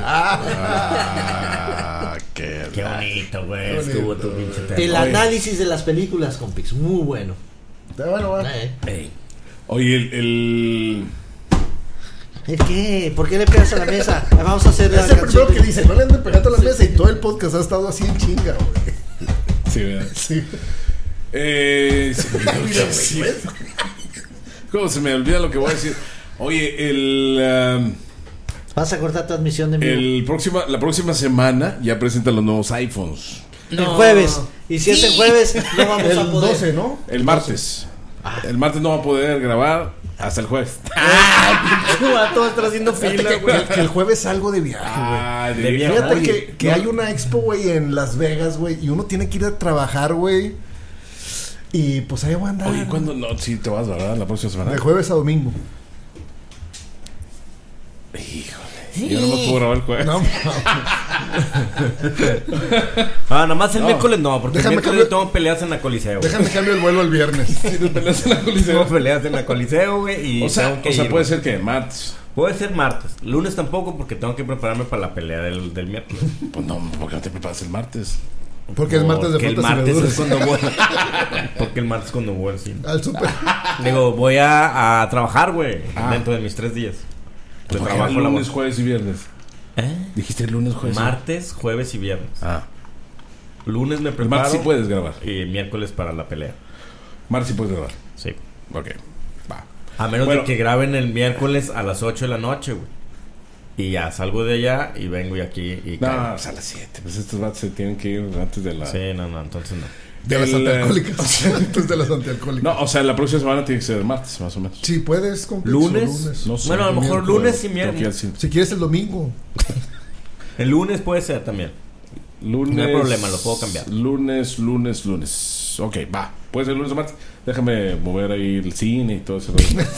[SPEAKER 1] Ah, qué,
[SPEAKER 4] Qué bonito, güey. Estuvo tu pinche tema.
[SPEAKER 2] El análisis de las películas, compix. Muy bueno.
[SPEAKER 3] Bueno, va.
[SPEAKER 2] Eh.
[SPEAKER 1] Ey. Oye, el, el...
[SPEAKER 2] ¿El qué? ¿Por qué le pegas a la mesa? Vamos a hacer la
[SPEAKER 3] Es el
[SPEAKER 2] canción.
[SPEAKER 3] primero que dice, no le anden pegando a la mesa y todo el podcast ha estado así en chinga, güey.
[SPEAKER 1] Sí, ¿verdad?
[SPEAKER 3] Sí.
[SPEAKER 1] Eh, sí, sí. ¿Cómo se me olvida lo que voy a decir? Oye, el... Um,
[SPEAKER 2] Vas a cortar transmisión de mi.
[SPEAKER 1] el próxima, la próxima semana ya presentan los nuevos iPhones.
[SPEAKER 2] El jueves. Y si es el jueves, no vamos
[SPEAKER 3] El
[SPEAKER 2] a poder.
[SPEAKER 3] doce, ¿no?
[SPEAKER 1] El martes. El martes no va a poder grabar hasta el jueves.
[SPEAKER 4] Todos están haciendo fila,
[SPEAKER 3] Que,
[SPEAKER 4] güey.
[SPEAKER 3] que el jueves salgo de viaje, güey.
[SPEAKER 1] Ah, de
[SPEAKER 4] De
[SPEAKER 1] viaje.
[SPEAKER 4] viaje.
[SPEAKER 3] Fíjate
[SPEAKER 1] Oye,
[SPEAKER 3] que, que
[SPEAKER 1] no,
[SPEAKER 3] hay una expo, güey, en Las Vegas, güey, y uno tiene que ir a trabajar, güey. Y pues ahí voy a andar.
[SPEAKER 1] Oye, ¿cuándo? No, sí te vas, ¿verdad? La próxima semana.
[SPEAKER 3] De jueves a domingo.
[SPEAKER 1] Híjole. Yo no me puedo grabar el jueves.
[SPEAKER 3] No,
[SPEAKER 4] Ah, nada más el
[SPEAKER 1] No.
[SPEAKER 4] miércoles no, porque
[SPEAKER 3] Déjame
[SPEAKER 4] el miércoles
[SPEAKER 3] cambio-
[SPEAKER 4] tengo peleas en la Coliseo. güey.
[SPEAKER 3] déjame cambio el vuelo el viernes.
[SPEAKER 1] Te peleas en la Coliseo.
[SPEAKER 4] Tengo peleas en la Coliseo, güey, y
[SPEAKER 1] O sea,
[SPEAKER 4] tengo que
[SPEAKER 1] o sea
[SPEAKER 4] ir,
[SPEAKER 1] puede
[SPEAKER 4] güey.
[SPEAKER 1] ser que martes.
[SPEAKER 4] Puede ser martes. Lunes tampoco, porque tengo que prepararme para la pelea del, del miércoles.
[SPEAKER 1] Pues no, ¿por qué no te preparas el martes?
[SPEAKER 3] Porque es martes de
[SPEAKER 4] Porque el
[SPEAKER 3] frutas y
[SPEAKER 4] martes
[SPEAKER 3] verduras.
[SPEAKER 4] es cuando voy. Porque el martes es cuando voy al cine.
[SPEAKER 3] Al súper.
[SPEAKER 4] Digo, voy a, a trabajar, güey,
[SPEAKER 1] Ah.
[SPEAKER 4] dentro de mis tres días. De
[SPEAKER 1] Pues
[SPEAKER 4] trabajo
[SPEAKER 1] lunes,
[SPEAKER 4] laboral.
[SPEAKER 1] jueves y viernes.
[SPEAKER 4] ¿Eh?
[SPEAKER 1] Dijiste lunes, jueves. y-
[SPEAKER 4] Martes, jueves y viernes.
[SPEAKER 1] Ah.
[SPEAKER 4] Lunes me
[SPEAKER 1] El
[SPEAKER 4] preparo.
[SPEAKER 1] martes sí puedes grabar.
[SPEAKER 4] Y miércoles para la pelea.
[SPEAKER 1] Martes sí puedes grabar.
[SPEAKER 4] Sí.
[SPEAKER 1] Ok. Va.
[SPEAKER 4] A menos
[SPEAKER 1] Bueno.
[SPEAKER 4] de que graben el miércoles a las ocho de la noche, güey. Y ya salgo de allá y vengo y aquí y
[SPEAKER 1] No,
[SPEAKER 4] caigo.
[SPEAKER 1] pues a las siete. Pues estos vatos se tienen que ir antes de la.
[SPEAKER 4] Sí, no, no, entonces no.
[SPEAKER 3] De las
[SPEAKER 1] El, eh,
[SPEAKER 3] antialcohólicas. Antes de las antialcohólicas.
[SPEAKER 1] No, o sea, la próxima semana tiene que ser el martes, más o menos.
[SPEAKER 3] Si puedes, complex,
[SPEAKER 4] ¿Lunes?
[SPEAKER 3] o lunes.
[SPEAKER 1] No sé.
[SPEAKER 4] Bueno, a lo mejor
[SPEAKER 3] miércoles.
[SPEAKER 4] lunes y
[SPEAKER 1] Tengo que ir al
[SPEAKER 4] miércoles.
[SPEAKER 1] cine.
[SPEAKER 3] Si quieres el domingo.
[SPEAKER 4] El lunes puede ser también.
[SPEAKER 1] Lunes.
[SPEAKER 4] No hay problema, lo puedo cambiar.
[SPEAKER 1] Lunes, lunes, lunes. Ok, va. Puede ser lunes o martes. Déjame mover ahí el cine y todo eso.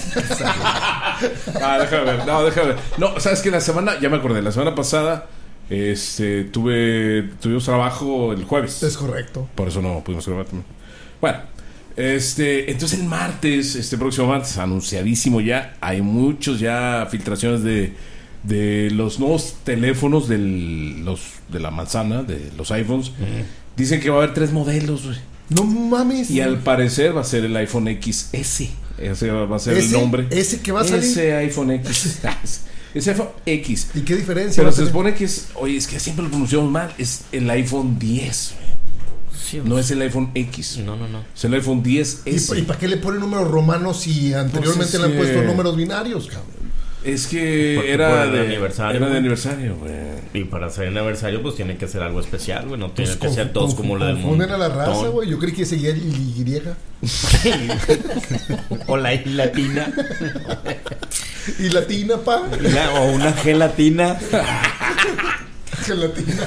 [SPEAKER 1] Ah, déjame ver. No, déjame ver. No, sabes que la semana, ya me acordé, la semana pasada este, tuve tuvimos trabajo el jueves.
[SPEAKER 3] Es correcto.
[SPEAKER 1] Por eso no pudimos grabar también. Bueno, este, entonces el martes, este próximo martes, anunciadísimo ya, hay muchos ya filtraciones de, de los nuevos teléfonos del, los, de la manzana, de los iPhones. Dicen que va a haber tres modelos, güey.
[SPEAKER 3] No mames.
[SPEAKER 1] Y al parecer va a ser el iPhone X S. Ese va a ser
[SPEAKER 3] ¿Ese?
[SPEAKER 1] el nombre.
[SPEAKER 3] ¿Ese que va a salir?
[SPEAKER 1] Ese iPhone X. Ese iPhone X.
[SPEAKER 3] ¿Y qué diferencia?
[SPEAKER 1] Pero
[SPEAKER 3] va a
[SPEAKER 1] se
[SPEAKER 3] tener?
[SPEAKER 1] supone que es. Oye, es que siempre lo pronunciamos mal. Es el iPhone diez, güey.
[SPEAKER 4] Sí,
[SPEAKER 1] No es el iPhone X.
[SPEAKER 4] No, no, no.
[SPEAKER 1] Es el iPhone diez
[SPEAKER 3] ¿Y,
[SPEAKER 1] S.
[SPEAKER 3] ¿Y para qué le ponen números romanos si anteriormente
[SPEAKER 1] Pues es,
[SPEAKER 3] le han puesto
[SPEAKER 1] eh,
[SPEAKER 3] números binarios, cabrón?
[SPEAKER 1] Es que
[SPEAKER 4] Porque
[SPEAKER 1] era
[SPEAKER 4] fuera de
[SPEAKER 1] de
[SPEAKER 4] aniversario,
[SPEAKER 1] Era de
[SPEAKER 4] güey.
[SPEAKER 1] aniversario, güey.
[SPEAKER 4] Y para hacer aniversario, pues tiene que ser algo especial, güey. No tiene
[SPEAKER 3] Pues
[SPEAKER 4] que ser
[SPEAKER 3] confu-
[SPEAKER 4] todos
[SPEAKER 3] confu-
[SPEAKER 4] como lo del mundo.
[SPEAKER 3] Confunden a la raza, güey. Yo creí que seguía el Y.
[SPEAKER 4] O la I latina.
[SPEAKER 3] Y latina, pa.
[SPEAKER 4] Y la- o una G latina.
[SPEAKER 3] Gelatina.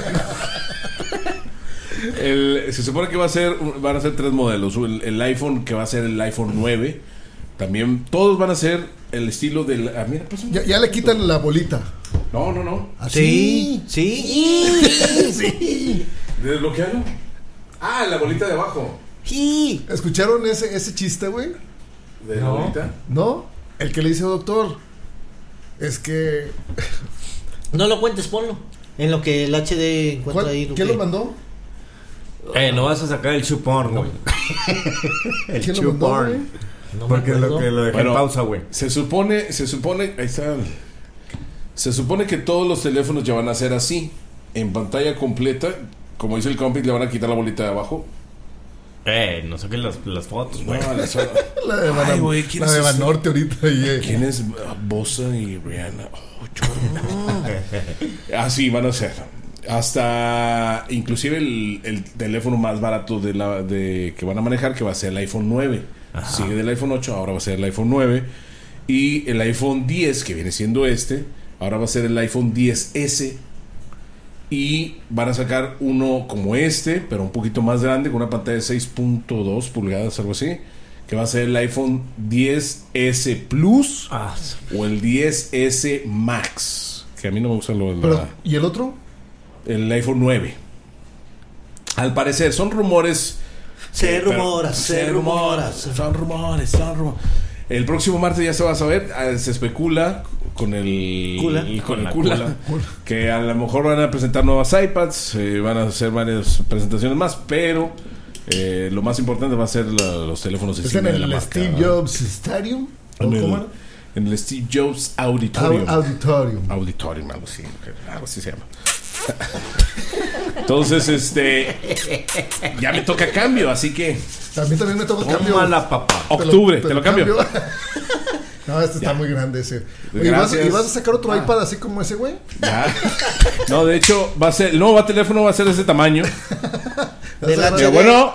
[SPEAKER 1] El- se supone que va a ser van a ser tres modelos. El, el iPhone que va a ser el iPhone nueve. También todos van a ser el estilo del. Ah, mira, pues,
[SPEAKER 3] Ya, ya le quitan la bolita.
[SPEAKER 1] No, no, no.
[SPEAKER 2] Sí, sí.
[SPEAKER 3] Sí.
[SPEAKER 1] Desbloquealo. Ah, la bolita de abajo.
[SPEAKER 2] Sí.
[SPEAKER 3] ¿Escucharon ese, ese chiste, güey?
[SPEAKER 1] De la
[SPEAKER 2] No.
[SPEAKER 1] bolita.
[SPEAKER 3] ¿No? El que le dice, doctor, es que...
[SPEAKER 2] No lo cuentes, ponlo. En lo que el H D encuentra
[SPEAKER 3] ¿Cuál-
[SPEAKER 2] ahí.
[SPEAKER 3] ¿Quién
[SPEAKER 2] que-
[SPEAKER 3] lo mandó?
[SPEAKER 4] Eh, no vas a sacar el chupón, güey. El
[SPEAKER 3] ¿Quién lo mandó,
[SPEAKER 4] chupón.
[SPEAKER 3] güey?
[SPEAKER 2] No me
[SPEAKER 4] Porque lo
[SPEAKER 2] acuerdo.
[SPEAKER 4] que lo dejé
[SPEAKER 1] Bueno,
[SPEAKER 4] en pausa, güey.
[SPEAKER 1] Se supone, se supone, ahí está. Se supone que todos los teléfonos ya van a ser así, en pantalla completa, como dice el compi, le van a quitar la bolita de abajo.
[SPEAKER 4] Eh, no saquen las, las fotos, güey.
[SPEAKER 1] No, las-
[SPEAKER 3] La de, Van-
[SPEAKER 1] Ay, güey, ¿quién
[SPEAKER 3] la
[SPEAKER 1] es
[SPEAKER 3] de
[SPEAKER 1] ese?
[SPEAKER 3] Banorte ahorita. Y, eh,
[SPEAKER 1] ¿Quién es uh, Bosa y Rihanna? Oh, chorro. Así van a ser. Hasta inclusive el, el teléfono más barato de la de que van a manejar, que va a ser el iPhone nueve.
[SPEAKER 4] Ajá.
[SPEAKER 1] Sigue del iPhone ocho, ahora va a ser el iPhone nueve. Y el iPhone diez, que viene siendo este, ahora va a ser el iPhone diez ese. Y van a sacar uno como este, pero un poquito más grande, con una pantalla de seis punto dos pulgadas, algo así, que va a ser el iPhone diez ese Plus
[SPEAKER 4] Ah,
[SPEAKER 1] o el diez ese Max, que a mí no me gustan los
[SPEAKER 3] pero, ¿y el otro?
[SPEAKER 1] el iPhone nueve. Al parecer son rumores.
[SPEAKER 2] Se
[SPEAKER 1] eh, pero-
[SPEAKER 2] rumora, se rumora.
[SPEAKER 1] Son rumores, son rumores. El próximo martes ya se va a saber, eh, se especula con el
[SPEAKER 2] Cula.
[SPEAKER 1] el- con
[SPEAKER 4] Con
[SPEAKER 1] el
[SPEAKER 4] la
[SPEAKER 1] cula,
[SPEAKER 4] cula.
[SPEAKER 1] que a lo mejor van a presentar nuevas iPads, eh, van a hacer varias presentaciones más, pero eh, lo más importante va a ser la- los teléfonos de
[SPEAKER 3] ¿Es en
[SPEAKER 1] cine de la
[SPEAKER 3] el
[SPEAKER 1] marca,
[SPEAKER 3] Steve
[SPEAKER 1] ¿verdad?
[SPEAKER 3] Jobs Stadium? ¿O
[SPEAKER 1] En el,
[SPEAKER 3] cómo era?
[SPEAKER 1] en el Steve Jobs Auditorium.
[SPEAKER 3] Au- Auditorium.
[SPEAKER 1] Auditorium, algo así, algo así se llama. Entonces, este ya me toca cambio, así que
[SPEAKER 3] A mí también me toca cambio.
[SPEAKER 4] tómala, papá.
[SPEAKER 1] octubre, te lo, cambio.
[SPEAKER 3] No, este está muy grande ese. Oye, ¿y vas,
[SPEAKER 1] Gracias.
[SPEAKER 3] y vas a sacar otro
[SPEAKER 1] Ah.
[SPEAKER 3] iPad así como ese, güey?
[SPEAKER 1] Ya. No, de hecho, va a ser, el nuevo teléfono va a ser de ese tamaño.
[SPEAKER 2] De la
[SPEAKER 3] Vas a-
[SPEAKER 1] Pero bueno.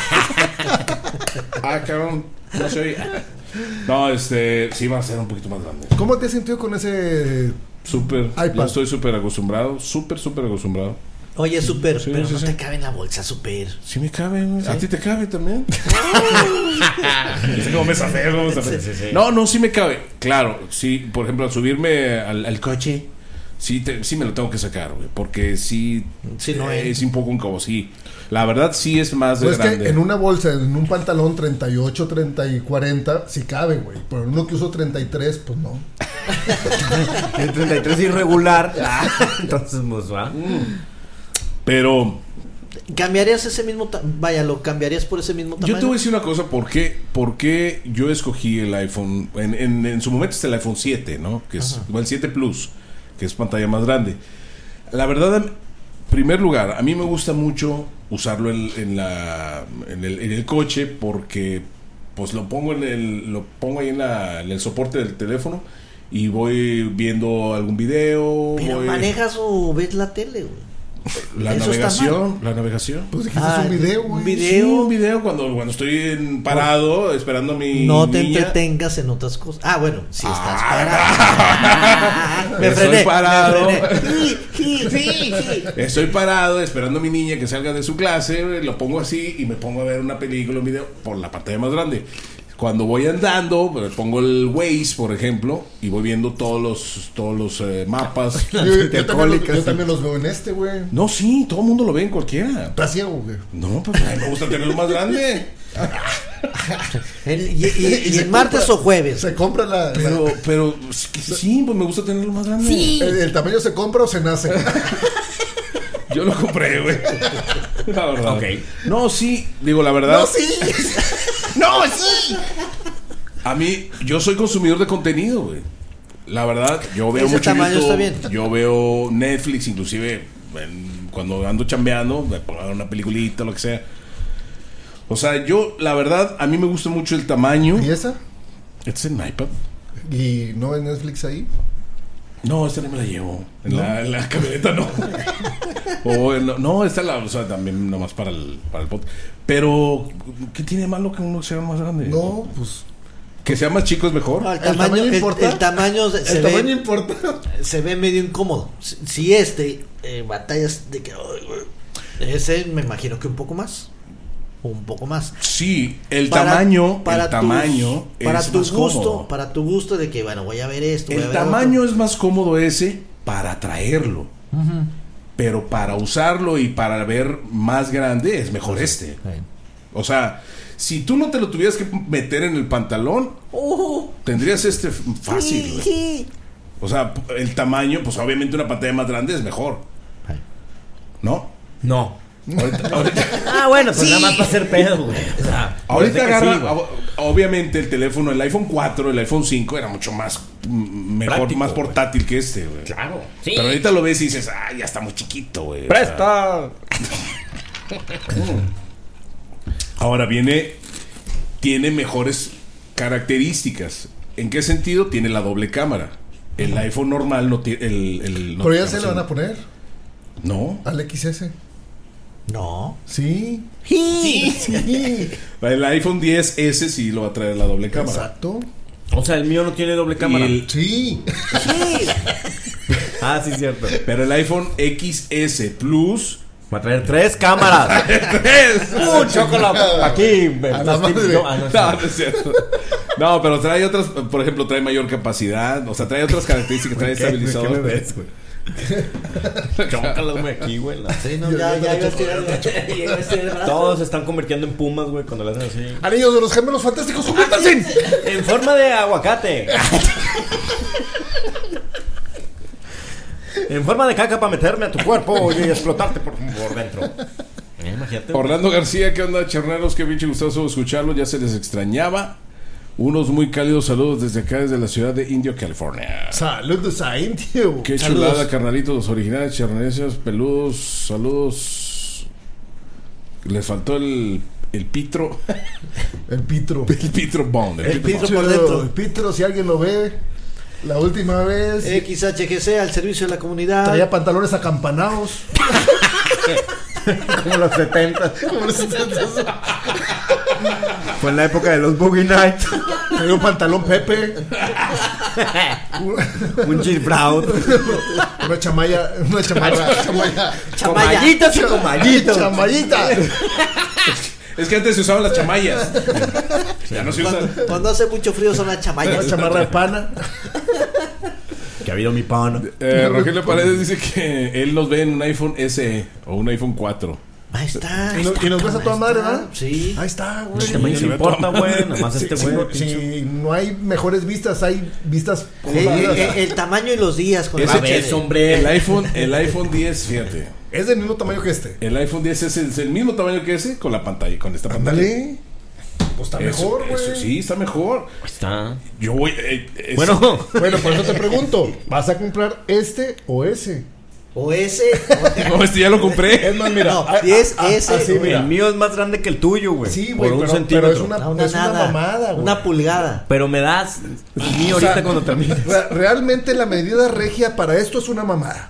[SPEAKER 1] Ah, cabrón. No soy. No, este, sí va a ser un poquito más grande.
[SPEAKER 3] ¿Cómo te has sentido con ese
[SPEAKER 1] Súper.
[SPEAKER 3] iPad?
[SPEAKER 1] Yo estoy súper acostumbrado. Súper, súper acostumbrado.
[SPEAKER 2] Oye, super,
[SPEAKER 1] Sí,
[SPEAKER 2] pero
[SPEAKER 1] sí,
[SPEAKER 2] no
[SPEAKER 1] sí.
[SPEAKER 2] te cabe en la bolsa, super.
[SPEAKER 1] Sí me cabe, güey. ¿A ti te cabe también? ¿Cómo me zafé? ¿Cómo me zafé?
[SPEAKER 4] Sí, sí, sí.
[SPEAKER 1] No, no, sí me cabe. Claro, sí, por ejemplo, al subirme al, al coche, sí, te- sí me lo tengo que sacar, güey. Porque sí,
[SPEAKER 2] Sí, no,
[SPEAKER 1] eh,
[SPEAKER 2] eh.
[SPEAKER 1] es un poco incómodo, sí. La verdad, sí es más de
[SPEAKER 3] Pues es
[SPEAKER 1] grande.
[SPEAKER 3] que en una bolsa, en un pantalón treinta y ocho, treinta y cuarenta, sí cabe, güey. Pero en uno que uso treinta y tres, pues no.
[SPEAKER 4] El treinta y tres irregular. Ah, entonces, pues va.
[SPEAKER 1] Pero
[SPEAKER 2] ¿Cambiarías ese mismo ta- vaya, lo cambiarías por ese mismo tamaño?
[SPEAKER 1] yo te voy a decir una cosa, ¿por qué, por qué yo escogí el iPhone? En, en, en su momento es el iPhone siete, ¿no? Que es el siete Plus, que es pantalla más grande. La verdad, en primer lugar, a mí me gusta mucho usarlo en, en, la, en, el, en el coche porque pues lo pongo en el, lo pongo ahí en, la, en el soporte del teléfono y voy viendo algún video.
[SPEAKER 2] Pero
[SPEAKER 1] voy-
[SPEAKER 2] manejas o ves la tele, güey.
[SPEAKER 1] la
[SPEAKER 2] Eso está
[SPEAKER 1] navegación, la navegación.
[SPEAKER 3] Pues dijiste
[SPEAKER 2] Ah,
[SPEAKER 3] un video,
[SPEAKER 2] un
[SPEAKER 3] güey.
[SPEAKER 2] video.
[SPEAKER 1] Sí, un video cuando, cuando estoy en- parado esperando a mi
[SPEAKER 2] No te
[SPEAKER 1] niña.
[SPEAKER 2] entretengas en otras cosas. Ah, bueno, si estás
[SPEAKER 1] Ah,
[SPEAKER 2] parado. me
[SPEAKER 1] Estoy
[SPEAKER 2] frené.
[SPEAKER 1] parado.
[SPEAKER 2] Me frené. Sí, sí, sí.
[SPEAKER 1] Estoy parado esperando a mi niña que salga de su clase, lo pongo así y me pongo a ver una película, un video por la pantalla más grande. Cuando voy andando, pues, pongo el Waze, por ejemplo, y voy viendo todos los todos los eh, mapas.
[SPEAKER 3] Yo, yo también, los- yo también los veo en este, güey.
[SPEAKER 1] No, sí, todo el mundo lo ve en cualquiera.
[SPEAKER 3] Está ciego, güey.
[SPEAKER 1] No, pues a mí me gusta tenerlo más grande.
[SPEAKER 2] El- y, y- y
[SPEAKER 3] se
[SPEAKER 2] el martes
[SPEAKER 3] compra-
[SPEAKER 2] o jueves.
[SPEAKER 3] Se compra la. la-
[SPEAKER 1] Pero, pero sí, pues me gusta tenerlo más grande.
[SPEAKER 3] el, el tamaño se compra o se nace.
[SPEAKER 1] Yo lo compré, güey. La verdad.
[SPEAKER 4] Ok.
[SPEAKER 1] No, sí, digo la verdad.
[SPEAKER 3] ¡No, sí! ¡No, sí!
[SPEAKER 1] A mí, yo soy consumidor de contenido, güey. La verdad, yo veo
[SPEAKER 2] Ese
[SPEAKER 1] mucho
[SPEAKER 2] tamaño
[SPEAKER 1] YouTube,
[SPEAKER 2] está bien.
[SPEAKER 1] yo veo Netflix, inclusive en- cuando ando chambeando, me pongo a ver una peliculita, lo que sea. O sea, yo, la verdad, a mí me gusta mucho el tamaño.
[SPEAKER 3] ¿Y esa?
[SPEAKER 1] ¿Este es en iPad?
[SPEAKER 3] ¿Y no es Netflix ahí?
[SPEAKER 1] No, esta no me la llevo. En, la, en la camioneta no. O en- no, esta la, o sea, también nomás para el, para el pod. Pero, ¿qué tiene de malo que uno sea más grande?
[SPEAKER 3] No, pues...
[SPEAKER 1] Que sea más chico es mejor.
[SPEAKER 2] No, el,
[SPEAKER 3] ¿El
[SPEAKER 2] tamaño,
[SPEAKER 3] tamaño
[SPEAKER 2] el-
[SPEAKER 3] importa?
[SPEAKER 2] el tamaño se, se
[SPEAKER 3] ¿El
[SPEAKER 2] ve,
[SPEAKER 3] tamaño importa?
[SPEAKER 2] se ve medio incómodo. Si, si este, eh, batallas de que... ay, güey, ese me imagino que un poco más. Un poco más.
[SPEAKER 1] Sí, el
[SPEAKER 2] Para-
[SPEAKER 1] tamaño,
[SPEAKER 2] para
[SPEAKER 1] el
[SPEAKER 2] tus-
[SPEAKER 1] tamaño
[SPEAKER 2] para
[SPEAKER 1] es
[SPEAKER 2] tu
[SPEAKER 1] más
[SPEAKER 2] gusto,
[SPEAKER 1] cómodo.
[SPEAKER 2] para tu gusto de que, bueno, voy a ver esto. voy a
[SPEAKER 1] El
[SPEAKER 2] ver
[SPEAKER 1] tamaño
[SPEAKER 2] otro.
[SPEAKER 1] es más cómodo ese para traerlo. Pero para usarlo y para ver más grande es mejor este. O sea, si tú no te lo tuvieras que meter en el pantalón,
[SPEAKER 2] Oh,
[SPEAKER 1] tendrías este f- fácil. güey.
[SPEAKER 2] sí.
[SPEAKER 1] O sea, p- el tamaño, pues obviamente una pantalla más grande es mejor. ¿No?
[SPEAKER 4] No.
[SPEAKER 1] Ahorita, ahorita,
[SPEAKER 4] Ah, bueno, pues nada más para hacer pedo, güey. O sea,
[SPEAKER 1] ahorita
[SPEAKER 4] parece que
[SPEAKER 1] agarra,
[SPEAKER 4] sí, güey.
[SPEAKER 1] ob- obviamente el teléfono, el iPhone cuatro, el iPhone cinco era mucho más mm, mejor,
[SPEAKER 4] Práctico,
[SPEAKER 1] más
[SPEAKER 4] güey.
[SPEAKER 1] portátil que este, güey.
[SPEAKER 4] Claro. Sí.
[SPEAKER 1] Pero ahorita lo ves y dices, ah, ya está muy chiquito, güey. O sea,
[SPEAKER 4] ¡Presta!
[SPEAKER 1] ahora viene, tiene mejores características. ¿En qué sentido? Tiene la doble cámara. El iPhone normal no tiene. El, el, no
[SPEAKER 3] Pero ya
[SPEAKER 1] tiene-
[SPEAKER 3] se le van a poner
[SPEAKER 1] No.
[SPEAKER 3] al X S.
[SPEAKER 2] No.
[SPEAKER 3] Sí.
[SPEAKER 2] Sí.
[SPEAKER 3] Sí.
[SPEAKER 1] El iPhone diez ese sí lo va a traer la doble cámara.
[SPEAKER 3] Exacto.
[SPEAKER 4] O sea, el mío no tiene doble cámara.
[SPEAKER 1] Y el-
[SPEAKER 3] Sí.
[SPEAKER 4] Ah, sí, cierto.
[SPEAKER 1] pero el iPhone X S Plus.
[SPEAKER 4] Va a traer tres cámaras. ¡Uh, chocolate! Aquí.
[SPEAKER 3] A la madre.
[SPEAKER 4] No, ah, no,
[SPEAKER 1] No, no es cierto. No, pero trae otras, por ejemplo, trae mayor capacidad, o sea, trae otras características, trae
[SPEAKER 4] ¿Qué? ¿Qué
[SPEAKER 1] estabilizador.
[SPEAKER 4] me ves, güey? Chócalas, güey, aquí, güey. la-
[SPEAKER 2] Sí, no, ya, ya iba a estirar ya iba a estirar el brazo.
[SPEAKER 4] Todos se están convirtiendo en pumas, güey, cuando le hacen así.
[SPEAKER 3] Anillos de los gemelos fantásticos, conviértanse.
[SPEAKER 4] En forma de aguacate. En forma de caca para meterme a tu cuerpo y explotarte por, por dentro. Eh, imagínate.
[SPEAKER 1] Orlando García, ¿qué onda, charneros? Qué pinche gustoso escucharlos, ya se les extrañaba. Unos muy cálidos saludos desde acá, desde la ciudad de Indio, California.
[SPEAKER 3] Saludos a Indio.
[SPEAKER 1] Qué
[SPEAKER 2] Saludos.
[SPEAKER 1] chulada, carnalitos, los originales charnesios, peludos, saludos. Les faltó el, el pitro.
[SPEAKER 3] El Pitro.
[SPEAKER 1] El pitro bond. El
[SPEAKER 2] El
[SPEAKER 1] pitro
[SPEAKER 2] pitro
[SPEAKER 1] bond.
[SPEAKER 2] por dentro.
[SPEAKER 3] El Pitro, si alguien lo ve, la última vez
[SPEAKER 2] X H G C al servicio de la comunidad.
[SPEAKER 3] traía pantalones acampanados.
[SPEAKER 4] Como los setenta.
[SPEAKER 3] Como los setentas.
[SPEAKER 4] Fue en la época de los Boogie Nights.
[SPEAKER 3] Traía un pantalón Pepe.
[SPEAKER 4] Un Gil Brown.
[SPEAKER 3] Una chamaya. Una chamarra. Chamaya.
[SPEAKER 4] Con mallitas y con mallitos.
[SPEAKER 3] Chamallita.
[SPEAKER 1] Es que antes se usaban las chamayas. Ya no se usan.
[SPEAKER 2] Cuando, cuando hace mucho frío son las
[SPEAKER 3] Una
[SPEAKER 2] chamayas.
[SPEAKER 3] chamarra de pana.
[SPEAKER 4] Que ha habido mi pan.
[SPEAKER 1] Eh, Rogelio Paredes dice que él nos ve en un iPhone S E o un iPhone cuatro.
[SPEAKER 2] Ahí está.
[SPEAKER 3] Y, no- y nos ves a toda madre,
[SPEAKER 2] está.
[SPEAKER 3] ¿verdad?
[SPEAKER 2] Sí.
[SPEAKER 3] Ahí está, güey.
[SPEAKER 4] Este güey no
[SPEAKER 1] se
[SPEAKER 4] le
[SPEAKER 1] ve
[SPEAKER 4] importa,
[SPEAKER 1] toda
[SPEAKER 4] güey.
[SPEAKER 1] madre.
[SPEAKER 4] Nada más
[SPEAKER 3] Si,
[SPEAKER 4] este
[SPEAKER 3] si
[SPEAKER 4] güey.
[SPEAKER 3] no, si no hay mejores vistas, hay vistas
[SPEAKER 2] Eh, eh,
[SPEAKER 3] coloridas.
[SPEAKER 2] eh, el tamaño y los días. Con
[SPEAKER 1] Ese
[SPEAKER 2] el
[SPEAKER 4] A ver,
[SPEAKER 2] H D.
[SPEAKER 4] hombre.
[SPEAKER 1] El iPhone, el iPhone diez, fíjate.
[SPEAKER 3] Es del mismo tamaño que este.
[SPEAKER 1] El iPhone diez es el, es el mismo tamaño que ese con la pantalla, con esta pantalla.
[SPEAKER 3] Ándale. Pues está
[SPEAKER 1] Eso-
[SPEAKER 3] mejor, güey.
[SPEAKER 1] eso sí, está mejor.
[SPEAKER 4] Está.
[SPEAKER 1] Yo voy. eh, es-
[SPEAKER 4] Bueno,
[SPEAKER 3] Bueno, por eso te pregunto, ¿vas a comprar este o ese?
[SPEAKER 2] O ese.
[SPEAKER 1] No, este ya lo compré.
[SPEAKER 3] Es más, mira,
[SPEAKER 2] No,
[SPEAKER 3] ah,
[SPEAKER 2] diez
[SPEAKER 3] ah,
[SPEAKER 2] ese,
[SPEAKER 3] así,
[SPEAKER 2] güey.
[SPEAKER 3] mira.
[SPEAKER 4] el mío es más grande que el tuyo, güey.
[SPEAKER 3] Sí, güey,
[SPEAKER 4] Por un
[SPEAKER 3] pero,
[SPEAKER 4] centímetro.
[SPEAKER 3] pero es una,
[SPEAKER 2] No, una
[SPEAKER 3] es una
[SPEAKER 2] nada.
[SPEAKER 3] mamada, güey.
[SPEAKER 2] Una pulgada.
[SPEAKER 4] Pero me das el mío
[SPEAKER 3] O sea,
[SPEAKER 4] ahorita cuando termines.
[SPEAKER 3] Re- Realmente la medida regia para esto es una mamada.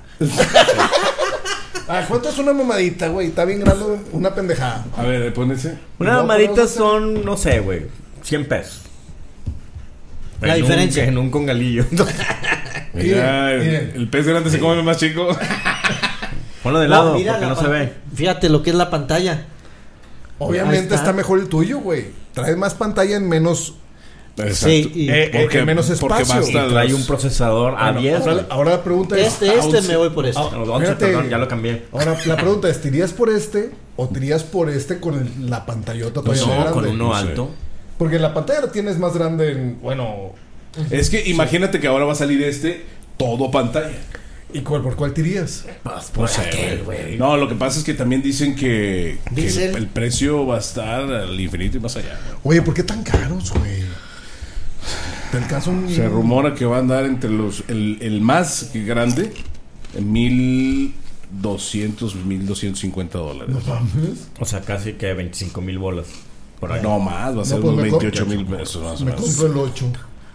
[SPEAKER 3] Ah, ¿cuánto es una mamadita, güey? Está bien grande, una pendejada.
[SPEAKER 1] A ver, pónese.
[SPEAKER 4] Unas
[SPEAKER 3] No,
[SPEAKER 4] mamaditas
[SPEAKER 3] pero no sé.
[SPEAKER 4] son, no sé, güey, cien pesos.
[SPEAKER 2] La
[SPEAKER 4] En un-
[SPEAKER 2] diferencia.
[SPEAKER 4] en un congalillo.
[SPEAKER 1] Mira, el,
[SPEAKER 3] miren.
[SPEAKER 1] el pez grande se come el más chico.
[SPEAKER 4] Ponlo de lado,
[SPEAKER 2] mira
[SPEAKER 4] porque
[SPEAKER 2] la
[SPEAKER 4] no se
[SPEAKER 2] pan-
[SPEAKER 4] ve.
[SPEAKER 2] Fíjate lo que es la pantalla. Ahí
[SPEAKER 3] Obviamente
[SPEAKER 2] está.
[SPEAKER 3] está. mejor el tuyo, güey. Trae más pantalla en menos.
[SPEAKER 1] Exacto.
[SPEAKER 2] Sí, y-
[SPEAKER 3] Eh, eh, en menos
[SPEAKER 1] porque
[SPEAKER 3] espacio.
[SPEAKER 1] basta
[SPEAKER 4] Y trae
[SPEAKER 1] los-
[SPEAKER 4] un procesador A diez.
[SPEAKER 3] Ahora,
[SPEAKER 4] güey.
[SPEAKER 3] ahora la pregunta es.
[SPEAKER 2] Este, este me voy por este.
[SPEAKER 3] Ah,
[SPEAKER 4] No, once,
[SPEAKER 3] espérate.
[SPEAKER 4] perdón, ya lo cambié.
[SPEAKER 3] Ahora la pregunta es: ¿te irías por este o te irías por este con el- la pantallota todavía más
[SPEAKER 4] No,
[SPEAKER 3] grande?
[SPEAKER 4] con uno
[SPEAKER 1] no sé.
[SPEAKER 4] alto.
[SPEAKER 3] Porque la pantalla la tienes más grande en. Bueno.
[SPEAKER 1] Es que imagínate que ahora va a salir este todo pantalla.
[SPEAKER 3] ¿Y cuál por cuál te irías?
[SPEAKER 4] Pues por
[SPEAKER 1] No sé,
[SPEAKER 4] aquel,
[SPEAKER 1] güey.
[SPEAKER 4] güey.
[SPEAKER 1] No, lo que pasa es que también dicen que, que
[SPEAKER 2] Dice
[SPEAKER 1] el,
[SPEAKER 2] él.
[SPEAKER 1] el precio va a estar al infinito y más allá.
[SPEAKER 3] Oye, ¿por qué tan caros, güey? ¿Te alcanza un...
[SPEAKER 1] Se rumora que va a andar entre los el, el más grande en mil doscientos, mil doscientos cincuenta dólares.
[SPEAKER 3] No mames.
[SPEAKER 4] O sea, casi que veinticinco mil bolas. Por ahí.
[SPEAKER 1] No más, va a ser
[SPEAKER 3] pues
[SPEAKER 1] unos
[SPEAKER 3] me co-
[SPEAKER 1] veintiocho mil pesos más o
[SPEAKER 3] Me
[SPEAKER 1] menos.
[SPEAKER 3] compro el ocho.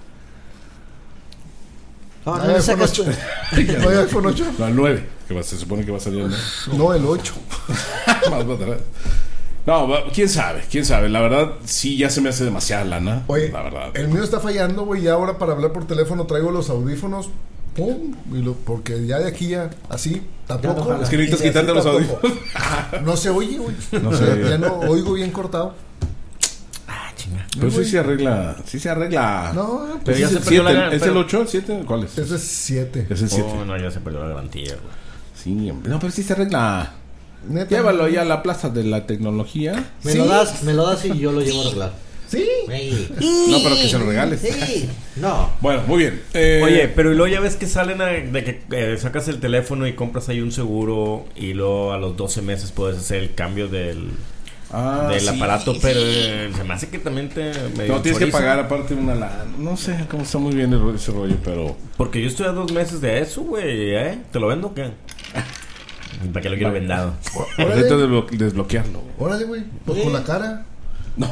[SPEAKER 2] No,
[SPEAKER 3] Ah,
[SPEAKER 2] no le
[SPEAKER 3] iPhone
[SPEAKER 2] sacas
[SPEAKER 3] ocho.
[SPEAKER 2] tu-
[SPEAKER 3] ¿No hay iPhone ocho?
[SPEAKER 1] No, el nueve, que va- se supone que va a salir el nueve.
[SPEAKER 3] No, el ocho.
[SPEAKER 1] Más para atrás. No, va- quién sabe, quién sabe. La verdad, sí, ya se me hace demasiada lana.
[SPEAKER 3] Oye,
[SPEAKER 1] la verdad.
[SPEAKER 3] el mío está fallando, güey. Y ahora para hablar por teléfono traigo los audífonos. Pum. Y lo, porque ya de aquí a así, tampoco.
[SPEAKER 2] Ya no
[SPEAKER 1] Es que necesitas
[SPEAKER 3] Y de
[SPEAKER 1] quitarte
[SPEAKER 3] así
[SPEAKER 1] los
[SPEAKER 3] tampoco.
[SPEAKER 1] audífonos.
[SPEAKER 3] No se oye, güey.
[SPEAKER 1] No
[SPEAKER 3] O
[SPEAKER 1] se
[SPEAKER 3] sea,
[SPEAKER 1] oye.
[SPEAKER 3] ya no oigo bien cortado.
[SPEAKER 4] Ah, chinga.
[SPEAKER 1] Pero sí se arregla, sí se arregla.
[SPEAKER 3] No,
[SPEAKER 1] Pero
[SPEAKER 3] pues
[SPEAKER 1] ya
[SPEAKER 3] es
[SPEAKER 1] se
[SPEAKER 3] el
[SPEAKER 1] perdió
[SPEAKER 4] siete,
[SPEAKER 1] la ¿Es
[SPEAKER 4] pero-
[SPEAKER 1] el ocho, el siete? ¿Cuál es?
[SPEAKER 3] Ese es siete.
[SPEAKER 1] Es el siete.
[SPEAKER 4] Oh, no, ya se perdió la garantía, güey.
[SPEAKER 1] Sí, hombre. No, pero sí se arregla.
[SPEAKER 3] Neta.
[SPEAKER 1] Llévalo ya a la plaza de la tecnología.
[SPEAKER 2] Me
[SPEAKER 3] Sí.
[SPEAKER 2] lo das, me lo das y yo lo llevo a arreglar.
[SPEAKER 3] Sí.
[SPEAKER 2] Sí.
[SPEAKER 1] No, pero que se lo regales.
[SPEAKER 2] Sí. No.
[SPEAKER 1] Bueno, muy bien. Eh,
[SPEAKER 4] Oye, pero y luego ya ves que salen a- de que eh, sacas el teléfono y compras ahí un seguro y luego a los doce meses puedes hacer el cambio del,
[SPEAKER 1] ah,
[SPEAKER 4] del
[SPEAKER 1] sí,
[SPEAKER 4] aparato,
[SPEAKER 1] sí.
[SPEAKER 4] pero eh, se me hace que también te medio
[SPEAKER 1] No, tienes que
[SPEAKER 4] chorizan.
[SPEAKER 1] pagar aparte una la... No sé cómo está muy bien el ro- ese rollo, pero...
[SPEAKER 4] Porque yo estoy a dos meses de eso, güey, ¿eh? ¿Te lo vendo o qué? ¿Para qué lo quiero vendado?
[SPEAKER 1] Necesito desblo- desbloquearlo.
[SPEAKER 3] Órale, güey. Pues con la cara.
[SPEAKER 1] No,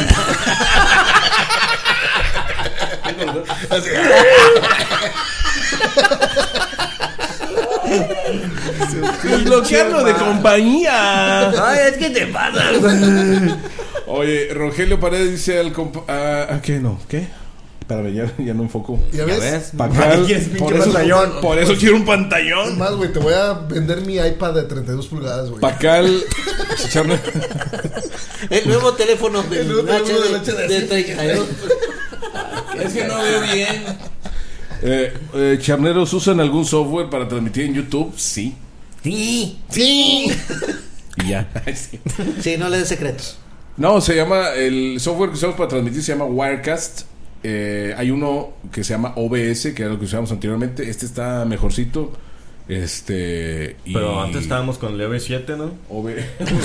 [SPEAKER 1] desbloquearlo de compañía.
[SPEAKER 4] Ay, es que te pasa.
[SPEAKER 1] Oye, Rogelio Paredes dice al compa... ah, ¿a ¿Qué no? ¿Qué? Espérame, ya, ya no enfoco.
[SPEAKER 3] ¿Ya
[SPEAKER 4] ¿Ya
[SPEAKER 3] ves?
[SPEAKER 4] ves?
[SPEAKER 1] Pacal,
[SPEAKER 4] ¿Para qué quieres pinche
[SPEAKER 1] por, eso,
[SPEAKER 4] pantallón?
[SPEAKER 1] por eso quiero un
[SPEAKER 3] Es
[SPEAKER 1] pantallón.
[SPEAKER 3] más, güey, te voy a vender mi iPad de treinta y dos pulgadas, güey.
[SPEAKER 1] Pacal, Charne-
[SPEAKER 2] El nuevo teléfono del
[SPEAKER 3] El nuevo teléfono del
[SPEAKER 2] H D
[SPEAKER 3] H D.
[SPEAKER 2] de treinta y dos.
[SPEAKER 1] es que no veo bien. Eh, eh, Charneros, ¿usan algún software para transmitir en YouTube? Sí.
[SPEAKER 4] Sí.
[SPEAKER 3] Sí.
[SPEAKER 1] Y ya. Sí.
[SPEAKER 2] Sí, no le des secretos.
[SPEAKER 1] No, se llama, el software que usamos para transmitir se llama Wirecast. Eh, hay uno que se llama O B S, que era lo que usábamos anteriormente. Este está mejorcito. Este. Y
[SPEAKER 4] Pero antes estábamos con el E V siete, ¿no?
[SPEAKER 1] O B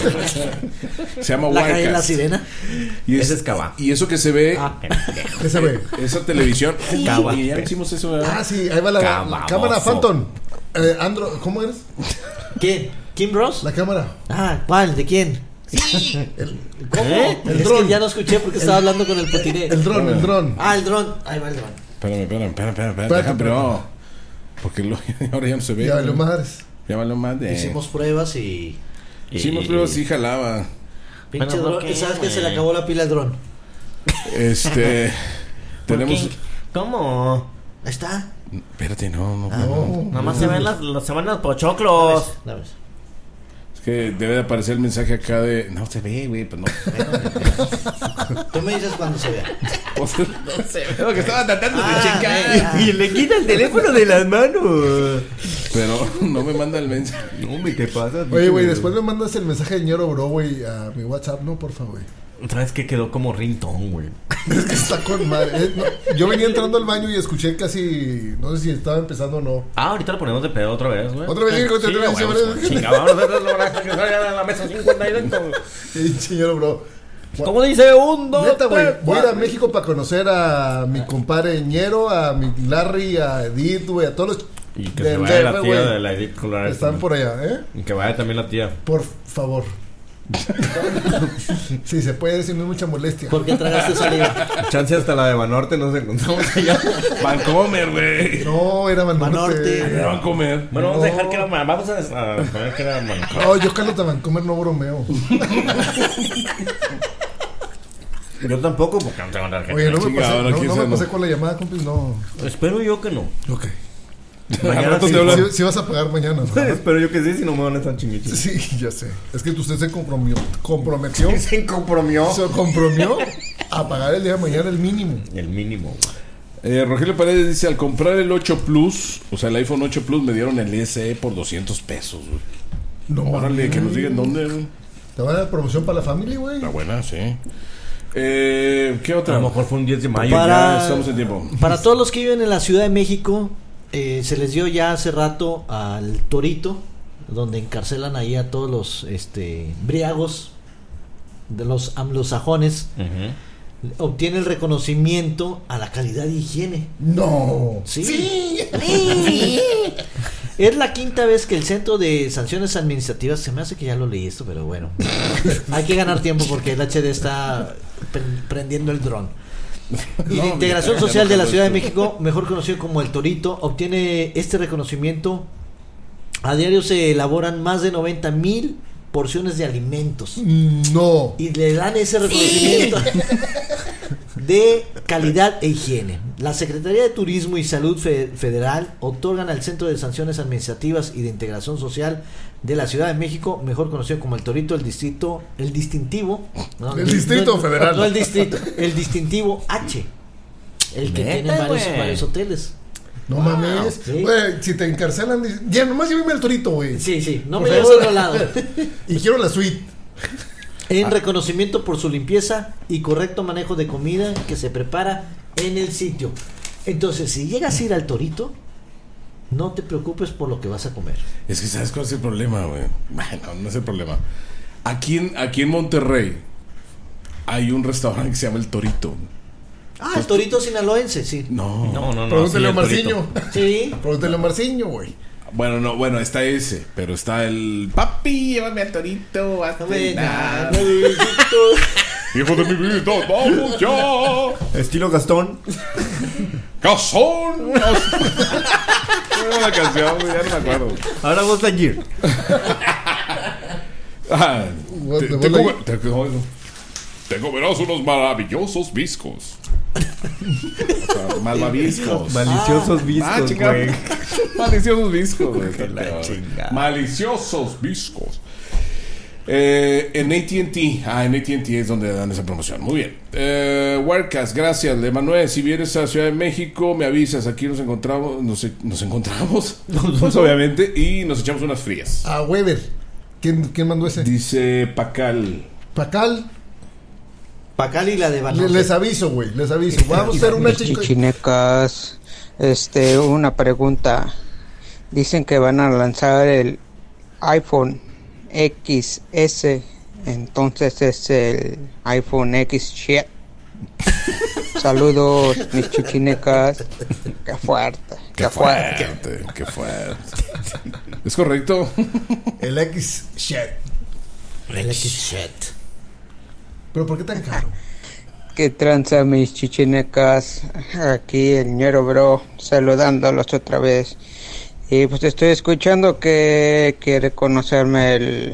[SPEAKER 1] se llama
[SPEAKER 2] La calle
[SPEAKER 1] Wirecast.
[SPEAKER 2] La Sirena.
[SPEAKER 1] Y
[SPEAKER 4] Ese es Cava.
[SPEAKER 1] Y eso que se ve,
[SPEAKER 2] Ah,
[SPEAKER 3] ¿Qué se ve?
[SPEAKER 1] esa televisión.
[SPEAKER 4] Cava.
[SPEAKER 1] Y ya hicimos eso, ¿verdad?
[SPEAKER 3] Ah, sí, ahí va la,
[SPEAKER 4] Cababoso.
[SPEAKER 3] la cámara Phantom. Eh, Andro, ¿cómo eres?
[SPEAKER 2] ¿quién? ¿Kim Ross?
[SPEAKER 3] La cámara.
[SPEAKER 2] Ah, ¿cuál? ¿De quién? ¿Cómo?
[SPEAKER 3] ¿Eh? El
[SPEAKER 2] Es
[SPEAKER 3] dron.
[SPEAKER 2] que ya no escuché porque estaba hablando con el potiné.
[SPEAKER 3] El dron, el dron.
[SPEAKER 2] Ah, el dron. Ahí va el dron.
[SPEAKER 1] Espérame, espérame, espérame, espérame, espérame,
[SPEAKER 3] Espérate,
[SPEAKER 1] pero no. Porque lo- ahora ya no se ve.
[SPEAKER 3] Ya valió madres.
[SPEAKER 1] Ya valió más de.
[SPEAKER 2] Hicimos pruebas y.
[SPEAKER 1] Hicimos pruebas, sí jalaba.
[SPEAKER 2] Pinche
[SPEAKER 4] Bueno,
[SPEAKER 2] dron.
[SPEAKER 4] ¿por qué,
[SPEAKER 2] ¿Sabes que
[SPEAKER 4] güey?
[SPEAKER 2] se le acabó la pila al dron?
[SPEAKER 1] Este.
[SPEAKER 4] ¿Por
[SPEAKER 1] tenemos.
[SPEAKER 4] qué? ¿Cómo?
[SPEAKER 2] Ahí está.
[SPEAKER 1] Espérate, no, no.
[SPEAKER 3] No.
[SPEAKER 1] no.
[SPEAKER 4] Nada más se ven las, las semanas pochoclos.
[SPEAKER 2] La ves.
[SPEAKER 1] Es que debe de aparecer el mensaje acá de. No se ve, güey, pues no.
[SPEAKER 2] Tú me dices cuando se vea.
[SPEAKER 1] no se ve. Lo que estaba tratando
[SPEAKER 2] Ah,
[SPEAKER 1] de checar.
[SPEAKER 2] ah.
[SPEAKER 4] Y le quita el teléfono de las manos.
[SPEAKER 1] Pero no me manda el mensaje.
[SPEAKER 4] No, me te pasa.
[SPEAKER 3] Oye, güey, después me mandas el mensaje de ñero bro, güey, a mi WhatsApp, no, por favor, güey.
[SPEAKER 4] ¿Sabes qué? Quedó como ringtone, güey.
[SPEAKER 3] Es que está con madre. Eh, no, yo venía entrando al baño y escuché casi. No sé si estaba empezando o no.
[SPEAKER 4] Ah, ahorita lo ponemos de pedo otra vez, güey.
[SPEAKER 3] Otra vez, sí, otra vez,
[SPEAKER 4] Sí,
[SPEAKER 3] otra
[SPEAKER 4] güey,
[SPEAKER 3] vez.
[SPEAKER 4] chinga, vamos a hacerlo hasta que salga de la mesa cincuenta y dos.
[SPEAKER 3] Eh, ñero bro.
[SPEAKER 4] ¿Cómo dice? Un, dos,
[SPEAKER 3] Neta, güey.
[SPEAKER 4] tres,
[SPEAKER 3] Voy a ir a
[SPEAKER 4] cuatro.
[SPEAKER 3] México para conocer a mi compadre ñero, a mi Larry, a Edith, güey, a todos los.
[SPEAKER 4] Y que
[SPEAKER 3] del
[SPEAKER 4] se vaya
[SPEAKER 3] D
[SPEAKER 4] la
[SPEAKER 3] F,
[SPEAKER 4] tía
[SPEAKER 3] güey,
[SPEAKER 4] de la Edith Colar.
[SPEAKER 3] que están por allá, ¿eh?
[SPEAKER 4] Y que vaya también la tía.
[SPEAKER 3] Por favor. Sí, se puede decir, no es mucha molestia.
[SPEAKER 2] ¿Por qué tragaste saliva?
[SPEAKER 4] Chance hasta la de Banorte nos encontramos allá.
[SPEAKER 1] Vancomer, güey.
[SPEAKER 3] No, era Banorte.
[SPEAKER 2] Banorte.
[SPEAKER 1] Vancomer.
[SPEAKER 4] Bueno, vamos a
[SPEAKER 3] No.
[SPEAKER 4] dejar que era. Vamos a, a poner que era Banorte.
[SPEAKER 3] No, yo Carlos de Vancomer no bromeo.
[SPEAKER 4] Yo tampoco, porque no tengo tarjeta.
[SPEAKER 3] Oye, no me
[SPEAKER 1] Chingado,
[SPEAKER 3] pasé,
[SPEAKER 1] no,
[SPEAKER 3] no,
[SPEAKER 1] quién
[SPEAKER 3] no
[SPEAKER 1] sabe,
[SPEAKER 3] me pasé
[SPEAKER 1] no.
[SPEAKER 3] con la llamada, compis, no.
[SPEAKER 4] Espero yo que no.
[SPEAKER 3] Ok.
[SPEAKER 1] Al rato
[SPEAKER 4] sí,
[SPEAKER 1] te hablan.
[SPEAKER 3] Si, vas a pagar mañana, ¿no?
[SPEAKER 4] Espero yo que sí, si no me van a estar chinguitos.
[SPEAKER 3] Sí, ya sé. Es que usted se comprometió, comprometió,
[SPEAKER 4] Se compromió.
[SPEAKER 3] se comprometió a pagar el día de mañana el mínimo.
[SPEAKER 4] El mínimo.
[SPEAKER 1] Eh, Rogelio Paredes dice: al comprar el ocho Plus, o sea, el iPhone ocho Plus, me dieron el S E por doscientos pesos, güey.
[SPEAKER 3] No,
[SPEAKER 1] Órale,
[SPEAKER 3] mames.
[SPEAKER 1] que nos digan dónde, güey.
[SPEAKER 3] Te van a dar promoción para la familia, güey.
[SPEAKER 1] Está buena, sí. Eh, ¿Qué
[SPEAKER 4] A
[SPEAKER 1] otra?
[SPEAKER 4] lo mejor fue un diez de mayo.
[SPEAKER 2] Para-
[SPEAKER 1] Ya estamos en tiempo.
[SPEAKER 2] Para todos los que viven en la Ciudad de México, eh, se les dio ya hace rato al Torito, donde encarcelan ahí a todos los este, briagos de los anglosajones. Uh-huh. Obtiene el reconocimiento a la calidad de higiene.
[SPEAKER 3] No.
[SPEAKER 2] Sí.
[SPEAKER 3] Sí.
[SPEAKER 2] Sí. Es la quinta vez que el Centro de Sanciones Administrativas, se me hace que ya lo leí esto, pero bueno, hay que ganar tiempo porque el H D está prendiendo el dron. Y de Integración Social de la Ciudad de México, mejor conocido como el Torito, obtiene este reconocimiento. A diario se elaboran más de noventa mil porciones de alimentos.
[SPEAKER 3] No.
[SPEAKER 2] Y le dan ese reconocimiento sí. de calidad e higiene. La Secretaría de Turismo y Salud Fe- Federal otorgan al Centro de Sanciones Administrativas y de Integración Social de la Ciudad de México, mejor conocido como el Torito, el distrito, el distintivo. No,
[SPEAKER 3] el distrito
[SPEAKER 2] no,
[SPEAKER 3] federal.
[SPEAKER 2] No el distrito, el distintivo H. El que tiene varios, varios hoteles.
[SPEAKER 3] No wow. mames, güey, ¿sí? Si te encarcelan, ya nomás llévame al Torito, güey.
[SPEAKER 2] Sí, sí, no por me lleves a otro lado.
[SPEAKER 3] Y quiero la suite.
[SPEAKER 2] En ah. reconocimiento por su limpieza y correcto manejo de comida que se prepara en el sitio. Entonces, si llegas a ir al Torito, no te preocupes por lo que vas a comer.
[SPEAKER 1] Es que ¿sabes cuál es el problema, güey? Bueno, no es el problema. Aquí en, aquí en Monterrey hay un restaurante que se llama El Torito.
[SPEAKER 2] Ah, el Torito sinaloense, sí.
[SPEAKER 1] No,
[SPEAKER 4] no, no. no
[SPEAKER 3] Pregúntale
[SPEAKER 4] sí,
[SPEAKER 3] a Marciño.
[SPEAKER 2] Sí.
[SPEAKER 3] Pregúntale a Marciño, güey.
[SPEAKER 1] Bueno, no, bueno, está ese, pero está el papi, llévame al Torito a cenar. Hijo de mi vida, vamos ya.
[SPEAKER 10] Estilo Gastón.
[SPEAKER 1] Gastón. Era la canción, ya no me acuerdo.
[SPEAKER 10] Ahora vos la Gear.
[SPEAKER 1] Ah, te, te, te, come, te, te comerás unos maravillosos viscos. O sea, malvaviscos.
[SPEAKER 10] Maliciosos viscos,
[SPEAKER 1] ah,
[SPEAKER 10] güey.
[SPEAKER 1] Maliciosos viscos, güey. Maliciosos viscos. Eh, en A T and T. Ah, en A T and T es donde dan esa promoción. Muy bien. Eh, Wirecast, gracias. Emanuel, si vienes a Ciudad de México, me avisas. Aquí nos encontramos. Nos, nos encontramos. Pues obviamente. Y nos echamos unas frías.
[SPEAKER 3] Ah, Weber. ¿Quién, ¿Quién mandó ese?
[SPEAKER 1] Dice Pacal.
[SPEAKER 3] Pacal.
[SPEAKER 2] Pacal y la de Banorte.
[SPEAKER 3] Les aviso, güey, les aviso. Vamos a hacer una chica.
[SPEAKER 11] Chichinecas, este, una pregunta. Dicen que van a lanzar el iPhone X S, entonces es el iPhone X shit. Saludos, mis chichinecas. Qué fuerte, qué, qué fuerte.
[SPEAKER 1] fuerte, qué fuerte. ¿Es correcto?
[SPEAKER 3] El X shit.
[SPEAKER 2] El X shit.
[SPEAKER 3] ¿Pero por qué tan caro?
[SPEAKER 11] ¿Qué tranza, mis chichinecas? Aquí el ñero bro, saludándolos otra vez. Y pues estoy escuchando que quiere conocerme el...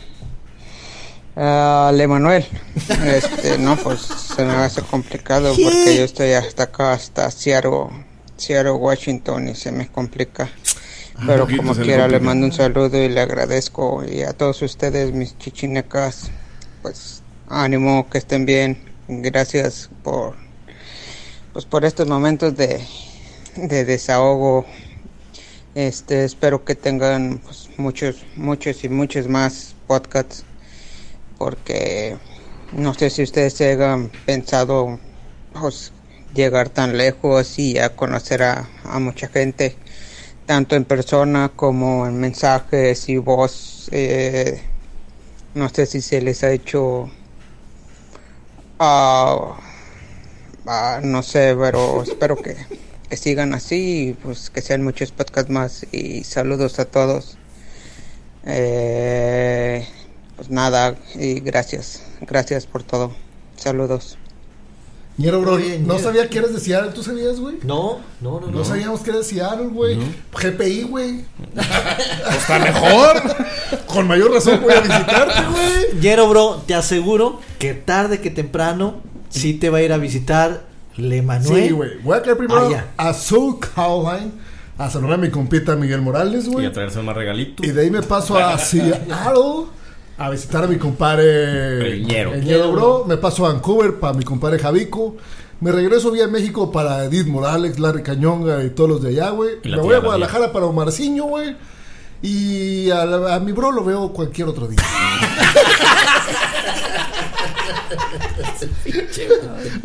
[SPEAKER 11] al uh, Emanuel. Este, no, pues se me va a hacer complicado porque yo estoy hasta acá, hasta Seattle, Seattle, Washington, y se me complica. Pero como quiera, le mando un saludo y le agradezco. Y a todos ustedes, mis chichinecas, pues... ánimo, que estén bien. Gracias por pues por estos momentos de, de desahogo. Este, espero que tengan pues, muchos, muchos y muchos más podcasts, porque no sé si ustedes se hayan pensado pues, llegar tan lejos y a conocer a, a mucha gente, tanto en persona como en mensajes y voz. Eh, no sé si se les ha hecho Uh, uh, no sé, pero espero que, que sigan así y pues que sean muchos podcasts más. Y saludos a todos. Eh, pues nada, y gracias, gracias por todo. Saludos.
[SPEAKER 3] Ñero, bro, bien, no bien. Sabía que eres de Seattle, ¿tú sabías, güey?
[SPEAKER 2] No, no, no, no.
[SPEAKER 3] No sabíamos que eres de Seattle, güey. No. G P I, güey.
[SPEAKER 1] Está mejor.
[SPEAKER 3] Con mayor razón voy a visitarte, güey.
[SPEAKER 2] Ñero, bro, te aseguro que tarde que temprano sí te va a ir a visitar Le Manuel.
[SPEAKER 3] Sí, güey. Voy a caer primero allá a South Carolina a saludar a mi compita Miguel Morales, güey.
[SPEAKER 4] Y a traerse más regalitos.
[SPEAKER 3] Y de ahí me paso a Seattle a visitar a mi compadre
[SPEAKER 4] el Ñero.
[SPEAKER 3] El Ñero, bro. Me paso a Vancouver para mi compadre Javico. Me regreso vía México para Edith Morales, Larry Cañonga y todos los de allá, güey. Me voy a Guadalajara para Omarciño, güey. Y a, la, a mi bro lo veo cualquier otro día.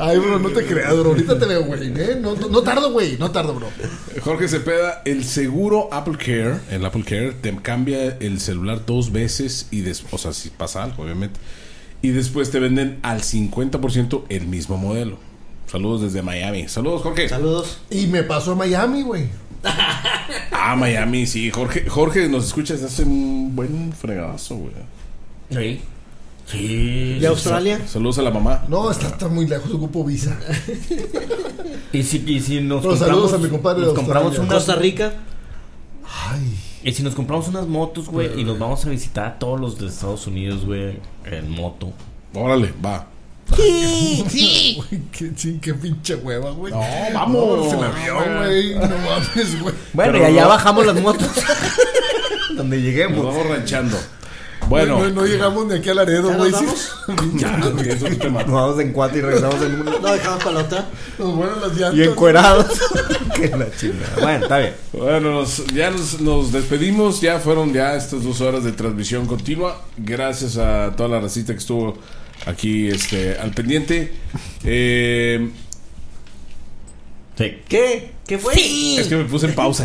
[SPEAKER 3] Ay, bro, no te creas, bro. Ahorita te veo, güey. ¿eh? No, no, no tardo, güey. No tardo, bro.
[SPEAKER 1] Jorge Cepeda, el seguro Apple Care, el Apple Care te cambia el celular dos veces y después, o sea, si pasa algo, obviamente. Y después te venden al cincuenta por ciento el mismo modelo. Saludos desde Miami. Saludos, Jorge.
[SPEAKER 2] Saludos.
[SPEAKER 3] Y me pasó a Miami, güey.
[SPEAKER 1] Ah, Miami, sí. Jorge, Jorge nos escucha desde hace un buen fregadazo, güey.
[SPEAKER 4] Sí. Sí.
[SPEAKER 2] ¿Y Australia?
[SPEAKER 1] Saludos a la mamá.
[SPEAKER 3] No, está, está muy lejos, ocupo visa.
[SPEAKER 4] Y si, y si nos
[SPEAKER 3] Pero
[SPEAKER 4] compramos,
[SPEAKER 3] saludos a mi compadre de
[SPEAKER 4] nos compramos
[SPEAKER 3] Australia.
[SPEAKER 4] unas,
[SPEAKER 2] Costa Rica.
[SPEAKER 3] Ay.
[SPEAKER 4] y si nos compramos unas motos, güey, y nos vamos a visitar a todos los de Estados Unidos, güey, en moto.
[SPEAKER 1] Órale, va.
[SPEAKER 2] Sí, sí.
[SPEAKER 3] Güey, qué, ching, qué pinche hueva, güey.
[SPEAKER 1] No, vamos.
[SPEAKER 3] Se la vio, güey. No mames, güey.
[SPEAKER 4] Bueno,
[SPEAKER 1] Pero
[SPEAKER 4] y allá
[SPEAKER 1] no.
[SPEAKER 4] bajamos las motos. Donde
[SPEAKER 1] Nos
[SPEAKER 4] lleguemos.
[SPEAKER 1] vamos ranchando. Bueno.
[SPEAKER 3] No, no llegamos ni aquí a Laredo,
[SPEAKER 2] ¿Ya
[SPEAKER 3] güey.
[SPEAKER 2] nos
[SPEAKER 3] Sí.
[SPEAKER 1] Ya, güey, eso es un tema.
[SPEAKER 4] Nos vamos en cuatro y regresamos en uno.
[SPEAKER 2] No, dejamos para la otra.
[SPEAKER 3] Nos vuelan las llantas.
[SPEAKER 4] Y encuerados. Que la chingada. Bueno, está bien.
[SPEAKER 1] Bueno, nos- ya nos, nos despedimos. Ya fueron ya estas dos horas de transmisión continua. Gracias a toda la racita que estuvo aquí este, al pendiente. Eh,
[SPEAKER 4] Sí.
[SPEAKER 2] ¿Qué? ¿Qué fue?
[SPEAKER 1] es que me puse en pausa.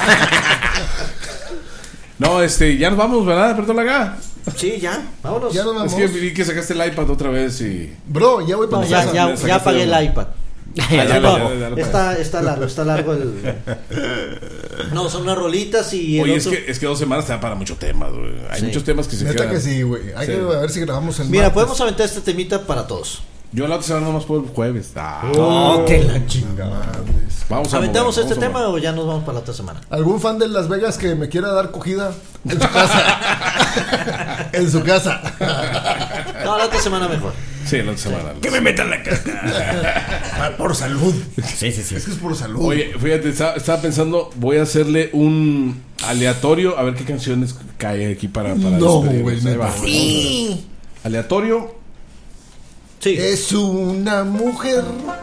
[SPEAKER 1] No, este, ya nos vamos, ¿verdad? Perdón, acá.
[SPEAKER 2] Sí, ya. Vámonos.
[SPEAKER 3] Ya nos vamos.
[SPEAKER 1] Es que vi que sacaste el iPad otra vez y.
[SPEAKER 3] Bro, ya voy para
[SPEAKER 2] No,
[SPEAKER 3] tu
[SPEAKER 2] ya,
[SPEAKER 3] casa.
[SPEAKER 2] ya,
[SPEAKER 1] le sacaste
[SPEAKER 2] ya apagué
[SPEAKER 1] el-
[SPEAKER 2] el iPad.
[SPEAKER 1] Ah, ya, ya,
[SPEAKER 2] No,
[SPEAKER 1] ya, ya, ya, ya.
[SPEAKER 2] está, está largo, está largo el... No, son unas rolitas y el
[SPEAKER 1] Oye, es
[SPEAKER 2] otro-
[SPEAKER 1] que, es que dos semanas te da para muchos temas, güey. Hay
[SPEAKER 2] Sí.
[SPEAKER 1] muchos temas que se
[SPEAKER 3] Neta
[SPEAKER 1] quedan.
[SPEAKER 3] que sí, güey. Hay
[SPEAKER 1] Sí.
[SPEAKER 3] que ver si grabamos el
[SPEAKER 2] Mira,
[SPEAKER 3] martes.
[SPEAKER 2] podemos aventar este temita para todos.
[SPEAKER 1] Yo la otra semana nomás puedo el jueves. Ah,
[SPEAKER 4] Oh, que la chingada.
[SPEAKER 1] vamos a
[SPEAKER 2] ¿Aventamos
[SPEAKER 1] mover,
[SPEAKER 2] este
[SPEAKER 1] vamos a
[SPEAKER 2] tema o ya nos vamos para la otra semana?
[SPEAKER 3] ¿Algún fan de Las Vegas que me quiera dar cogida en su casa? En su casa.
[SPEAKER 2] No, la otra semana mejor.
[SPEAKER 1] mover. Sí, la otra semana.
[SPEAKER 4] Que me metan la caca.
[SPEAKER 3] Por salud.
[SPEAKER 4] Sí, sí, sí.
[SPEAKER 3] Es que es por salud.
[SPEAKER 1] Oye, fíjate, estaba, estaba pensando, voy a hacerle un aleatorio, a ver qué canciones cae aquí para, para
[SPEAKER 3] No,
[SPEAKER 1] despedirnos.
[SPEAKER 3] güey,
[SPEAKER 1] Ahí
[SPEAKER 3] neta.
[SPEAKER 1] va, vamos a ver. Aleatorio.
[SPEAKER 2] Sí.
[SPEAKER 3] Es una mujer.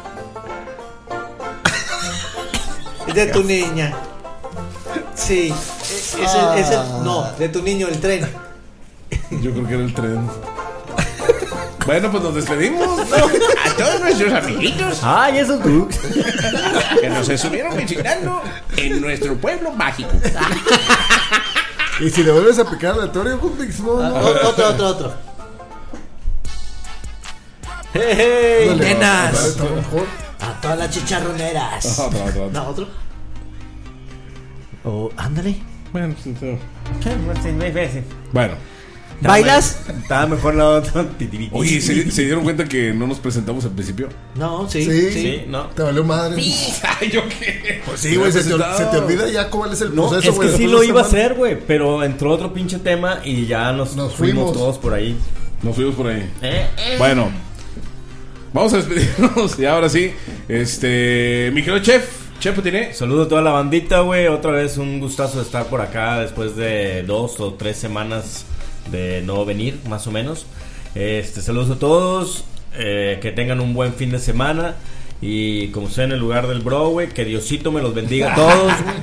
[SPEAKER 2] De tu niña. Sí. Es, es el, es el- no, de tu niño, el tren.
[SPEAKER 1] Yo creo que era el tren. Bueno, pues nos despedimos. A todos nuestros amiguitos
[SPEAKER 4] Ay, esos tú.
[SPEAKER 1] que nos estuvieron visitando en nuestro pueblo mágico.
[SPEAKER 3] Y si le vuelves a picar aleatorio, pues, no, no.
[SPEAKER 2] O- Otro, otro, otro. Hey, hey,
[SPEAKER 3] Dale,
[SPEAKER 2] nenas.
[SPEAKER 3] va, está mejor.
[SPEAKER 2] A todas las chicharroneras.
[SPEAKER 1] Otro, otro, otro.
[SPEAKER 2] No, otro. O, ándale.
[SPEAKER 1] Bueno, sí, sí. Bueno.
[SPEAKER 2] ¿Bailas?
[SPEAKER 4] Estaba mejor la otra. Titiriti.
[SPEAKER 1] Oye, ¿se, se dieron cuenta que no nos presentamos al principio?
[SPEAKER 2] No, sí.
[SPEAKER 3] Sí.
[SPEAKER 2] Sí.
[SPEAKER 4] Sí, no.
[SPEAKER 3] Te valió madre.
[SPEAKER 1] Ay, ¿yo qué?
[SPEAKER 3] Pues sí, güey, se, te- se te olvida ya cuál es el
[SPEAKER 4] No,
[SPEAKER 3] proceso,
[SPEAKER 4] es
[SPEAKER 3] güey.
[SPEAKER 4] que sí
[SPEAKER 3] después
[SPEAKER 4] lo
[SPEAKER 3] de
[SPEAKER 4] iba a
[SPEAKER 3] una semana.
[SPEAKER 4] hacer, güey. Pero entró otro pinche tema y ya nos,
[SPEAKER 3] Nos
[SPEAKER 4] fuimos,
[SPEAKER 3] fuimos.
[SPEAKER 4] todos por ahí.
[SPEAKER 1] Nos fuimos por ahí.
[SPEAKER 4] Eh, eh.
[SPEAKER 1] Bueno, vamos a despedirnos. Y ahora sí, este, mi querido chef, chef Putiné.
[SPEAKER 4] Saludo a toda la bandita, güey. Otra vez un gustazo de estar por acá después de dos o tres semanas de no venir, más o menos. Este, saludos a todos. eh, que tengan un buen fin de semana. Y como sea en el lugar del bro, güey, que Diosito me los bendiga a todos, güey.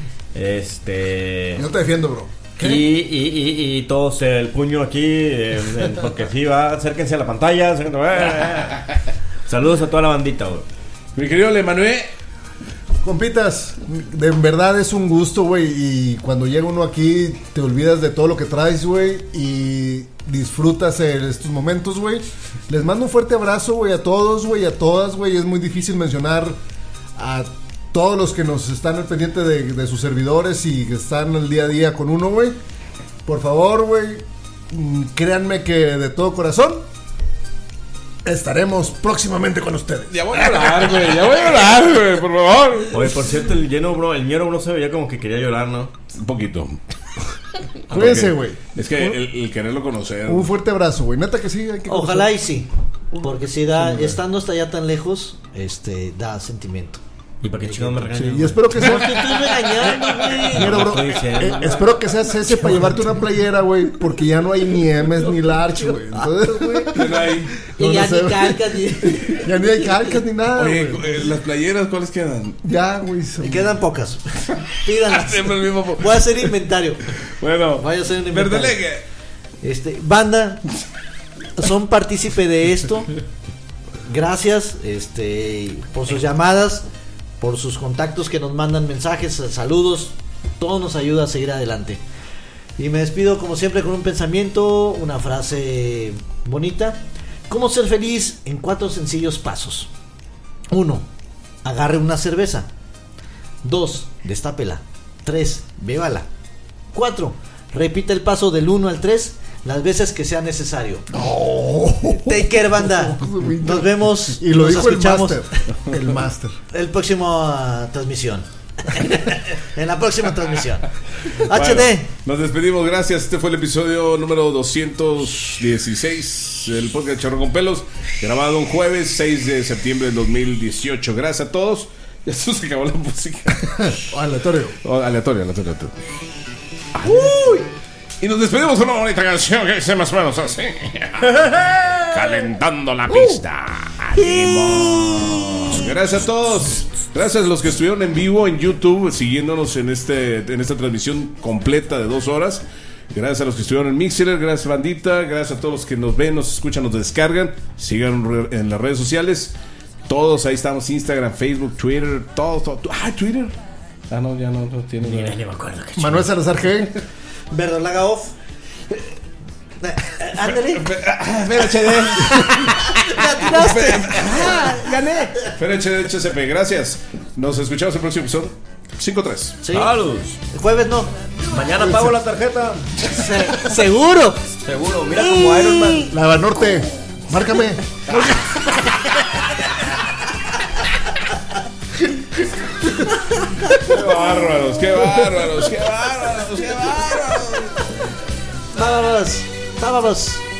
[SPEAKER 4] Este.
[SPEAKER 3] Yo te defiendo, bro.
[SPEAKER 4] Y, y, y, y todos el puño aquí, eh, eh, porque sí va, acérquense a la pantalla. acérquense, eh, eh. Saludos a toda la bandita, güey.
[SPEAKER 1] Mi querido Lemanuel.
[SPEAKER 3] Compitas, de en verdad es un gusto, güey. Y cuando llega uno aquí, te olvidas de todo lo que traes, güey. Y disfrutas en estos momentos, güey. Les mando un fuerte abrazo, güey, a todos, güey, a todas, güey. Es muy difícil mencionar a todos los que nos están al pendiente de, de sus servidores y que están el día a día con uno, güey. Por favor, güey, mm, créanme que de todo corazón estaremos próximamente con ustedes.
[SPEAKER 1] Ya voy a llorar, güey. Ya voy a llorar, güey, por favor.
[SPEAKER 4] Oye, por cierto, el lleno, bro, el ñero, bro, se veía como que quería llorar, ¿no?
[SPEAKER 1] Un poquito.
[SPEAKER 3] Cuídense, güey.
[SPEAKER 1] Es que el, el quererlo conocer.
[SPEAKER 3] Un fuerte abrazo, güey. Neta que sí, hay que
[SPEAKER 2] Ojalá y sí. Porque si da, estando hasta allá tan lejos, este, da sentimiento.
[SPEAKER 4] ¿Y para qué chingados me regañan?
[SPEAKER 3] Y espero que sea.
[SPEAKER 2] Porque estoy regañando, güey.
[SPEAKER 3] Mira, bro,
[SPEAKER 4] estoy diciendo.
[SPEAKER 3] eh, espero que seas ese para llevarte una playera, güey. Porque ya no hay ni M's ni Larch, güey. Entonces,
[SPEAKER 1] Ya no hay.
[SPEAKER 2] Y
[SPEAKER 3] no,
[SPEAKER 2] ya
[SPEAKER 3] no sé,
[SPEAKER 2] ni calcas ni...
[SPEAKER 3] ya ni hay calcas ni nada,
[SPEAKER 1] Oye,
[SPEAKER 3] güey.
[SPEAKER 1] eh, las playeras, ¿cuáles quedan?
[SPEAKER 3] Ya, güey. se-
[SPEAKER 2] Y quedan pocas. Pídanlas.
[SPEAKER 1] Siempre el mismo.
[SPEAKER 2] Voy a hacer inventario.
[SPEAKER 1] Bueno,
[SPEAKER 2] Voy a hacer un inventario.
[SPEAKER 1] Verdelegue.
[SPEAKER 2] Este, banda, son partícipe de esto. gracias este, por sus llamadas, por sus contactos que nos mandan mensajes, saludos. Todo nos ayuda a seguir adelante. Y me despido como siempre con un pensamiento, una frase bonita. ¿Cómo ser feliz en cuatro sencillos pasos? Uno, agarre una cerveza. Dos, destápela. Tres, bébala. Cuatro, repita el paso del uno al tres las veces que sea necesario. Oh. Take care, banda. Nos vemos
[SPEAKER 3] y lo
[SPEAKER 2] nos
[SPEAKER 3] dijo
[SPEAKER 2] escuchamos.
[SPEAKER 3] el máster. El máster.
[SPEAKER 2] El próximo uh, transmisión. En la próxima transmisión.
[SPEAKER 1] Bueno,
[SPEAKER 2] H D.
[SPEAKER 1] Nos despedimos, gracias. Este fue el episodio número doscientos dieciséis del podcast Charro con Pelos, grabado un jueves seis de septiembre del dos mil dieciocho. Gracias a todos. Ya se nos acabó la música.
[SPEAKER 3] Aleatorio.
[SPEAKER 1] Oh, aleatorio, aleatorio, aleatorio. Uy. Y nos despedimos con una bonita canción que dice más o menos así. Calentando la pista. ¡Ánimo! Gracias a todos. Gracias a los que estuvieron en vivo en YouTube siguiéndonos en este en esta transmisión completa de dos horas. Gracias a los que estuvieron en Mixer. Gracias, bandita. Gracias a todos los que nos ven, nos escuchan, nos descargan. Sigan en las redes sociales. Todos ahí estamos: Instagram, Facebook, Twitter. Todo, todo. Ah, Twitter. Ah, no, ya no, no tiene.
[SPEAKER 4] Ni, ni me acuerdo.
[SPEAKER 3] Manuel Salazar G.
[SPEAKER 2] Verdolaga Off. Ándale.
[SPEAKER 1] Espera, H D.
[SPEAKER 2] ¡La tiraste!
[SPEAKER 1] Ah, gané. Espera, H D, H C P. Gracias. Nos escuchamos el próximo episodio. cinco tres.
[SPEAKER 2] Sí.
[SPEAKER 4] Saludos.
[SPEAKER 2] El jueves no.
[SPEAKER 4] Mañana pago la tarjeta.
[SPEAKER 2] Se- seguro.
[SPEAKER 4] Seguro. Mira como Iron Man.
[SPEAKER 3] La Banorte. Márcame.
[SPEAKER 1] Qué bárbaros, qué bárbaros, qué bárbaros, qué bárbaros.
[SPEAKER 2] Vámonos. Vámonos.